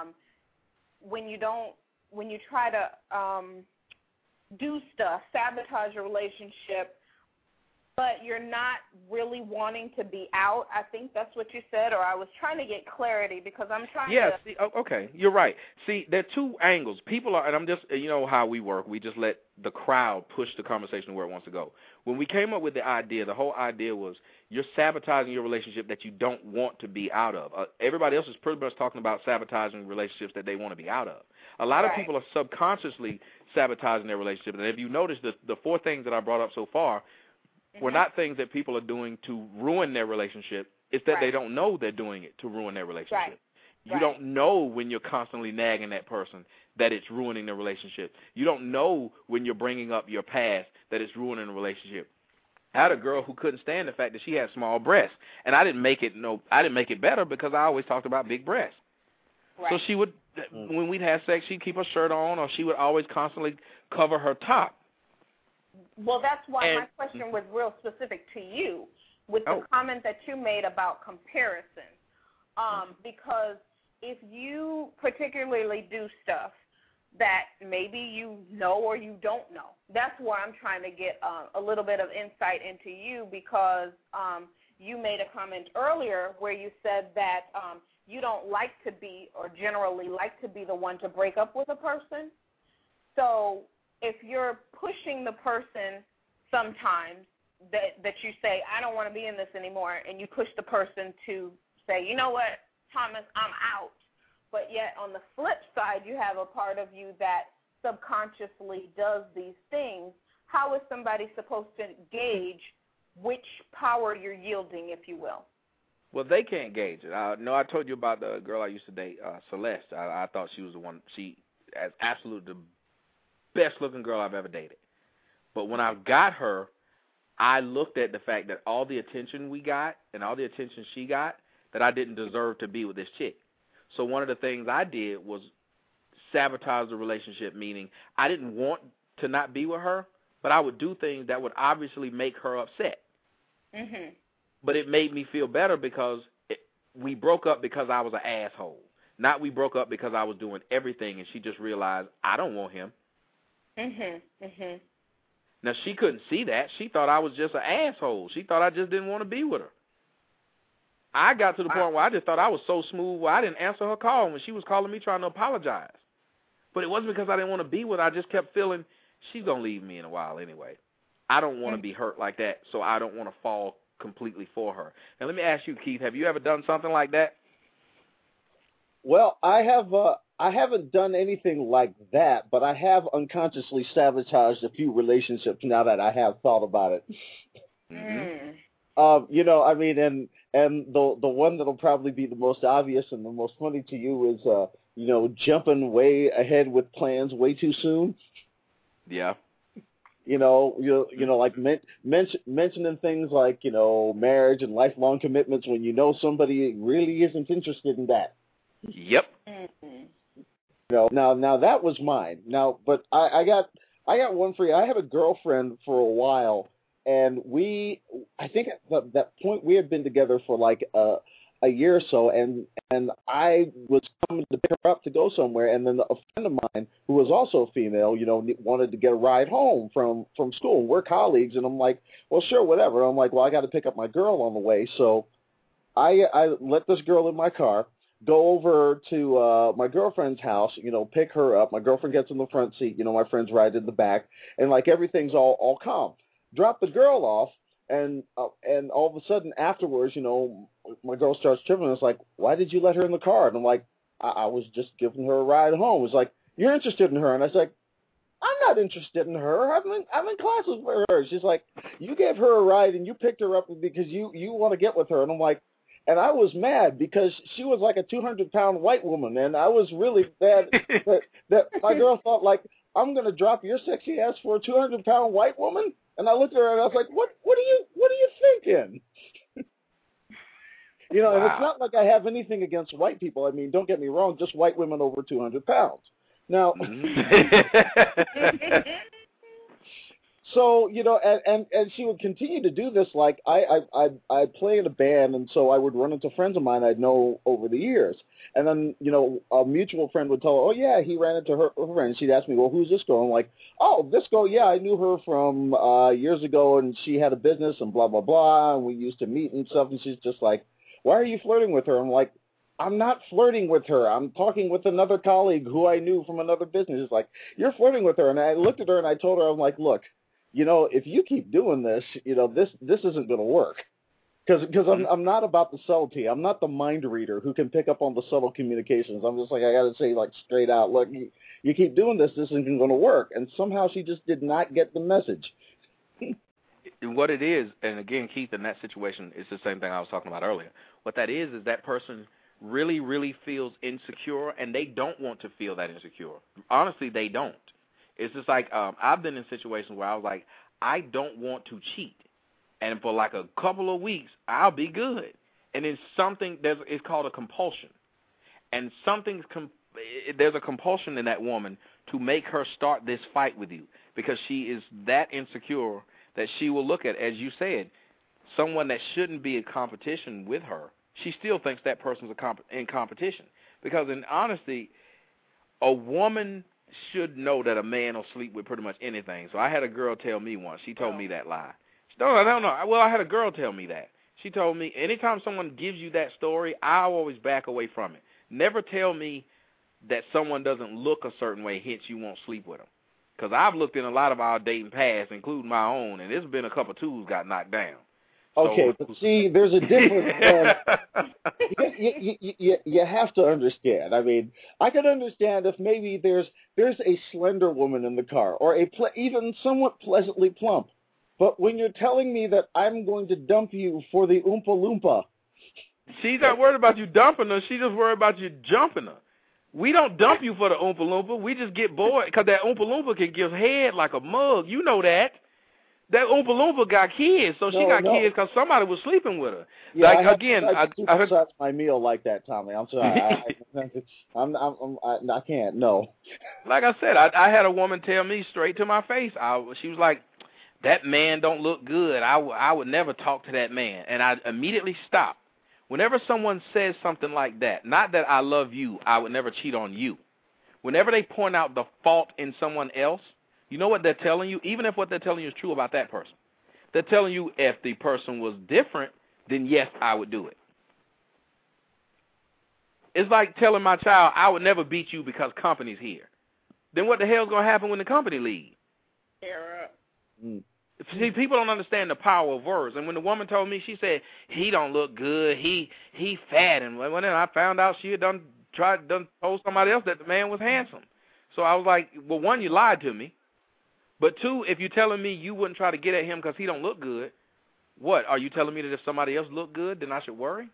when you try to do stuff, sabotage your relationship, but you're not really wanting to be out. I think that's what you said, or I was trying to get clarity because I'm trying to... See, okay, you're right. See, there are two angles. People are, and I'm just, you know how we work. We just let the crowd push the conversation where it wants to go. When we came up with the idea, the whole idea was you're sabotaging your relationship that you don't want to be out of. Everybody else is pretty much talking about sabotaging relationships that they want to be out of. A lot of people are subconsciously sabotaging their relationship. And if you notice, the four things that I brought up so far were not things that people are doing to ruin their relationship. It's that they don't know they're doing it to ruin their relationship. You don't know when you're constantly nagging that person that it's ruining the relationship. You don't know when you're bringing up your past that it's ruining the relationship. I had a girl who couldn't stand the fact that she had small breasts, and I didn't make it better because I always talked about big breasts. So she would, when we'd have sex, she'd keep her shirt on, or she would always constantly cover her top. Well, that's why my question was real specific to you with the comment that you made about comparison. Because if you particularly do stuff that maybe you know or you don't know, that's where I'm trying to get a little bit of insight into you because you made a comment earlier where you said that you don't like to be or generally like to be the one to break up with a person. So if you're pushing the person sometimes that you say, I don't want to be in this anymore, and you push the person to say, you know what, Thomas, I'm out. But yet on the flip side, you have a part of you that subconsciously does these things. How is somebody supposed to gauge which power you're yielding, if you will? Well, they can't gauge it. I told you about the girl I used to date, Celeste. I thought she was the one. She is absolutely the best-looking girl I've ever dated. But when I got her, I looked at the fact that all the attention we got and all the attention she got, that I didn't deserve to be with this chick. So one of the things I did was sabotage the relationship, meaning I didn't want to not be with her, but I would do things that would obviously make her upset. Mm-hmm. But it made me feel better because we broke up because I was an asshole. Not we broke up because I was doing everything and she just realized I don't want him. Now, she couldn't see that. She thought I was just an asshole. She thought I just didn't want to be with her. I got to the point where I just thought I was so smooth where I didn't answer her call when she was calling me trying to apologize. But it wasn't because I didn't want to be with her. I just kept feeling she's going to leave me in a while anyway. I don't want to be hurt like that, so I don't want to fall completely for her. Now, let me ask you, Keith, have you ever done something like that? Well, I haven't done anything like that, but I have unconsciously sabotaged a few relationships now that I have thought about it. You know, I mean, and the one that'll probably be the most obvious and the most funny to you is, you know, jumping way ahead with plans way too soon. Yeah. You know, like mentioning things like, you know, marriage and lifelong commitments when you know somebody really isn't interested in that. Yep. You know, now that was mine. Now, but I got one for you. I had a girlfriend for a while, and I think at that point we had been together for like a year or so, and I was coming to pick her up to go somewhere, and then a friend of mine who was also a female, you know, wanted to get a ride home from school. We're colleagues, and I'm like, well, sure, whatever. I'm like, well, I got to pick up my girl on the way, so I let this girl in my car. go over to my girlfriend's house, pick her up. My girlfriend gets in the front seat, my friend's right in the back, and like everything's all calm. Drop the girl off, and all of a sudden afterwards, my girl starts tripping. It's like, why did you let her in the car? And I'm like, I was just giving her a ride home. It's like, you're interested in her, and I was like, I'm not interested in her. I'm in classes with her. She's like, you gave her a ride and you picked her up because you want to get with her. And I'm like, and I was mad because she was like a 200-pound white woman, and I was really mad that my girl thought like, I'm gonna drop your sexy ass for a 200-pound white woman. And I looked at her and I was like, what are you thinking? Wow. And it's not like I have anything against white people. I mean, don't get me wrong, just white women over 200 pounds. Now, so, and she would continue to do this. Like, I play in a band, and so I would run into friends of mine I'd know over the years. And then, a mutual friend would tell her, oh, yeah, he ran into her friend. She'd ask me, well, who's this girl? I'm like, oh, this girl, yeah, I knew her from years ago, and she had a business and blah, blah, blah, and we used to meet and stuff. And she's just like, why are you flirting with her? I'm like, I'm not flirting with her. I'm talking with another colleague who I knew from another business. It's like, you're flirting with her. And I looked at her and I told her, I'm like, look, if you keep doing this, this isn't going to work. Because I'm not about the subtlety. I'm not the mind reader who can pick up on the subtle communications. I'm just like, I got to say, like, straight out, look, you keep doing this isn't going to work. And somehow she just did not get the message. What it is, and again, Keith, in that situation, it's the same thing I was talking about earlier. What that is that person really, really feels insecure, and they don't want to feel that insecure. Honestly, they don't. It's just like I've been in situations where I was like, I don't want to cheat. And for like a couple of weeks, I'll be good. And then it's called a compulsion. And there's a compulsion in that woman to make her start this fight with you because she is that insecure that she will look at, as you said, someone that shouldn't be in competition with her. She still thinks that person's in competition. Because in honesty, a woman should know that a man will sleep with pretty much anything. So I had a girl tell me once. She told me that lie. No. Well, I had a girl tell me that. She told me anytime someone gives you that story, I always back away from it. Never tell me that someone doesn't look a certain way, hence you won't sleep with them. Because I've looked in a lot of our dating past, including my own, and there's been a couple tools got knocked down. Okay, but see, there's a difference. You have to understand. I mean, I could understand if maybe there's a slender woman in the car or even somewhat pleasantly plump. But when you're telling me that I'm going to dump you for the Oompa Loompa. She's not worried about you dumping her. She's just worried about you jumping her. We don't dump you for the Oompa Loompa. We just get bored because that Oompa Loompa can give head like a mug. You know that. That Oompa Loompa got kids, so she got kids because somebody was sleeping with her. Yeah, like, I heard my meal like that, Tommy. I'm sorry. I can't. No. Like I said, I had a woman tell me straight to my face. She was like, that man don't look good. I would never talk to that man. And I immediately stopped. Whenever someone says something like that, not that I love you, I would never cheat on you. Whenever they point out the fault in someone else, you know what they're telling you? Even if what they're telling you is true about that person. They're telling you if the person was different, then yes, I would do it. It's like telling my child, I would never beat you because company's here. Then what the hell's going to happen when the company leaves? See, people don't understand the power of words. And when the woman told me, she said, he don't look good, he fat. And when I found out she had done told somebody else that the man was handsome. So I was like, well, one, you lied to me. But two, if you're telling me you wouldn't try to get at him because he don't look good, what? Are you telling me that if somebody else looked good, then I should worry?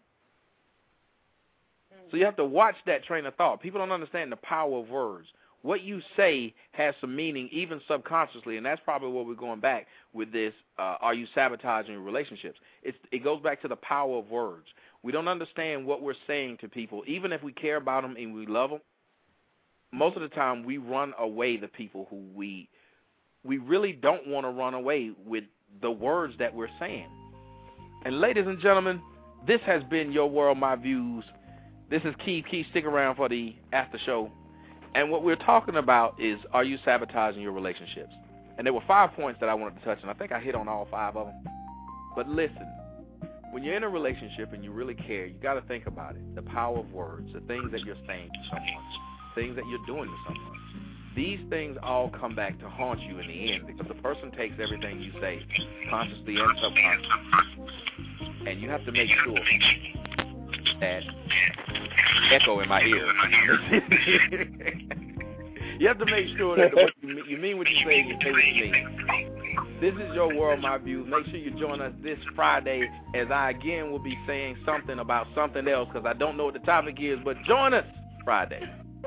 So you have to watch that train of thought. People don't understand the power of words. What you say has some meaning, even subconsciously, and that's probably where we're going back with this, are you sabotaging relationships? It goes back to the power of words. We don't understand what we're saying to people, even if we care about them and we love them. Most of the time, we run away the people who we really don't want to run away with the words that we're saying. And ladies and gentlemen, this has been Your World, My Views. This is Keith. Keith, stick around for the after show. And what we're talking about is, are you sabotaging your relationships? And there were 5 points that I wanted to touch, and I think I hit on all 5 of them. But listen, when you're in a relationship and you really care, you got to think about it. The power of words, the things that you're saying to someone, things that you're doing to someone. These things all come back to haunt you in the end because the person takes everything you say, consciously and subconsciously. And you have to make sure that echo in my ear. You have to make sure that you mean what you say and you say what you mean. This is Your World, My Views. Make sure you join us this Friday as I again will be saying something about something else because I don't know what the topic is, but join us Friday.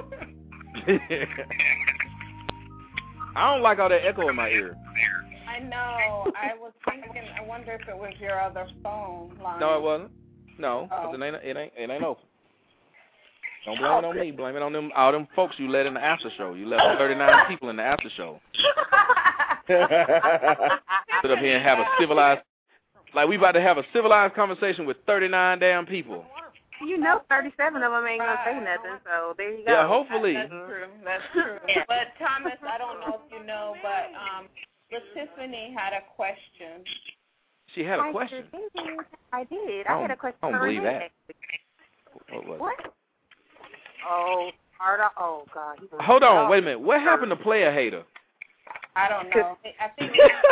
I don't like all that echo in my ear. I know. I was thinking, I wonder if it was your other phone line. No, it wasn't. No, it ain't open. Don't blame it on me. Blame it on all them folks you let in the after show. You let 39 people in the after show. Sit up here and have a civilized, like we about to have a civilized conversation with 39 damn people. 37 of them ain't gonna say nothing, so there you go. Yeah, hopefully. That's true. But Thomas, I don't know if you know, but Tiffany had a question. She had a question? I did. I had a question. I don't believe that. What? Oh, Arda. Oh, God. Hold on, wait a minute. What happened to Player Hater? I don't know. I think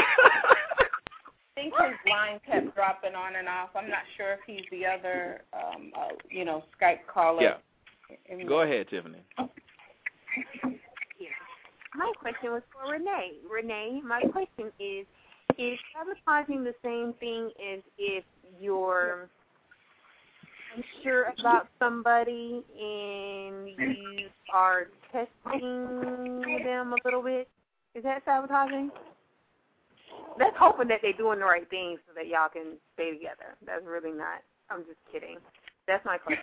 his line kept dropping on and off. I'm not sure if he's the other, Skype caller. Yeah. Go ahead, Tiffany. My question was for Renee. Renee, my question is sabotaging the same thing as if you're unsure about somebody and you are testing them a little bit? Is that sabotaging? That's hoping that they're doing the right thing so that y'all can stay together. That's really not. I'm just kidding. That's my question.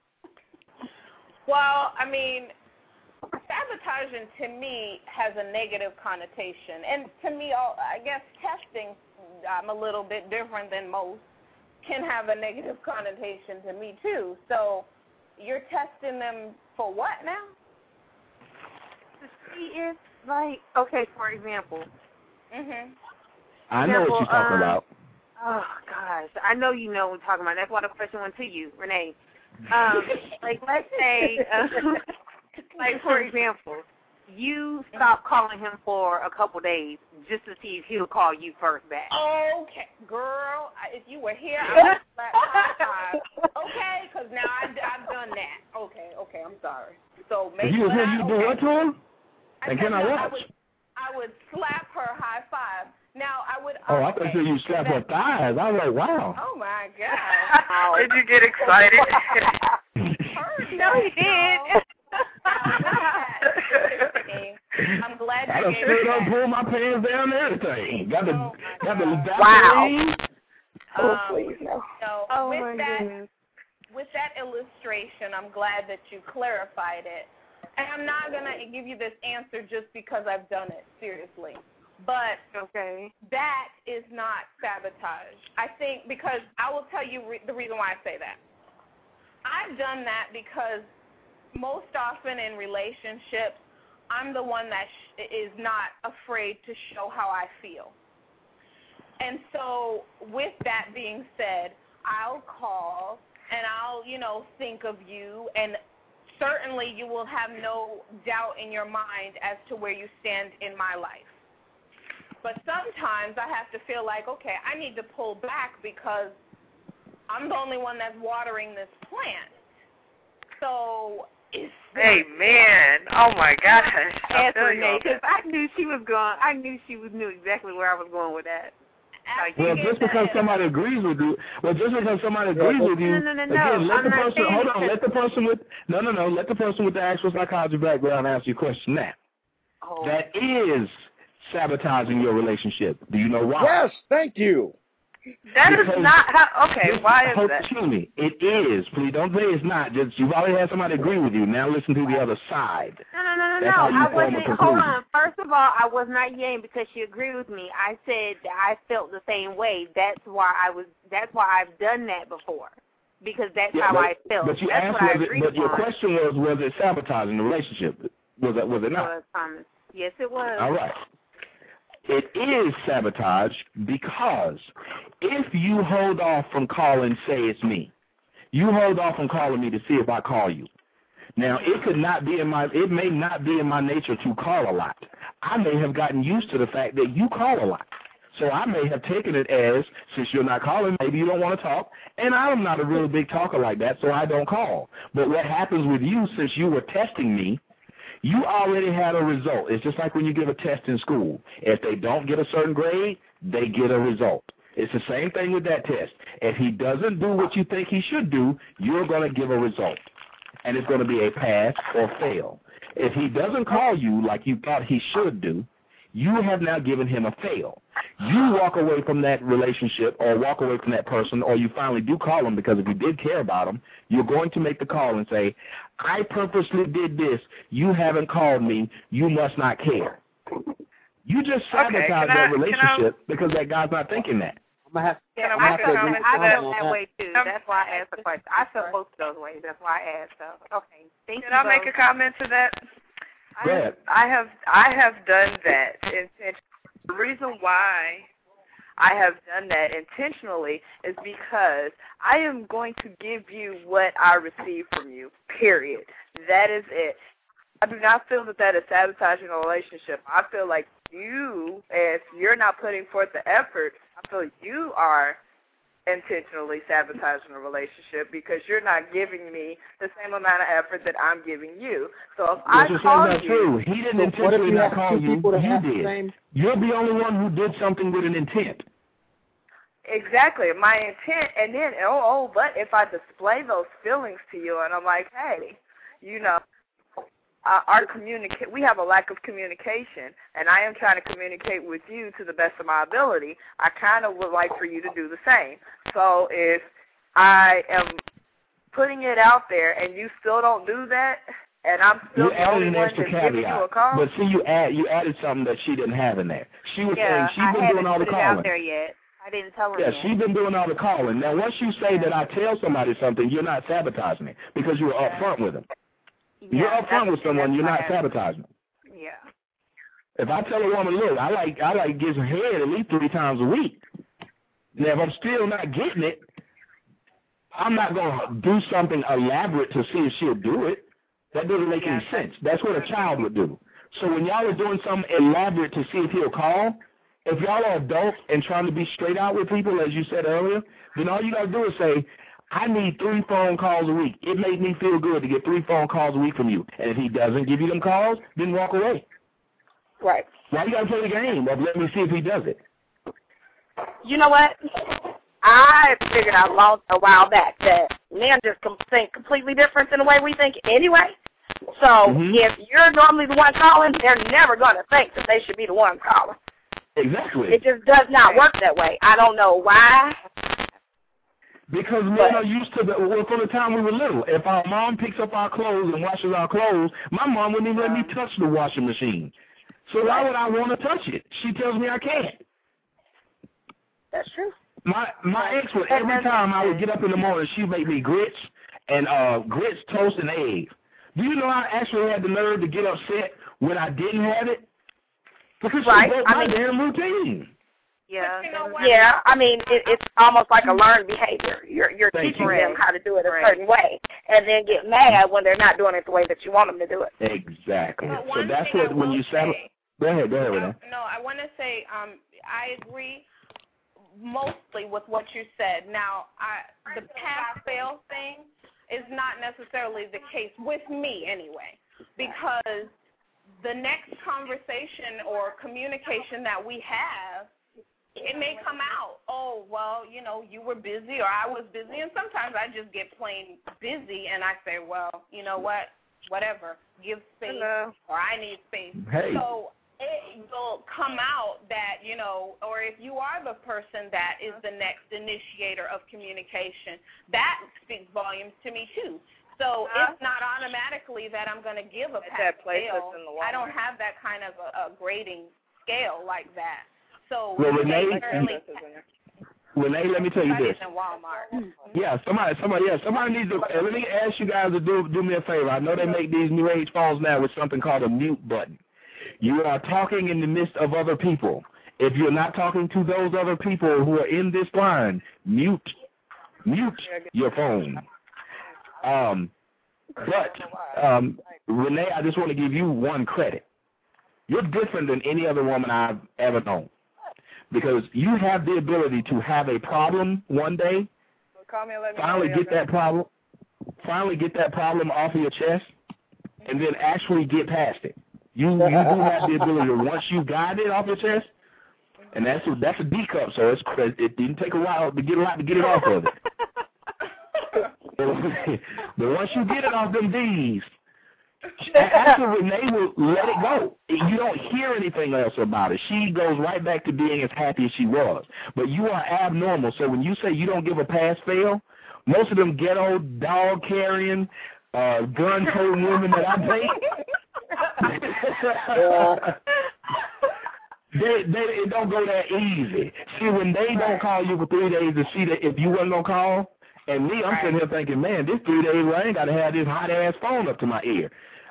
Well, I mean, sabotaging to me has a negative connotation. And to me, I guess testing, I'm a little bit different than most, can have a negative connotation to me too. So you're testing them for what now? To see if, like, okay, for example. I know what you're talking about. Oh, gosh. I know you know what we're talking about. That's why the question went to you, Renee. Like, let's say, like, for example, you stop calling him for a couple days just to see if he'll call you first back. Okay, girl, if you were here, I would slap high five. Okay, because now I've done that. Okay, I'm sorry. So maybe if you were here, you do what to him? And can I watch? I would slap her high five. Now, I would... I thought you slapped her thighs. I was like, wow. Oh, my God. Did you get excited? No, he did. I'm glad I done straight up pulled my pants down and everything. Got the wow. Please, no. So, with that illustration, I'm glad that you clarified it. And I'm not going to give you this answer just because I've done it, seriously. But that is not sabotage. I think because I will tell you the reason why I say that. I've done that because most often in relationships, I'm the one that is not afraid to show how I feel. And so with that being said, I'll call and I'll, think of you, and certainly you will have no doubt in your mind as to where you stand in my life. But sometimes I have to feel like, okay, I need to pull back because I'm the only one that's watering this plant. So it's... Amen. Oh, my gosh. Because I knew she was going. I knew she knew exactly where I was going with that. Well, just because somebody agrees with you, again, let the person with the actual psychology background answer your question now. That is sabotaging your relationship. Do you know why? Yes, thank you. That is not how, why is that? Excuse me, it is. Please don't say it's not. Just you've already had somebody agree with you. Now listen to the other side. No. I wasn't. Hold on. First of all, I was not yelling because she agreed with me. I said that I felt the same way. That's why I've done that before. Because that's how I felt. But you asked, your question was it sabotaging the relationship? Was it not? Yes, it was. All right. It is sabotage because if you hold off from calling, say it's me, you hold off from calling me to see if I call you. Now, it may not be in my nature to call a lot. I may have gotten used to the fact that you call a lot. So I may have taken it as, since you're not calling, maybe you don't want to talk, and I'm not a real big talker like that, so I don't call. But what happens with you, since you were testing me, you already had a result. It's just like when you give a test in school. If they don't get a certain grade, they get a result. It's the same thing with that test. If he doesn't do what you think he should do, you're going to give a result, and it's going to be a pass or fail. If he doesn't call you like you thought he should do, you have now given him a fail. You walk away from that relationship or walk away from that person, or you finally do call him, because if you did care about him, you're going to make the call and say, I purposely did this. You haven't called me. You must not care. You just sabotage that relationship because that guy's not thinking that. I feel that way too. That's why I asked the question. I feel both of those ways. That's why I asked. So, okay. Thank you. Can I make a comment to that? Go ahead. I have done that intentionally. The reason why I have done that intentionally is because I am going to give you what I receive from you, period. That is it. I do not feel that is sabotaging a relationship. I feel like you, if you're not putting forth the effort, I feel you are intentionally sabotaging a relationship because you're not giving me the same amount of effort that I'm giving you. So if I call you, true. He didn't intentionally not call you. You did. You're the only one who did something with an intent. Exactly, my intent, and then but if I display those feelings to you, and I'm like, hey, you know, we have a lack of communication, and I am trying to communicate with you to the best of my ability. I kind of would like for you to do the same. So if I am putting it out there and you still don't do that, and I'm still the only one that's giving you a call. But see, you added something that she didn't have in there. She was saying she's been doing all the calling. I haven't put it out there yet. I didn't tell her yet. She's been doing all the calling. Now, once you say that I tell somebody something, you're not sabotaging it because you were upfront with them. You're upfront with someone, you're not sabotaging them. Yeah. If I tell a woman, look, I like get her head at least 3 times a week. Now, if I'm still not getting it, I'm not going to do something elaborate to see if she'll do it. That doesn't make any sense. That's what a child would do. So when y'all are doing something elaborate to see if he'll call, if y'all are adults and trying to be straight out with people, as you said earlier, then all you got to do is say, I need 3 phone calls a week. It made me feel good to get 3 phone calls a week from you. And if he doesn't give you them calls, then walk away. Right. Why you got to play the game of let me see if he does it? You know what? I figured out a while back that men just think completely different than the way we think anyway. So if you're normally the one calling, they're never going to think that they should be the one calling. Exactly. It just does not work that way. I don't know why. Because men are used to from the time we were little. If our mom picks up our clothes and washes our clothes, my mom wouldn't even let me touch the washing machine. So why would I want to touch it? She tells me I can't. That's true. My ex would, every time I would get up in the morning, she'd make me grits, toast, and eggs. Do you know I actually had the nerve to get upset when I didn't have it? Because she broke my damn routine. Yeah, yeah. I mean, it's almost like a learned behavior. You're teaching them how to do it a certain way, and then get mad when they're not doing it the way that you want them to do it. Exactly. So that's what when you say. Go ahead, Renee. No, I want to say I agree mostly with what you said. Now, the pass-fail thing is not necessarily the case with me anyway, because the next conversation or communication that we have, it may come out, oh, well, you know, you were busy or I was busy, and sometimes I just get plain busy and I say, well, you know what, whatever, give space or I need space. Hey. So it will come out that, you know, or if you are the person that is the next initiator of communication, that speaks volumes to me too. So it's not automatically that I'm going to give a pass-fail. I don't have that kind of a grading scale like that. So well, Renee, let me tell you this. Yeah, somebody needs to. Let me ask you guys to do me a favor. I know they make these new age phones now with something called a mute button. You are talking in the midst of other people. If you're not talking to those other people who are in this line, mute your phone. Renee, I just want to give you one credit. You're different than any other woman I've ever known, because you have the ability to have a problem one day, finally get that problem off of your chest, and then actually get past it. You do have the ability to, once you got it off your chest, and that's a D cup, so it didn't take a while to get it off of it. But once you get it off them D's, after Renee will let it go. You don't hear anything else about it. She goes right back to being as happy as she was. But you are abnormal, so when you say you don't give a pass-fail, most of them ghetto, dog-carrying, gun-toting women that I date, it don't go that easy. See, when they don't call you for 3 days to see that if you wasn't going to call, and me, I'm sitting here thinking, man, this 3 days I ain't got to have this hot-ass phone up to my ear.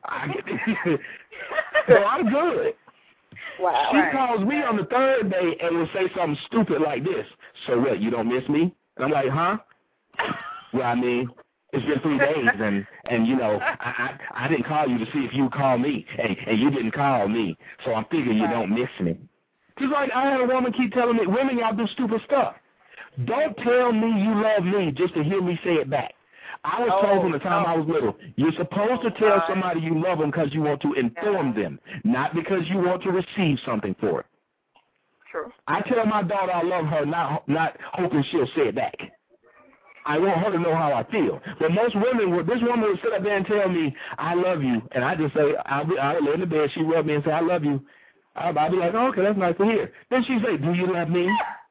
So I'm good. Wow. She calls me on the third day and will say something stupid like this. So what, you don't miss me? And I'm like, huh? Well, I mean, it's been 3 days, and you know, I didn't call you to see if you call me, and you didn't call me, so I'm thinking you don't miss me. Just like I had a woman keep telling me, women, y'all do stupid stuff. Don't tell me you love me just to hear me say it back. I was told from the time I was little, you're supposed to tell somebody you love them because you want to inform them, not because you want to receive something for it. True. I tell my daughter I love her, not hoping she'll say it back. I want her to know how I feel. But most women, this woman would sit up there and tell me, I love you, and I just say, I'll lay in the bed, she rub me and say, I love you. I'll be like, oh, okay, that's nice to hear. Then she say, do you love me?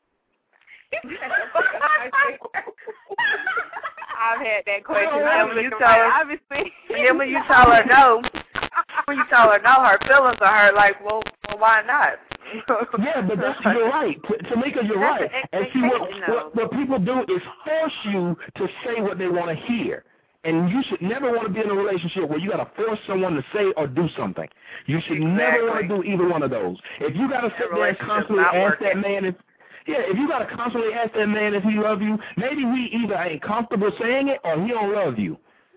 I've had that question. When you tell her, obviously. And then when you tell her no, her feelings are hurt. Like, well, why not? Yeah, but you're right. Tamika, you're right. And see, what people do is force you to say what they want to hear. And you should never want to be in a relationship where you got to force someone to say or do something. You should never want to do either one of those. If you got to sit there and constantly ask that man if you got to constantly ask that man if he love you, maybe he either ain't comfortable saying it or he don't love you.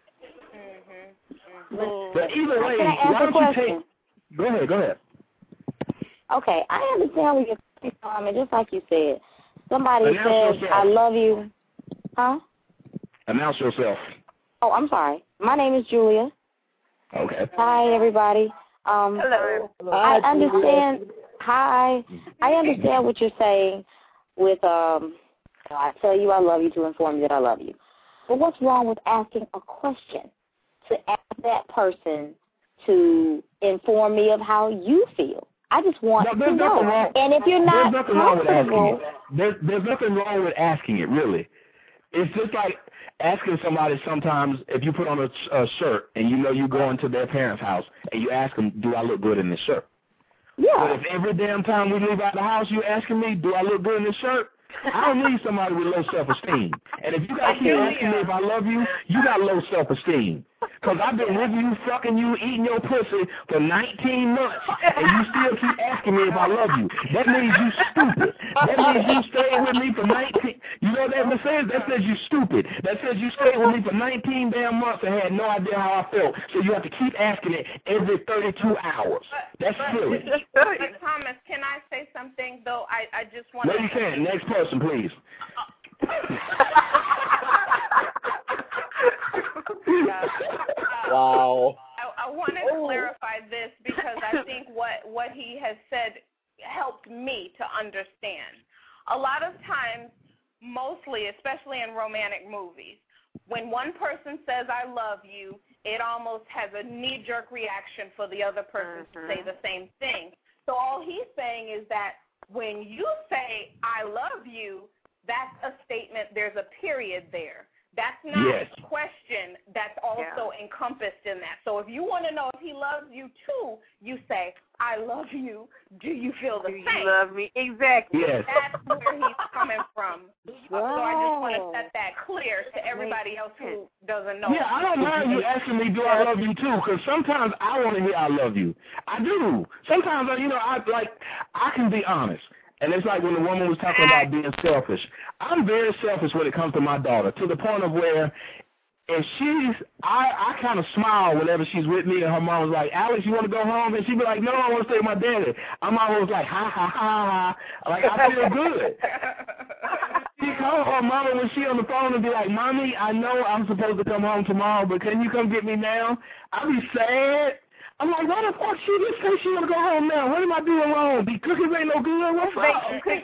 But either way, why don't you take... Go ahead. Okay, I understand what you're saying, Tommy. Just like you said, somebody says, I love you. Huh? Announce yourself. Oh, I'm sorry. My name is Julia. Okay. Hi, everybody. Hello. I understand. Hi. I understand what you're saying with, I tell you I love you to inform you that I love you. But what's wrong with asking a question to ask that person to inform me of how you feel? I just want to know. And if you're not comfortable... There's nothing wrong with asking it, really. It's just like asking somebody sometimes, if you put on a shirt and you know you're going to their parents' house and you ask them, do I look good in this shirt? Yeah. But if every damn time we leave out the house you're asking me, do I look good in this shirt? I don't need somebody with low self-esteem. And if you got to keep asking me if I love you, you got low self-esteem. Because I've been with you, fucking you, eating your pussy for 19 months, and you still keep asking me if I love you. That means you stupid. That means you stayed with me for 19... You know what that says? That says you stupid. That says you stayed with me for 19 damn months and had no idea how I felt. So you have to keep asking it every 32 hours. That's silly. But Thomas, can I say something, though? I just want to... No, you can't. Next person, please. Wow. I want to clarify this because I think what he has said helped me to understand. A lot of times, mostly, especially in romantic movies, when one person says, I love you, it almost has a knee-jerk reaction for the other person to say the same thing. So all he's saying is that when you say, I love you, that's a statement, there's a period there. That's not a question that's also encompassed in that. So if you want to know if he loves you too, you say, I love you. Do you feel the same? Do you love me? Exactly. Yes. That's where he's coming from. So I just want to set that clear to everybody else who doesn't know. Yeah, I don't mind you asking me, do I love you too? Because sometimes I want to hear I love you. I do. Sometimes, I can be honest. And it's like when the woman was talking about being selfish. I'm very selfish when it comes to my daughter, to the point of where if I kind of smile whenever she's with me, and her mom was like, Alex, you want to go home? And she'd be like, no, I want to stay with my daddy. I'm always like, ha, ha, ha, ha. Like, I feel good. She call her mama when she on the phone and be like, Mommy, I know I'm supposed to come home tomorrow, but can you come get me now? I be sad. I'm like, why the fuck she just say she want to go home now? What am I doing wrong? The cookies ain't no good. What's up?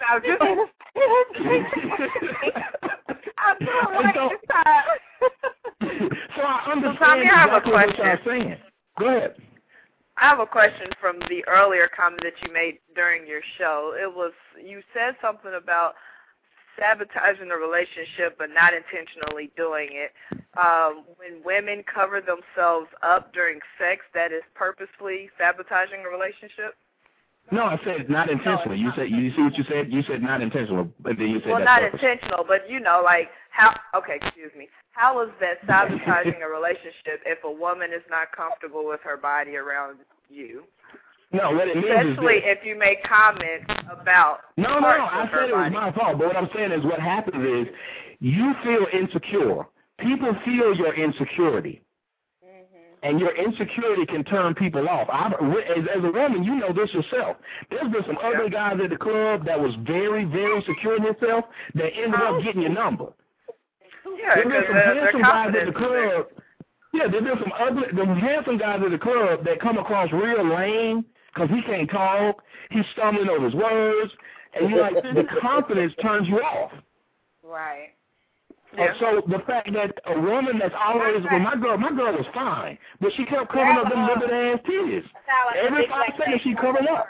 I'm doing right this time. So I understand exactly what you're saying. Go ahead. I have a question from the earlier comment that you made during your show. It was, you said something about sabotaging the relationship but not intentionally doing it. When women cover themselves up during sex, that is purposefully sabotaging a relationship? No, I said not intentionally. You see what you said? You said not intentional, but then you said well, not intentional, but you know, like how? Okay, excuse me. How is that sabotaging a relationship if a woman is not comfortable with her body around you? No, what it means especially is if you make comments about. No, I said it was my fault. But what I'm saying is, what happens is you feel insecure. People feel your insecurity. And your insecurity can turn people off. As a woman, you know this yourself. There's been some ugly guys at the club that was very, very secure in themselves that ended up getting your number. Yeah, there's been some handsome guys at the club. Yeah, there's been some handsome guys at the club that come across real lame because he can't talk. He's stumbling over his words, and you're like, the confidence turns you off. Right. Yeah. So the fact that a woman that's always, well, my girl was fine, but she kept covering up them little ass titties. Every 5 seconds she covered up.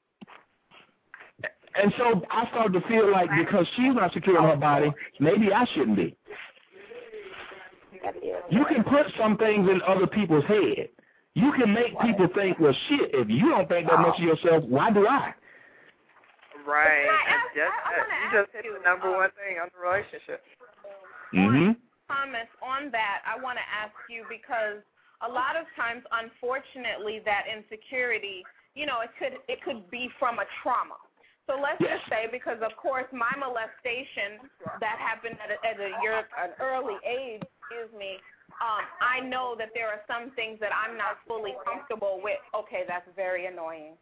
And so I started to feel like because she's not secure in her body, maybe I shouldn't be. You can put some things in other people's head. You can make people think, well, shit, if you don't think that much of yourself, why do I? Right. You just hit the number one thing on the relationship. Comments on that, I want to ask you because a lot of times, unfortunately, that insecurity, you know, it could be from a trauma. So let's just say, because of course my molestation that happened at an early age, I know that there are some things that I'm not fully comfortable with. Okay, that's very annoying.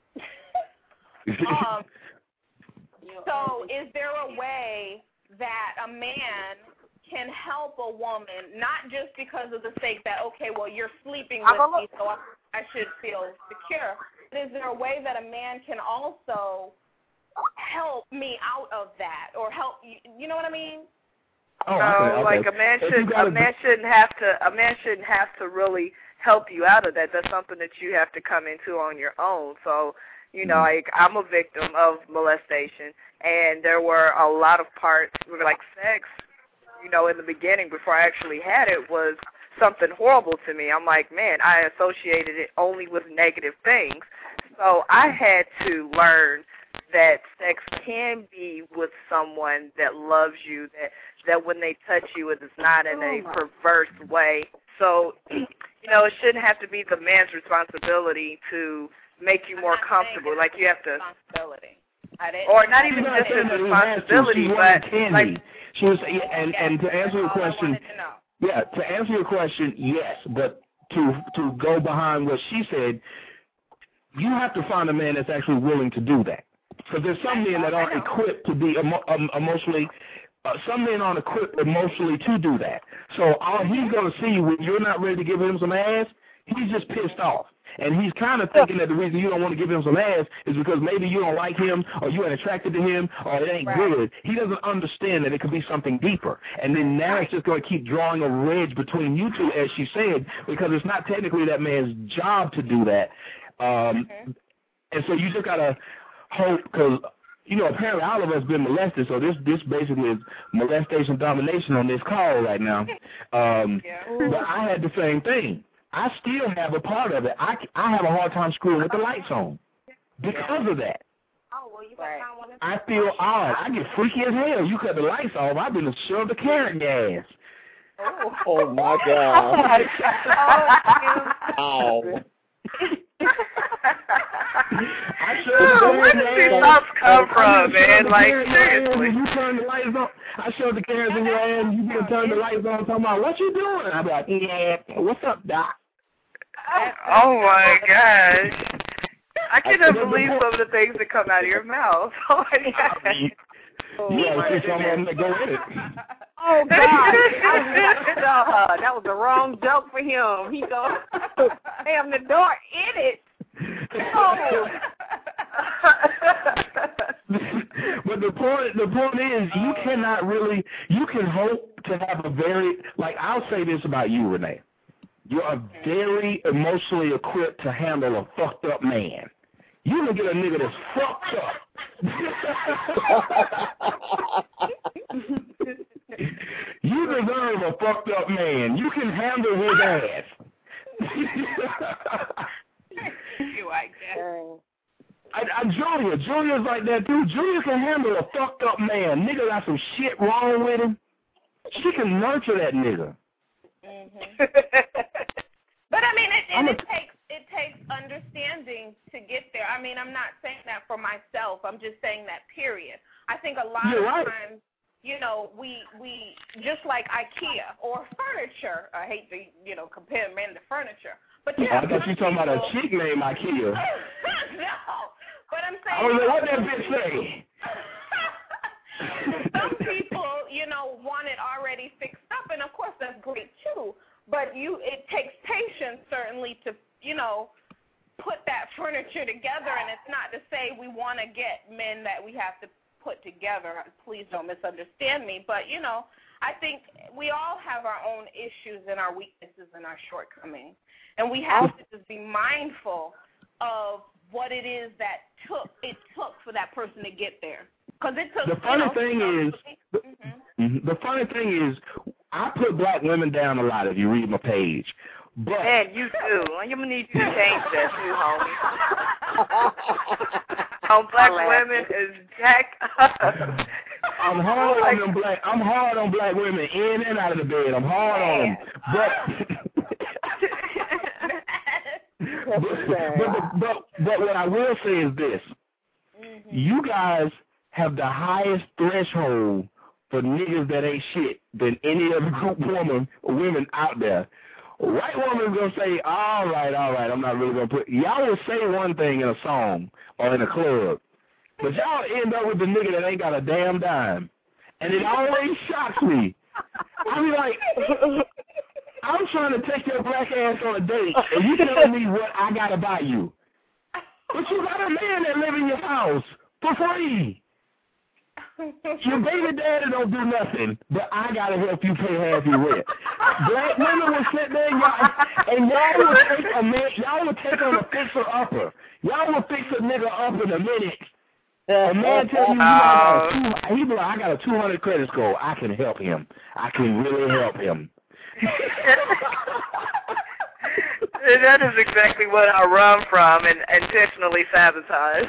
So is there a way that a man can help a woman, not just because of the sake that, okay, well, you're sleeping with me, so I should feel secure, but is there a way that a man can also help me out of that, or help you know what I mean? Like a man shouldn't have to really help you out of that. That's something that you have to come into on your own. So, you know, like I'm a victim of molestation, and there were a lot of parts like sex, you know, in the beginning before I actually had it was something horrible to me. I'm like, man, I associated it only with negative things. So I had to learn that sex can be with someone that loves you, that when they touch you, it is not in a perverse way. So, you know, it shouldn't have to be the man's responsibility to make you more comfortable. Like you have to, or not even just his responsibility, but like. She was, and to answer your question, to answer your question, yes, but to go behind what she said, you have to find a man that's actually willing to do that. Because there's some men that aren't equipped to be emotionally, some men aren't equipped emotionally to do that. So all he's going to see when you're not ready to give him some ass, he's just pissed off. And he's kind of thinking that the reason you don't want to give him some ass is because maybe you don't like him, or you ain't attracted to him, or it ain't good. He doesn't understand that it could be something deeper. And then now it's just going to keep drawing a wedge between you two, as she said, because it's not technically that man's job to do that. And so you just got to hope, because, you know, apparently all of us been molested, so this basically is molestation domination on this call right now. But I had the same thing. I still have a part of it. I have a hard time screwing with the lights on because of that. I feel odd. I get freaky as hell. You cut the lights off, I've been shoved the carrot gas. Oh my God. I should have where does these thoughts come from, man? Like, seriously. You turn the lights on. I showed the cameras in your hand. You gonna turn the lights on, talking about, what you doing? I'm like, yeah, what's up, Doc? Oh, my gosh. I cannot believe some of the things that come out of your mouth. Oh, my gosh. You gotta see some of them that go in it. Oh, God. That was the wrong joke for him. He goes, damn, the door in it. Oh. But the point is, you cannot really, you can hope to have a very, like, I'll say this about you, Renee. You're very emotionally equipped to handle a fucked up man. You can get a nigga that's fucked up. You deserve a fucked up man. You can handle his ass. You like that. Julia's like that too. Julia can handle a fucked up man. Nigga got some shit wrong with him. She can nurture that nigga. But I mean, it takes understanding to get there. I mean, I'm not saying that for myself. I'm just saying that period. I think a lot of times, you know, we just like IKEA or furniture. I hate to, you know, compare men to furniture. But I thought you were talking about a chick named IKEA. No, but I'm saying. I was like, what that bitch say? Some people, you know, want it already fixed up, and of course that's great too. But it takes patience certainly to, you know, put that furniture together. And it's not to say we want to get men that we have to put together. Please don't misunderstand me. But, you know, I think we all have our own issues and our weaknesses and our shortcomings. And we have to just be mindful of what it is that it took for that person to get there. Because it took. The funny thing is, I put black women down a lot if you read my page. But man, you do. I'm gonna need you to change that too, homie. Black women is jacked up. I'm hard on black women in and out of the bed. I'm hard on them. But what I will say is this. You guys have the highest threshold for niggas that ain't shit than any other group women out there. A white woman's gonna say, all right, I'm not really gonna put. Y'all will say one thing in a song or in a club, but y'all end up with the nigga that ain't got a damn dime, and it always shocks me. I be like, I'm trying to take your black ass on a date, and you tell me what I gotta buy you, but you got a man that live in your house for free. Your baby daddy don't do nothing, but I gotta help you pay half your rent. Black women will sit there and y'all will take on a fixer upper. Y'all will fix a nigga up in a minute. A man tell you he be like, I got a 200 credit score. I can help him. I can really help him. That is exactly what I run from and intentionally sabotage.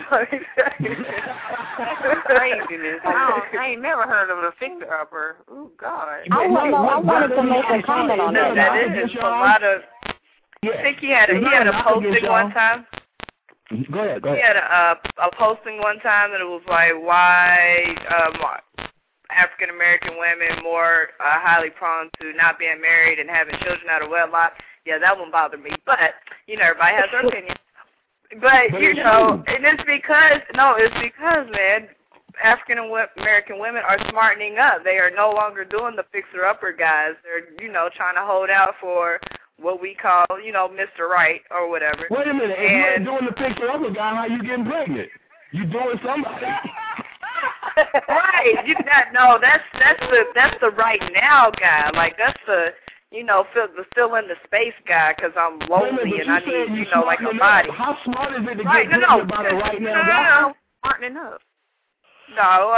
Craziness. I ain't never heard of a fixer-upper. Oh, God. I wanted to make a comment on that. That is a lot of... I think he had a posting one time. Go ahead. He had a posting one time that it was like, why African American women more highly prone to not being married and having children out of wedlock. Yeah, that one bothered me. But, you know, everybody has their opinion. But, you know, and it's because, man, African American women are smartening up. They are no longer doing the fixer-upper guys. They're, you know, trying to hold out for what we call, you know, Mr. Right or whatever. Wait a minute. If you ain't doing the fixer-upper guy, how you getting pregnant? You doing somebody. Right. That's the right now guy. Like, that's the, you know, fill in the space guy because I'm lonely and I need, you know, like a body. How smart is it to get pregnant about a right now guy? No, smartening up. No,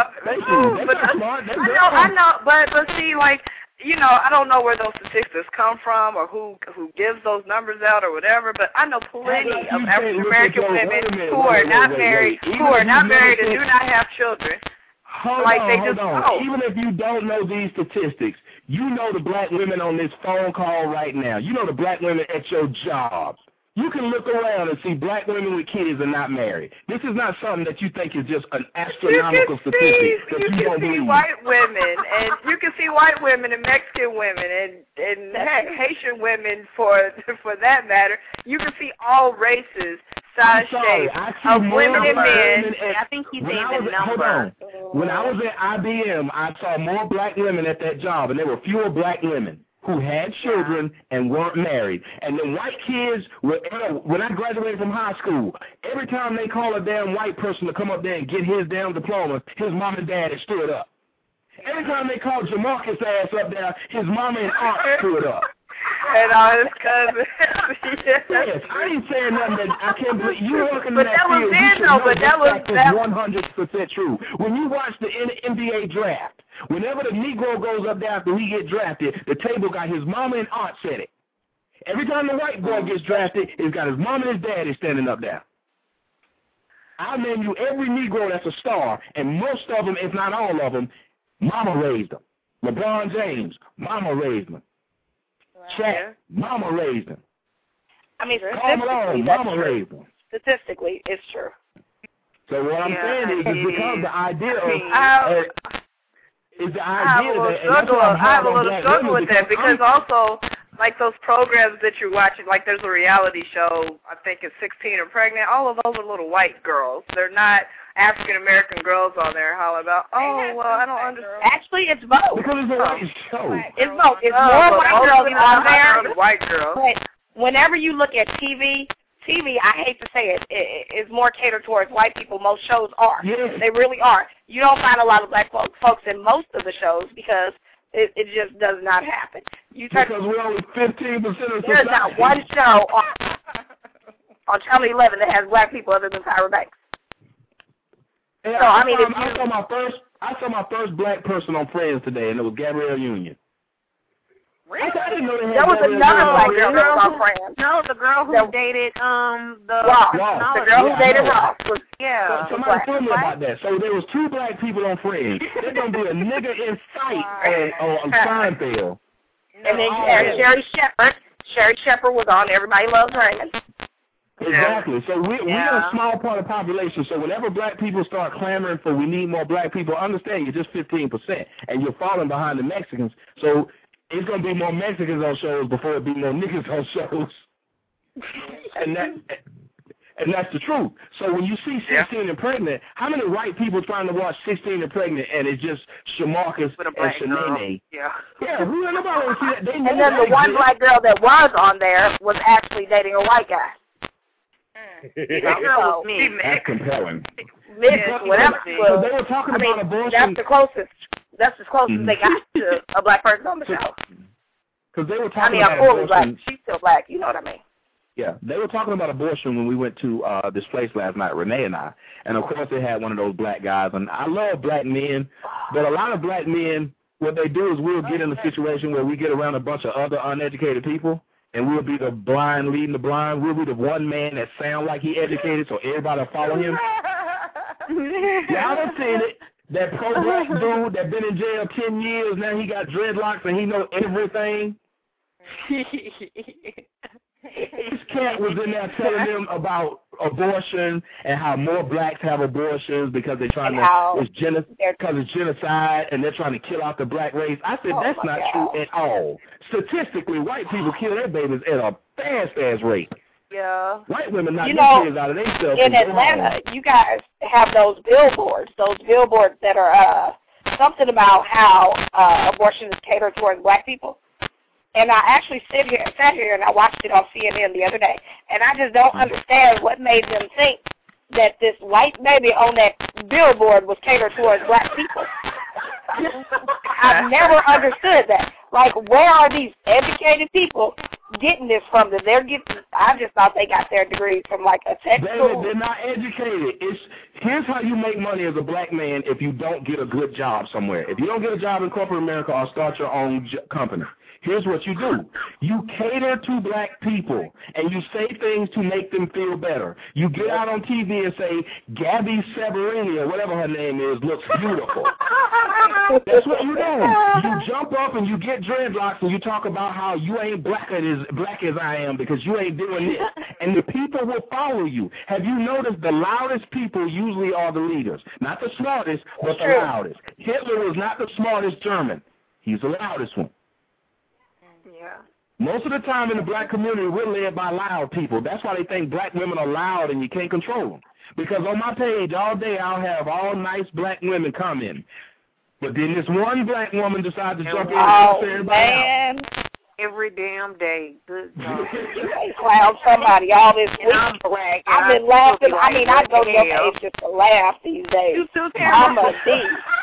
I know, but see, like, you know, I don't know where those statistics come from or who gives those numbers out or whatever, but I know plenty of African American women who are not married, and do not have children. Hold on. Even if you don't know these statistics, you know the black women on this phone call right now. You know the black women at your job. You can look around and see black women with kids and not married. This is not something that you think is just an astronomical statistic that you don't believe. You can see white women, and you can see white women and Mexican women, and Haitian women for that matter. You can see all races, size, shape of women and men. I think he's saying the number. When I was at IBM, I saw more black women at that job, and there were fewer black women who had children and weren't married. And the white kids, when I graduated from high school, every time they call a damn white person to come up there and get his damn diploma, his mom and dad had stood up. Every time they called Jamarcus' ass up there, his mama and aunt stood up. And all his cousins. Yes, I ain't saying nothing that I can't believe. You working in but that that was field, then, though. But that was 100% true. When you watch the NBA draft, whenever the Negro goes up there after he get drafted, the table got his mama and aunt set it. Every time the white boy gets drafted, it's got his mom and his daddy standing up there. I'll name you every Negro that's a star, and most of them, if not all of them, mama raised them. LeBron James, mama raised him. Shaq, mama raised him. I mean, statistically, it's true. So what I'm saying is because the idea of I have a little struggle with that because also, like those programs that you're watching, like there's a reality show, I think it's 16 and Pregnant, all of those are little white girls. They're not African-American girls on there hollering about, oh, well, I don't understand. Actually, it's both. Because it's a white show. It's both. It's more white girls on there. White girls. But whenever you look at TV, I hate to say it, is more catered towards white people. Most shows are. Yes. They really are. You don't find a lot of black folks in most of the shows because it just does not happen. Because we're only 15% of society. There's not one show on Channel 11 that has black people other than Tyra Banks. So, I mean, I saw my first black person on Friends today, and it was Gabrielle Union. Really? I didn't know there was another black girl that was on Friends. No, the girl who dated Ross. Ross. The girl who dated Ross was Somebody told me about that. So there was 2 black people on Friends. There's gonna be a nigga in sight on Seinfeld. And then you had Sherry Shepherd. Sherry Shepherd was on Everybody Loves Raymond. Exactly. So we're a small part of the population. So whenever black people start clamoring for we need more black people, understand you're just 15%, and you're falling behind the Mexicans. So it's going to be more Mexicans on shows before it be more niggas on shows. And that's the truth. So when you see 16 and Pregnant, how many white people trying to watch 16 and Pregnant and it's just Shamarcus and Shanae? Yeah, nobody want to see that. And then the one black girl that was on there was actually dating a white guy. That girl was me. That's compelling. Whatever. So they were talking about abortion. That's the closest. That's as close as they got to a black person on the show. Because they were talking about abortion. Black. She's still black. You know what I mean? Yeah, they were talking about abortion when we went to this place last night, Renee and I. And, of course, they had one of those black guys. And I love black men, but a lot of black men, what they do is we'll get in a situation where we get around a bunch of other uneducated people, and we'll be the blind leading the blind. We'll be the one man that sound like he educated, so everybody will follow him. Y'all have seen it. That pro-black dude that been in jail 10 years, now he got dreadlocks and he know everything. This cat was in there telling them about abortion and how more blacks have abortions because they're trying it's genocide and they're trying to kill off the black race. I said that's not true at all. Statistically, white people kill their babies at a fast rate. Yeah. White women knock their kids out of themselves. In Atlanta, you guys have those billboards that are something about how abortion is catered towards black people. And I actually sat here and I watched it on CNN the other day, and I just don't understand what made them think that this white baby on that billboard was catered towards black people. I've never understood that. Like, where are these educated people getting this from? I just thought they got their degrees from like a tech school. They're not educated. Here's how you make money as a black man if you don't get a good job somewhere. If you don't get a job in corporate America or start your own company, Here's what you do. You cater to black people, and you say things to make them feel better. You get out on TV and say, Gabby Severini, or whatever her name is, looks beautiful. That's what you do. You jump up and you get dreadlocks and you talk about how you ain't black as I am because you ain't doing this. And the people will follow you. Have you noticed the loudest people usually are the leaders? Not the smartest, but the loudest. Hitler was not the smartest German. He's the loudest one. Yeah. Most of the time in the black community, we're led by loud people. That's why they think black women are loud and you can't control them. Because on my page all day, I'll have all nice black women commenting. But then this one black woman decides to jump in and say everybody else. Every damn day. Good God. You ain't clown somebody all this week. I've been laughing. I mean, I go to your page just to laugh these days. You too terrible. I'm a D.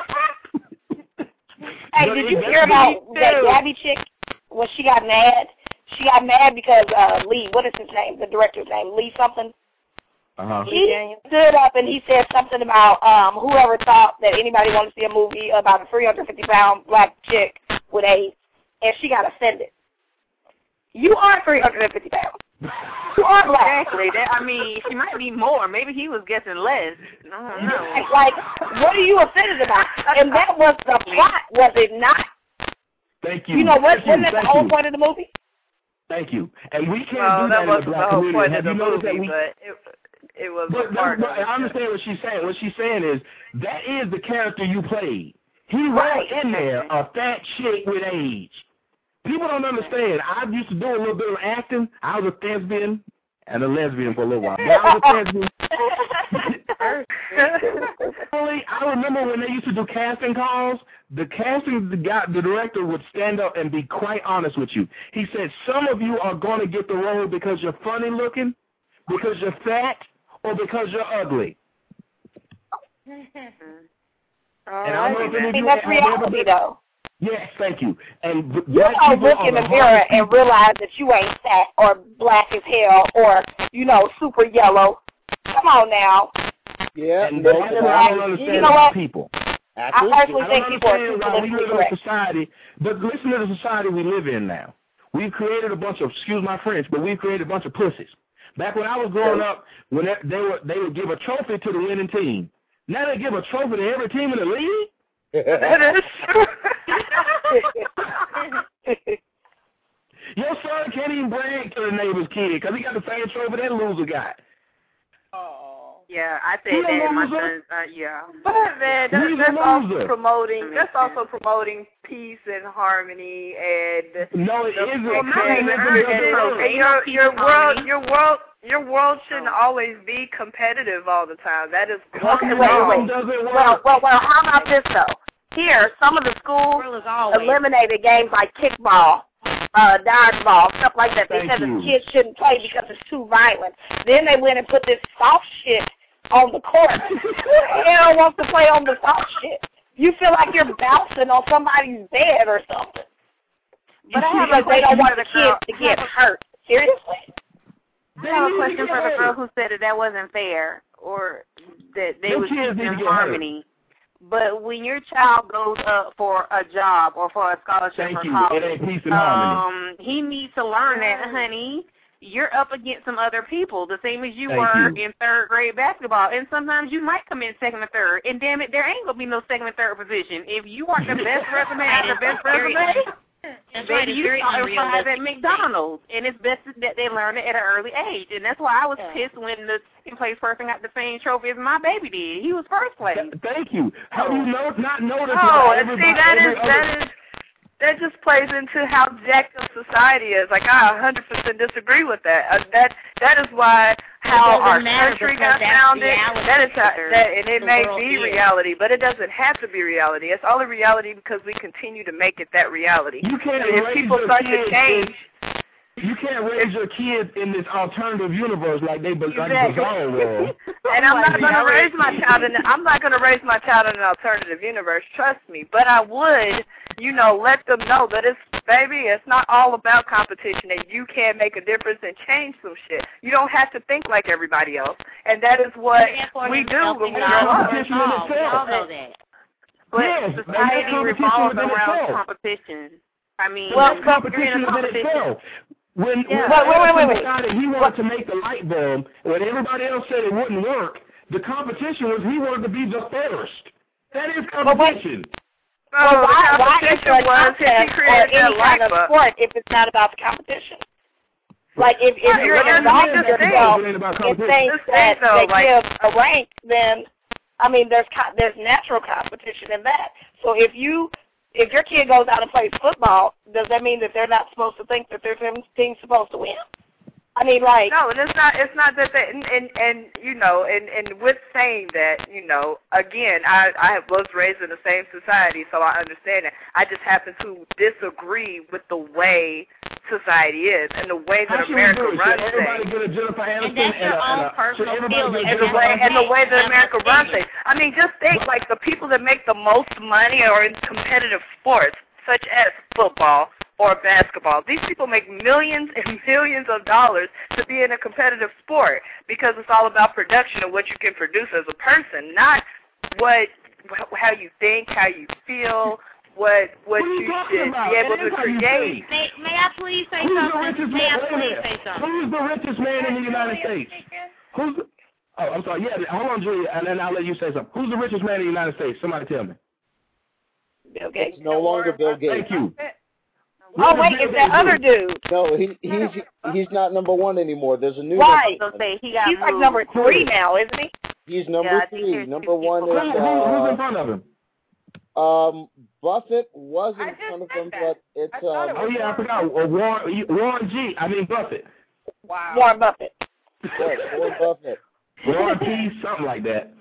Hey, did you hear about that Gabby chick when she got mad? She got mad because Lee, what is his name? The director's name, Lee something. He stood up and he said something about whoever thought that anybody wanted to see a movie about a 350-pound black chick with AIDS, and she got offended. You are 350 pounds. You are black. Exactly. I mean, she might be more. Maybe he was guessing less. I don't know. Like, what are you offended about? And that was the plot, was it not? Thank you. You know what? Wasn't that the whole point of the movie? Thank you. And we can't do that in the black community. Have you noticed that it was but I understand what she's saying. What she's saying is that is the character you played. He wrote in there a fat chick with AIDS. People don't understand. I used to do a little bit of acting. I was a thespian and a lesbian for a little while. But I was a thespian. I remember when they used to do casting calls, the director would stand up and be quite honest with you. He said, some of you are going to get the role because you're funny looking, because you're fat, or because you're ugly. And I don't know if that's reality, though. Yes, thank you. And you don't look in the mirror and realize that you ain't fat or black as hell or, super yellow. Come on now. Yeah. And I don't understand about people. I personally think people are too politically correct. Society, but listen to the society we live in now. We've created a bunch of, excuse my French, but we've created a bunch of pussies. Back when I was growing up, when they would give a trophy to the winning team. Now they give a trophy to every team in the league? That is true. Your son can't even brag to the neighbor's kid because he got the same trophy that loser got. Yeah, I said that. My son, yeah. But man, that's also promoting peace and harmony and no, it isn't. Your world shouldn't always be competitive all the time. That is Well, how about this though? Here, some of the schools eliminated games like kickball, dodgeball, stuff like that. They said the kids shouldn't play because it's too violent. Then they went and put this soft shit on the court. Who the hell wants to play on the soft shit? You feel like you're bouncing on somebody's bed or something. But I have they don't want the kids to get hurt. Seriously? I have a question for the girl who said that wasn't fair or that they would keep in harmony. But when your child goes up for a job or for a scholarship for college, it ain't peace and harmony. He needs to learn that, honey. You're up against some other people, the same as you were in third grade basketball. And sometimes you might come in second or third. And damn it, there ain't going to be no second or third position. If you are the best resume and the best resume, baby, you start five at McDonald's. And it's best that they learn it at an early age. And that's why I was pissed when the second place person got the same trophy as my baby did. He was first place. Thank you. Have you not noticed that just plays into how jacked up society is. Like, I 100% disagree with that. That is why how our country got founded. That is how, and it may be reality, but it doesn't have to be reality. It's only reality because we continue to make it that reality. You can't if people start to change. You can't raise your kids in this alternative universe like they belong. And I'm not going to raise my child in an alternative universe. Trust me. But I would, let them know that it's not all about competition, and you can make a difference and change some shit. You don't have to think like everybody else, and that is what we do when we grow up. But society revolves around competition. I mean, well, competition is in itself. When wait. decided he wanted to make the light bulb, when everybody else said it wouldn't work, the competition was he wanted to be the first. That is competition. Well, why is there a contest or any kind of sport if it's not about the competition? Like, if you're involved in yourself in things that give a rank, then, I mean, there's natural competition in that. So if your kid goes out and plays football, does that mean that they're not supposed to think that their team's supposed to win? I mean, like, no, and it's not that they, and you know, and with saying that, you know, again, I was raised in the same society, so I understand it. I just happen to disagree with the way society is and the way that America runs things. And that's your own personal feeling. And the way that America runs things. I mean, just think, like, the people that make the most money are in competitive sports, such as football or basketball. These people make millions and millions of dollars to be in a competitive sport because it's all about production and what you can produce as a person, not how you think, how you feel, what you should be able to create. May I please say something? Who's the richest man in the United States? I'm sorry. Yeah, hold on, Julia, and then I'll let you say something. Who's the richest man in the United States? Somebody tell me. Bill Gates. It's no longer Bill Gates. Thank you. Oh, wait, it's that other dude. No, he's not number one anymore. There's a new right. He's like number 3 now, isn't he? He's number 3. Number 1 is... who's in front of him? Buffett was in front of him, but it's... I forgot. Warren G. I mean Buffett. Wow. Warren Buffett. Yes, Warren Buffett. Warren P. Something like that.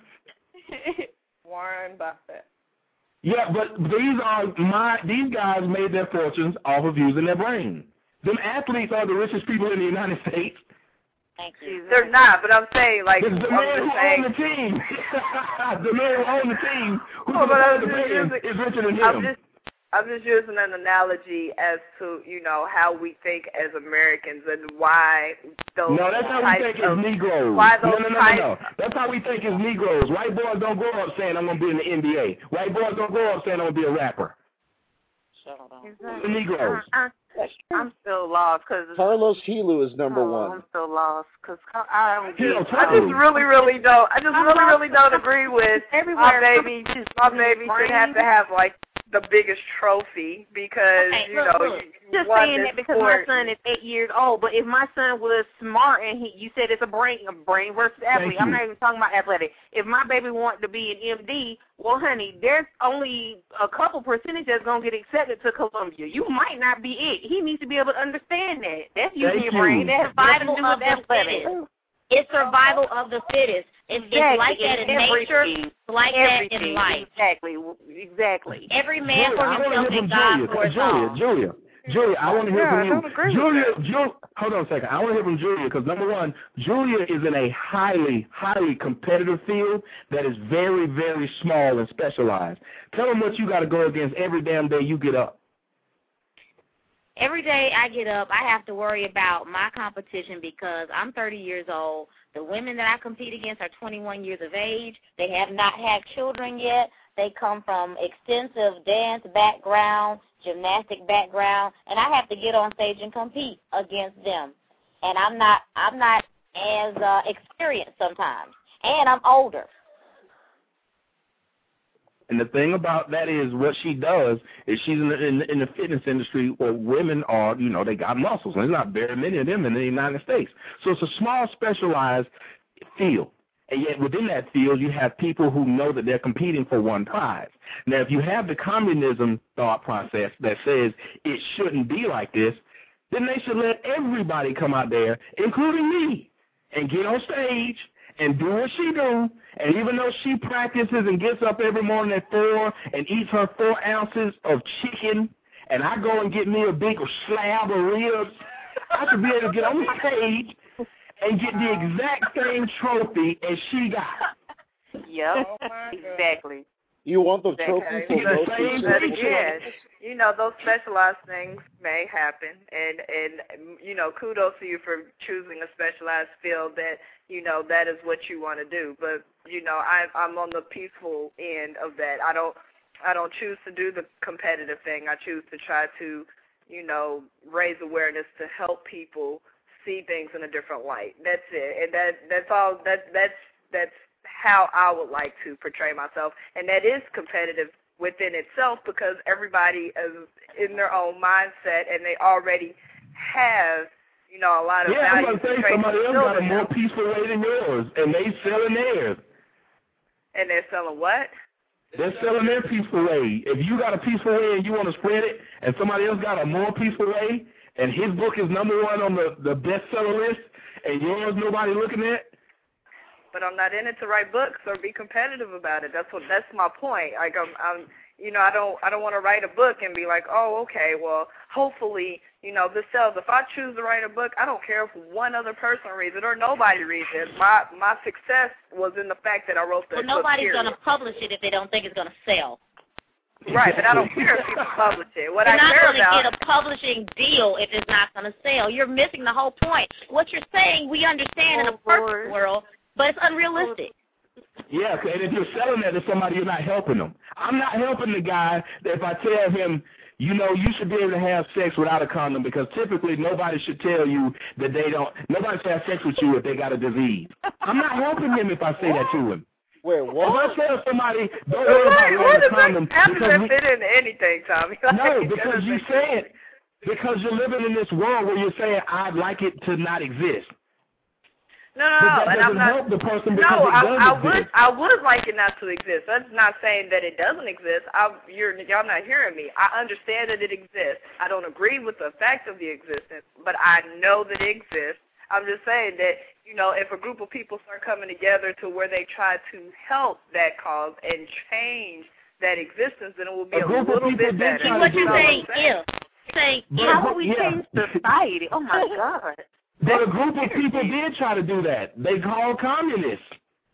Warren Buffett. Yeah, but these guys made their fortunes off of using their brain. Them athletes are the richest people in the United States. Thank you. They're not, but I'm saying, like, it's the man who owns the team. The man who owns the team is richer than him. I'm just using an analogy as to, you know, how we think as Americans and why those No, that's how we think as Negroes. Why those no. That's how we think as Negroes. White boys don't grow up saying, I'm going to be in the NBA. White boys don't grow up saying, I'm going to be a rapper. The Negroes. I'm still lost because Carlos Helu is number 1. I'm still lost because I just really don't agree with my baby should have to have like the biggest trophy because just saying that because my son is 8 years old. But if my son was smart and you said it's a brain versus athlete. I'm not even talking about athletic. If my baby wanted to be an MD, well, honey, there's only a couple percentage that's gonna get accepted to Columbia. You might not be it. He needs to be able to understand that. That's using your brain. That's survival of the fittest. It's survival of the fittest. It's like that in nature. It's like that in life. Exactly. Every man for himself and God for his all. Julia, I want to hear from you. Julia, hold on a second. I want to hear from Julia because, number one, Julia is in a highly, highly competitive field that is very, very small and specialized. Tell them what you got to go against every damn day you get up. Every day I get up, I have to worry about my competition because I'm 30 years old. The women that I compete against are 21 years of age. They have not had children yet. They come from extensive dance background, gymnastic background, and I have to get on stage and compete against them. And I'm not as experienced sometimes, and I'm older. And the thing about that is what she does is she's in the fitness industry where women are, they got muscles. And there's not very many of them in the United States. So it's a small, specialized field. And yet within that field, you have people who know that they're competing for one prize. Now, if you have the communism thought process that says it shouldn't be like this, then they should let everybody come out there, including me, and get on stage and do what she do. And even though she practices and gets up every morning at 4 and eats her 4 ounces of chicken, and I go and get me a big slab of ribs, I should be able to get on the stage and get the exact same trophy as she got. Yep, exactly. You want the trophy for those things? Again, those specialized things may happen, and kudos to you for choosing a specialized field that that is what you want to do. But I'm on the peaceful end of that. I don't choose to do the competitive thing. I choose to try to raise awareness to help people see things in a different light. That's it. And that's all. That's how I would like to portray myself. And that is competitive within itself because everybody is in their own mindset and they already have, a lot of value. I'm going to say somebody else got a more peaceful way than yours, and they selling theirs. And they're selling what? They're selling their peaceful way. If you got a peaceful way and you want to spread it, and somebody else got a more peaceful way, and his book is #1 on the bestseller list, and yours nobody looking at. But I'm not in it to write books or be competitive about it. That's my point. Like I'm I don't want to write a book and be like, oh, okay, well, hopefully, this sells. If I choose to write a book, I don't care if one other person reads it or nobody reads it. My success was in the fact that I wrote the book. Well, nobody's going to publish it if they don't think it's going to sell. Right, but I don't care if people publish it. What You're I care about. You're not going to get a publishing deal if it's not going to sell. You're missing the whole point. What you're saying, we understand in a perfect world, but it's unrealistic. Yeah, and if you're selling that to somebody, you're not helping them. I'm not helping the guy that if I tell him, you should be able to have sex without a condom because typically nobody should tell you that nobody should have sex with you if they got a disease. I'm not helping him if I say that to him. Wait, what? If I tell somebody, don't worry about wearing a condom. How does that fit into anything, Tommy? No, because you're saying, because you're living in this world where you're saying, I'd like it to not exist. No, and I'm not. Help the person because I would like it not to exist. That's not saying that it doesn't exist. Y'all not hearing me. I understand that it exists. I don't agree with the fact of the existence, but I know that it exists. I'm just saying that if a group of people start coming together to where they try to help that cause and change that existence, then it will be a little bit better. See, what you're saying is, how will we change society? Oh my God. But a group of people did try to do that. They called communists.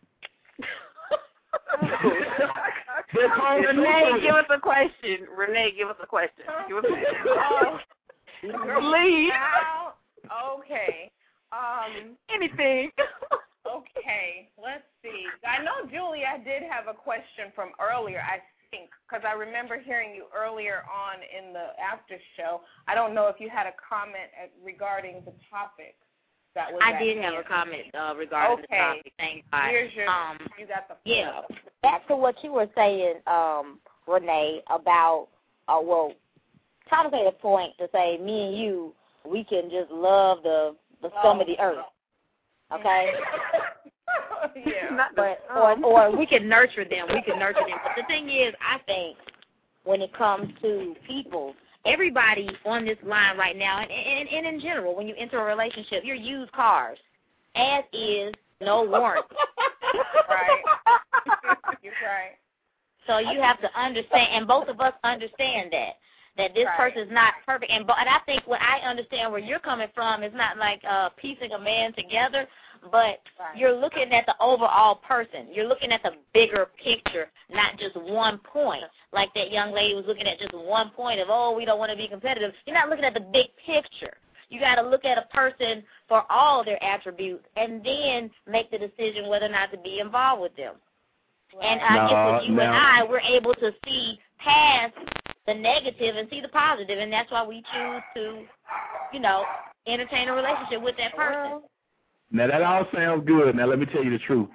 They're called Renee, give us a question. Renee, give us a question. Leave. Okay. Anything. Okay. Let's see. I know Julia did have a question from earlier, I think, because I remember hearing you earlier on in the after show. I don't know if you had a comment regarding the topic that was. I did have a comment regarding the topic. Thank God. Here's you got the. Yeah. Back to what you were saying, Renee, about Tom made a point to say me and you, we can just love the scum of the earth. Okay. Yeah. Or we can nurture them. We can nurture them. But the thing is, I think when it comes to people, everybody on this line right now, and in general, when you enter a relationship, you're used cars, as is no warranty. Right. You're right. So you have to understand, and both of us understand that this person is not perfect. And I think what I understand where you're coming from is not like piecing a man together, but you're looking at the overall person. You're looking at the bigger picture, not just one point. Like that young lady was looking at just one point of, we don't want to be competitive. You're not looking at the big picture. You got to look at a person for all their attributes and then make the decision whether or not to be involved with them. And I guess with you and I, we're able to see past the negative and see the positive, and that's why we choose to, entertain a relationship with that person. Now, that all sounds good. Now, let me tell you the truth.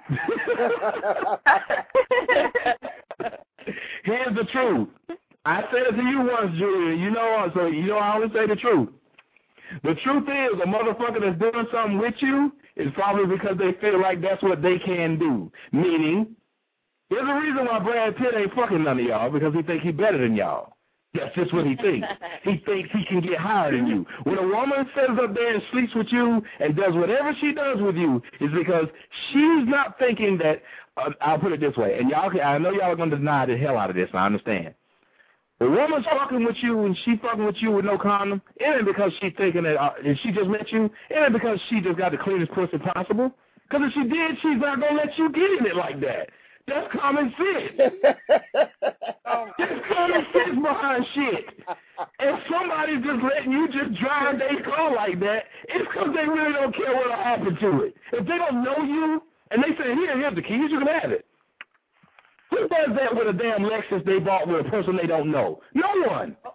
Here's the truth. I said it to you once, Julia. I always say the truth. The truth is, a motherfucker that's doing something with you is probably because they feel like that's what they can do. Meaning, there's a reason why Brad Pitt ain't fucking none of y'all, because he think he better than y'all. That's just what he thinks. He thinks he can get higher than you. When a woman sits up there and sleeps with you and does whatever she does with you, is because she's not thinking that, I'll put it this way, and I know y'all are going to deny the hell out of this, I understand. The woman's fucking with you and she fucking with you with no condom, it ain't because she's thinking that if she just met you, it ain't because she just got the cleanest pussy possible. Because if she did, she's not going to let you get in it like that. That's common sense. That's common sense behind shit. If somebody's just letting you just drive their car like that, it's because they really don't care what'll happen to it. If they don't know you, and they say, here's the keys, you can have it. Who does that with a damn Lexus they bought with a person they don't know? No one.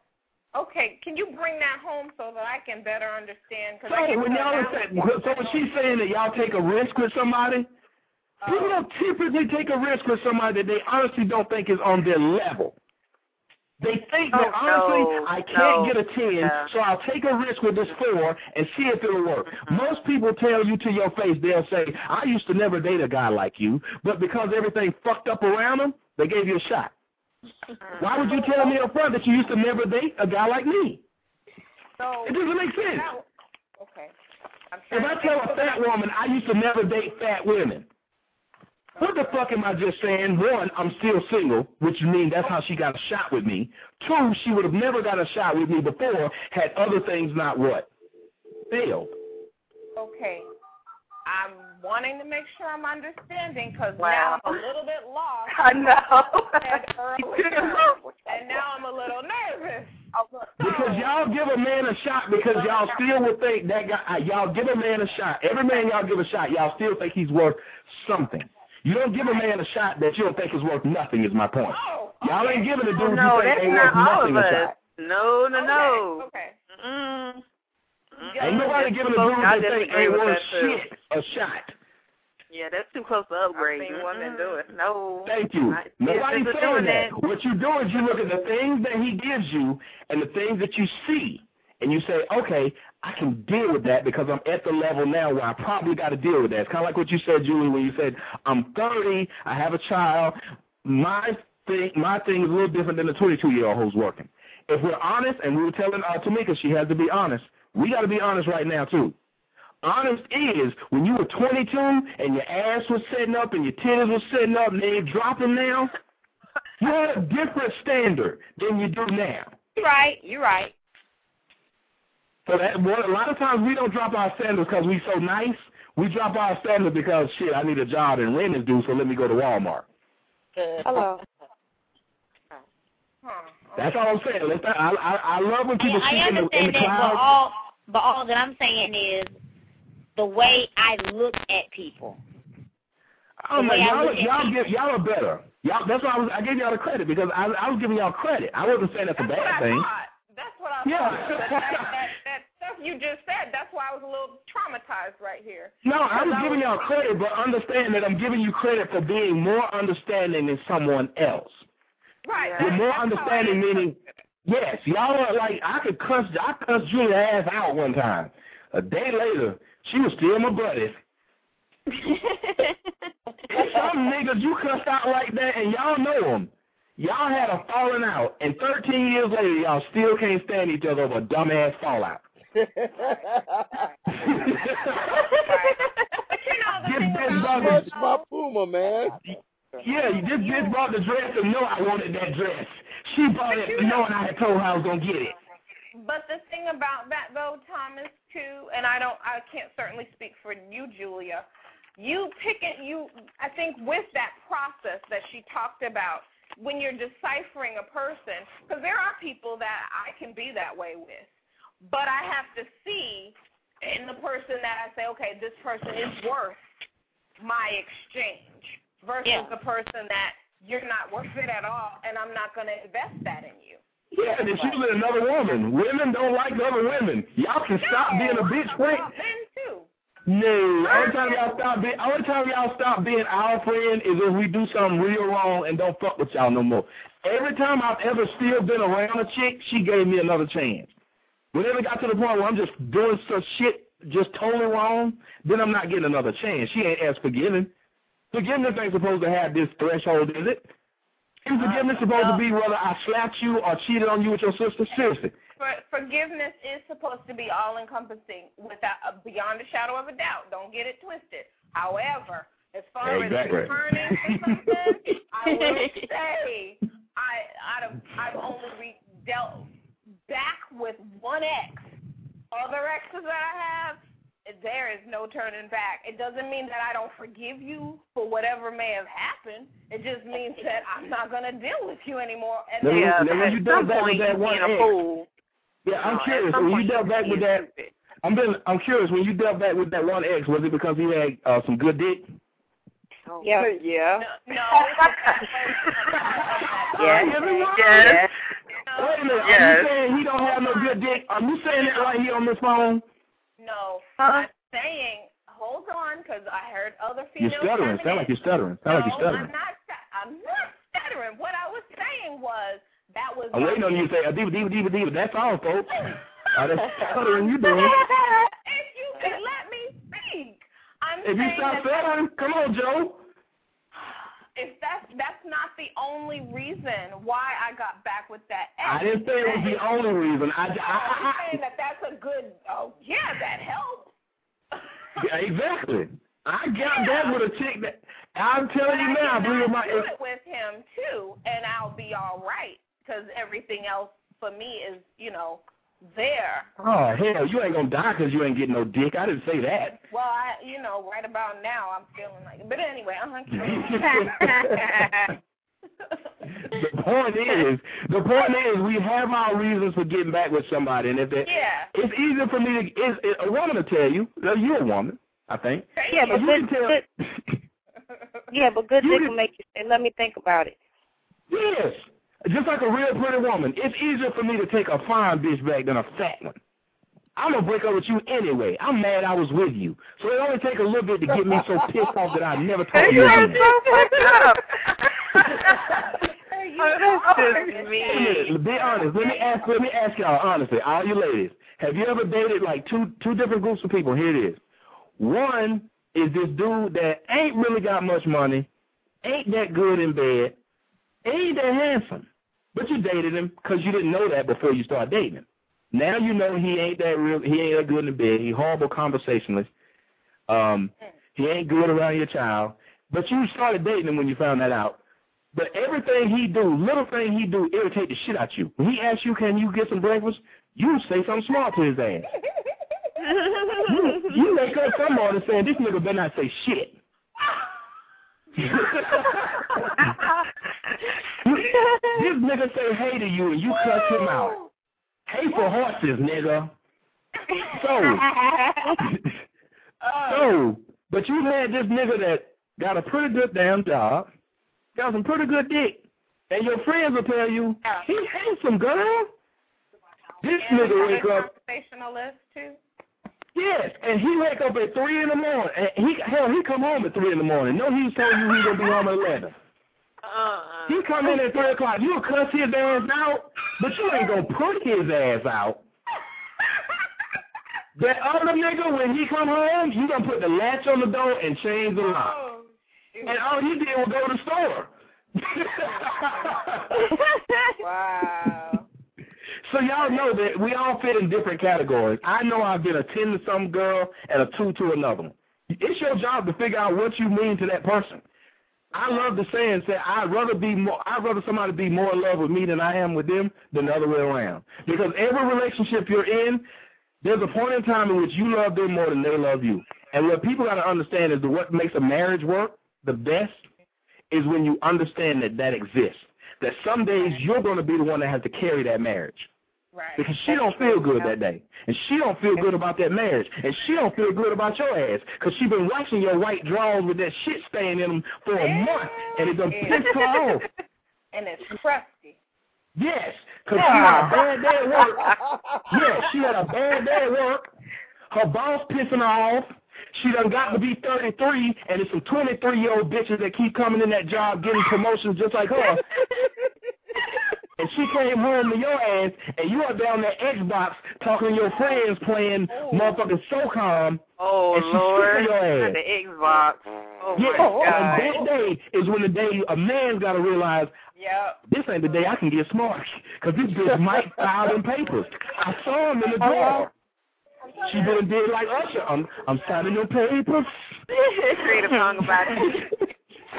Okay, can you bring that home so that I can better understand? So when she's saying that y'all take a risk with somebody, people don't typically take a risk with somebody that they honestly don't think is on their level. They think that honestly, I can't get a 10, so I'll take a risk with this 4 and see if it'll work. Most people tell you to your face, they'll say, I used to never date a guy like you, but because everything fucked up around them, they gave you a shot. Why would you tell me up front that you used to never date a guy like me? So, it doesn't make sense. Okay. If I tell a fat woman I used to never date fat women, what the fuck am I just saying? 1, I'm still single, which means that's how she got a shot with me. 2, she would have never got a shot with me before had other things not what? Failed. Okay. I'm wanting to make sure I'm understanding because now I'm a little bit lost. I know. And now I'm a little nervous. Because y'all give a man a shot because y'all still would think that guy, y'all give a man a shot. Every man y'all give a shot, y'all still think he's worth something. You don't give a man a shot that you don't think is worth nothing is my point. Y'all ain't giving a dude you think ain't worth nothing a shot. No. Okay. Ain't nobody giving a dude that think ain't worth shit a shot. Yeah, that's too close to upgrade. I've seen women do it. No. Thank you. Nobody's saying that. What you do is you look at the things that he gives you and the things that you see, and you say, okay, I can deal with that because I'm at the level now where I probably got to deal with that. It's kind of like what you said, Julie, when you said, I'm 30, I have a child. My thing is a little different than the 22-year-old who's working. If we're honest, and we were telling Tamika she has to be honest, we got to be honest right now, too. Honest is, when you were 22 and your ass was setting up and your titties was setting up and they're dropping now, you had a different standard than you do now. You're right. So that a lot of times we don't drop our standards because we so nice. We drop our standards because, shit, I need a job and rent is due, so let me go to Walmart. Hello. That's all I'm saying. I love when people speak in the clouds. But all that I'm saying is the way I look at people. Oh man, y'all are better. Y'all, that's why I gave y'all the credit because I was giving y'all credit. I wasn't saying that's a bad thing. That's what I thought. That stuff you just said, that's why I was a little traumatized right here. No, I was giving y'all credit, but understand that I'm giving you credit for being more understanding than someone else. Right. With more understanding meaning, yes, y'all are like, I cussed Julia's ass out one time. A day later, she was still my buddy. Some niggas you cussed out like that, and y'all know them. Y'all had a falling out, and 13 years later, y'all still can't stand each other over a dumbass fallout. That's my Puma, man. Yeah, this bitch bought the dress and know I wanted that dress. She bought it knowing I had told her I was gonna get it. But the thing about that though, Thomas, too, and I can't certainly speak for you, Julia. I think with that process that she talked about, when you're deciphering a person, because there are people that I can be that way with, but I have to see in the person that I say, okay, this person is worth my exchange versus the person that you're not worth it at all, and I'm not going to invest that in you. Yeah, and it's usually another woman. Women don't like other women. Y'all can stop being a bitch quick. Men too. No, only time y'all stop being our friend is if we do something real wrong and don't fuck with y'all no more. Every time I've ever still been around a chick, she gave me another chance. Whenever it got to the point where I'm just doing some shit just totally wrong, then I'm not getting another chance. She ain't as forgiving. Forgiveness ain't supposed to have this threshold, is it? Is forgiveness supposed to be whether I slapped you or cheated on you with your sister? Seriously. Forgiveness is supposed to be all-encompassing without beyond a shadow of a doubt. Don't get it twisted. However, as far as returning to something, I will say I've only dealt back with one ex. Other exes that I have, there is no turning back. It doesn't mean that I don't forgive you for whatever may have happened. It just means that I'm not going to deal with you anymore. And when you dealt back with that one ex, I'm curious. When you dealt back with that, I'm curious. When you dealt back with that one ex, was it because he had some good dick? Yeah. No. Yes. Wait a minute. Yes. Are you saying he don't have no good dick? Are you saying that right here on this phone? No, I'm saying, hold on, because I heard other females. You're stuttering. Sound like you're stuttering. I'm not stuttering. What I was saying was that was. I'm waiting on you to say diva. That's all, folks. That's stuttering you doing. If you could let me speak, If you stop stuttering, come on, Joe. If that's not the only reason why I got back with that ex. I didn't say it was the only reason. I'm saying that's a good. Oh yeah, that helps. Yeah, exactly. I got that with a chick that I'm telling you now. I believe my do it with him too, and I'll be all right because everything else for me is, there. Oh hell, you ain't gonna die because you ain't getting no dick. I didn't say that. Well, right about now I'm feeling like it. But anyway, The point is, we have our reasons for getting back with somebody, and if it's easier for me to, a woman to tell you. You're a woman, I think. Yeah, but good dick will make you say, "Let me think about it." Yes, just like a real pretty woman. It's easier for me to take a fine bitch back than a fat one. I'm going to break up with you anyway. I'm mad I was with you. So it only take a little bit to get me so pissed off that I never told you. That's just mean. Be honest. Let me ask y'all honestly, all you ladies. Have you ever dated like two different groups of people? Here it is. One is this dude that ain't really got much money, ain't that good in bed, ain't that handsome. But you dated him because you didn't know that before you started dating him. Now you know he ain't that good in bed. He horrible conversationalist. He ain't good around your child. But you started dating him when you found that out. But everything he do, little thing he do, irritate the shit out you. When he asks you, can you get some breakfast, you say something smart to his ass. you wake up some morning saying, this nigga better not say shit. This nigga say hey to you and you cuss him out. Hey for horses, nigga. But you had this nigga that got a pretty good damn job, got some pretty good dick, and your friends will tell you, he handsome, girl. This nigga wake up. Conversationalist too. Yes, and he wake up at 3 in the morning. And he come home at 3 in the morning. No, he was telling you he gonna be home at 11. He come in at 3 o'clock. You'll cuss his ass out, but you ain't gonna put his ass out. That other nigga, when he come home, you gonna put the latch on the door and change the lock. And all he did was go to the store. Wow. So y'all know that we all fit in different categories. I know I've been a 10 to some girl and a 2 to another one. It's your job to figure out what you mean to that person. I love the saying, I'd rather somebody be more in love with me than I am with them than the other way around. Because every relationship you're in, there's a point in time in which you love them more than they love you. And what people got to understand is that what makes a marriage work the best is when you understand that exists. That some days you're going to be the one that has to carry that marriage. Right. Because she don't feel good that day. And she don't feel good about that marriage. And she don't feel good about your ass. Because she been washing your white drawers with that shit stain in them for a month. And it done pissed her off. And it's crusty. Yes. Because she had a bad day at work. Yes, she had a bad day at work. Her boss pissing her off. She done got to be 33, and it's some 23-year-old bitches that keep coming in that job getting promotions just like her. And she came home to your ass, and you are down there Xbox talking to your friends playing motherfucking SOCOM. Oh, and she's Lord. your ass. The Xbox. Oh, yeah, my God. and that day is when the day a man's got to realize, this ain't the day I can get smart, because this bitch might file them papers. I saw him in the drawer. She been did like Usher. I'm signing your papers. Create a song about it.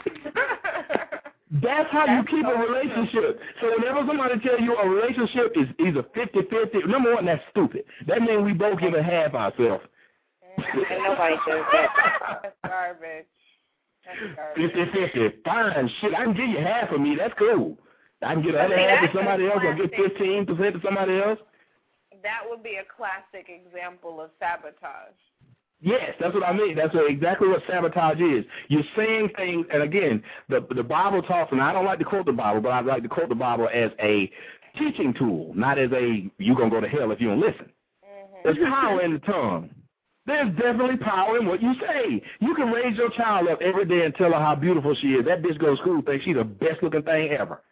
That's how you keep a relationship. So whenever somebody tell you a relationship is either 50-50, number one, that's stupid. That means we both give a half ourselves. Nobody says that. That's garbage. That's garbage. 50-50. Fine. Shit, I can give you half of me. That's cool. I can get other half to somebody else or get 15% to somebody else. That would be a classic example of sabotage. Yes, that's what I mean. That's exactly what sabotage is. You're saying things, and again, the Bible talks, and I don't like to quote the Bible, but I like to quote the Bible as a teaching tool, not as a you gonna go to hell if you don't listen. There's power in the tongue. There's definitely power in what you say. You can raise your child up every day and tell her how beautiful she is. That bitch goes to school thinks she's the best looking thing ever.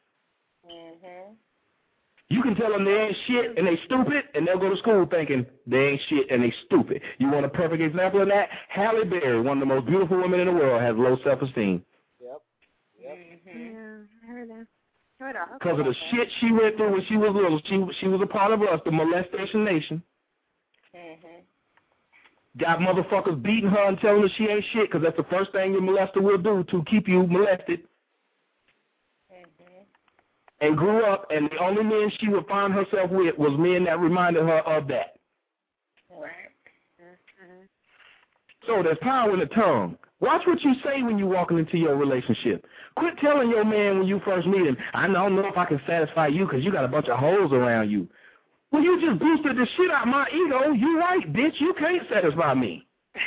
You can tell them they ain't shit and they stupid, and they'll go to school thinking they ain't shit and they stupid. You want a perfect example of that? Halle Berry, one of the most beautiful women in the world, has low self-esteem. Yep. Yeah, I heard that. Because of the shit she went through when she was little. She was a part of us, the molestation nation. Got motherfuckers beating her and telling her she ain't shit because that's the first thing your molester will do to keep you molested. And grew up, and the only men she would find herself with was men that reminded her of that. Right. So there's power in the tongue. Watch what you say when you're walking into your relationship. Quit telling your man when you first meet him, I don't know if I can satisfy you because you got a bunch of hoes around you. Well, you just boosted the shit out of my ego. You right, bitch. You can't satisfy me.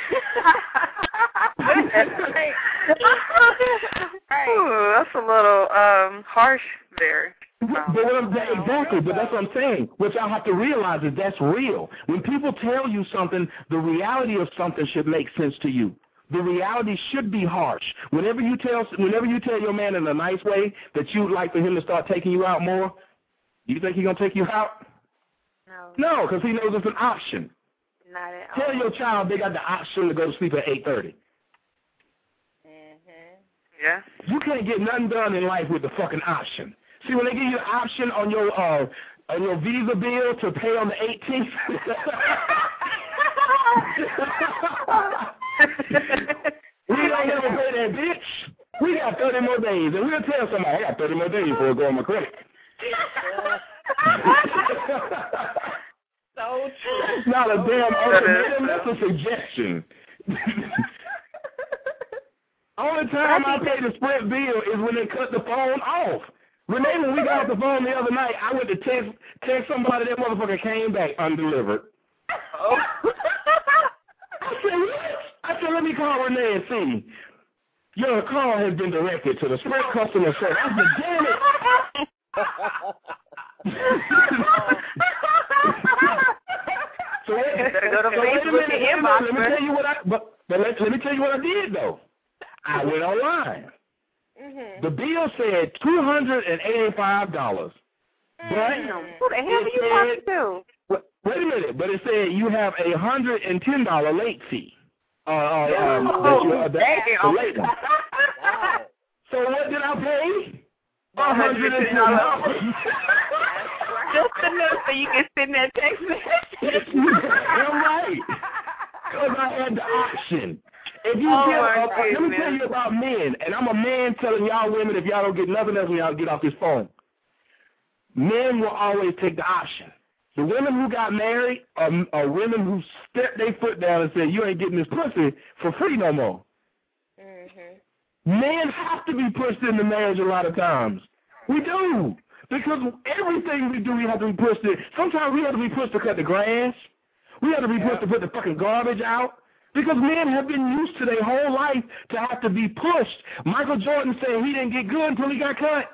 Ooh, that's a little harsh there. Exactly, but that's what I'm saying. What y'all have to realize is that's real. When people tell you something, the reality of something should make sense to you. The reality should be harsh. Whenever you tell your man in a nice way that you'd like for him to start taking you out more, you think he's going to take you out? No, because he knows it's an option. Not at all. Tell your child they got the option to go to sleep at 8:30. Yeah. You can't get nothing done in life with the fucking option. See, when they give you the option on your Visa bill to pay on the 18th, we don't ever pay that bitch. We got 30 more days, and we'll tell somebody, I got 30 more days before I go on my credit. So true. It's not a damn ultimatum, that's a suggestion. Only time I pay the Sprint bill is when they cut the phone off. Renee, when we got off the phone the other night, I went to text somebody, that motherfucker came back undelivered. Oh. I said, let me call Renee and see. Your call has been directed to the Sprint customer service. I said, damn it. So wait a minute. Let me tell you what I did though. I went online. The bill said $285. But who the hell are you talking to? Wait a minute, but it said you have a $110 late fee. Damn. So what did I pay? $110. Just enough so you can send that text message. You're right. Because I had the option. If you let me tell you about men, and I'm a man telling y'all women, if y'all don't get nothing else when y'all get off this phone, men will always take the option. The women who got married are women who stepped their foot down and said, you ain't getting this pussy for free no more. Men have to be pushed into marriage a lot of times. We do. Because everything we do, we have to be pushed in. Sometimes we have to be pushed to cut the grass. We have to be pushed to put the fucking garbage out. Because men have been used to their whole life to have to be pushed. Michael Jordan said he didn't get good until he got cut.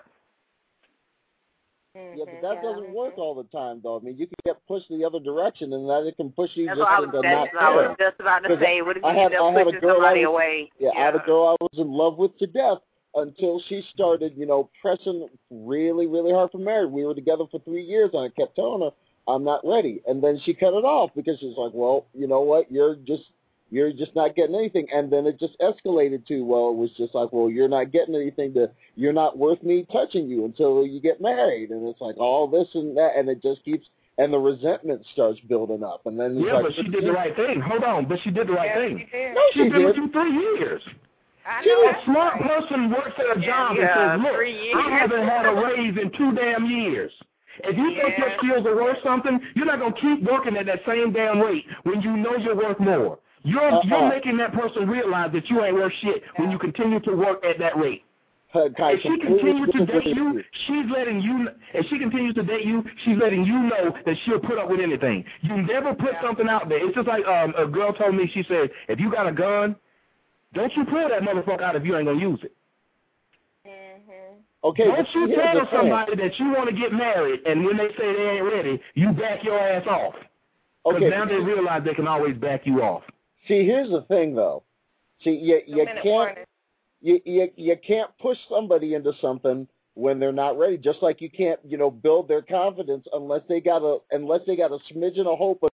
Yeah, but that doesn't work all the time, though. I mean, you can get pushed the other direction, and that it can push you That's just what into I was just about to say. What if you end up pushing somebody away? Yeah, I had a girl I was in love with to death until she started, pressing really, really hard for marriage. We were together for 3 years, and I kept telling her, I'm not ready. And then she cut it off because she's like, well, you know what, you're just not getting anything. And then it just escalated to, well, it was just like, well, you're not getting anything, you're not worth me touching you until you get married. And it's like all this and that, and it just keeps, and the resentment starts building up. And then but she did the right thing. Hold on, but she did the right thing. No, She's been with you 3 years. She's a smart person, works at a job and says, look, I haven't had a raise in 2 damn years. If you think your skills are worth something, you're not going to keep working at that same damn rate when you know you're worth more. You're making that person realize that you ain't worth shit when you continue to work at that rate. If she continues to date you, she's letting you. If she continues to date you, she's letting you know that she'll put up with anything. You never put something out there. It's just like a girl told me. She said, if you got a gun, don't you pull that motherfucker out if you ain't gonna use it. Okay, don't you tell somebody thing. that you want to get married, and when they say they ain't ready, you back your ass off. Because Okay, now they realize they can always back you off. See, here's the thing, though. See, you can't push somebody into something when they're not ready. Just like you can't, build their confidence unless they got a smidgen of hope of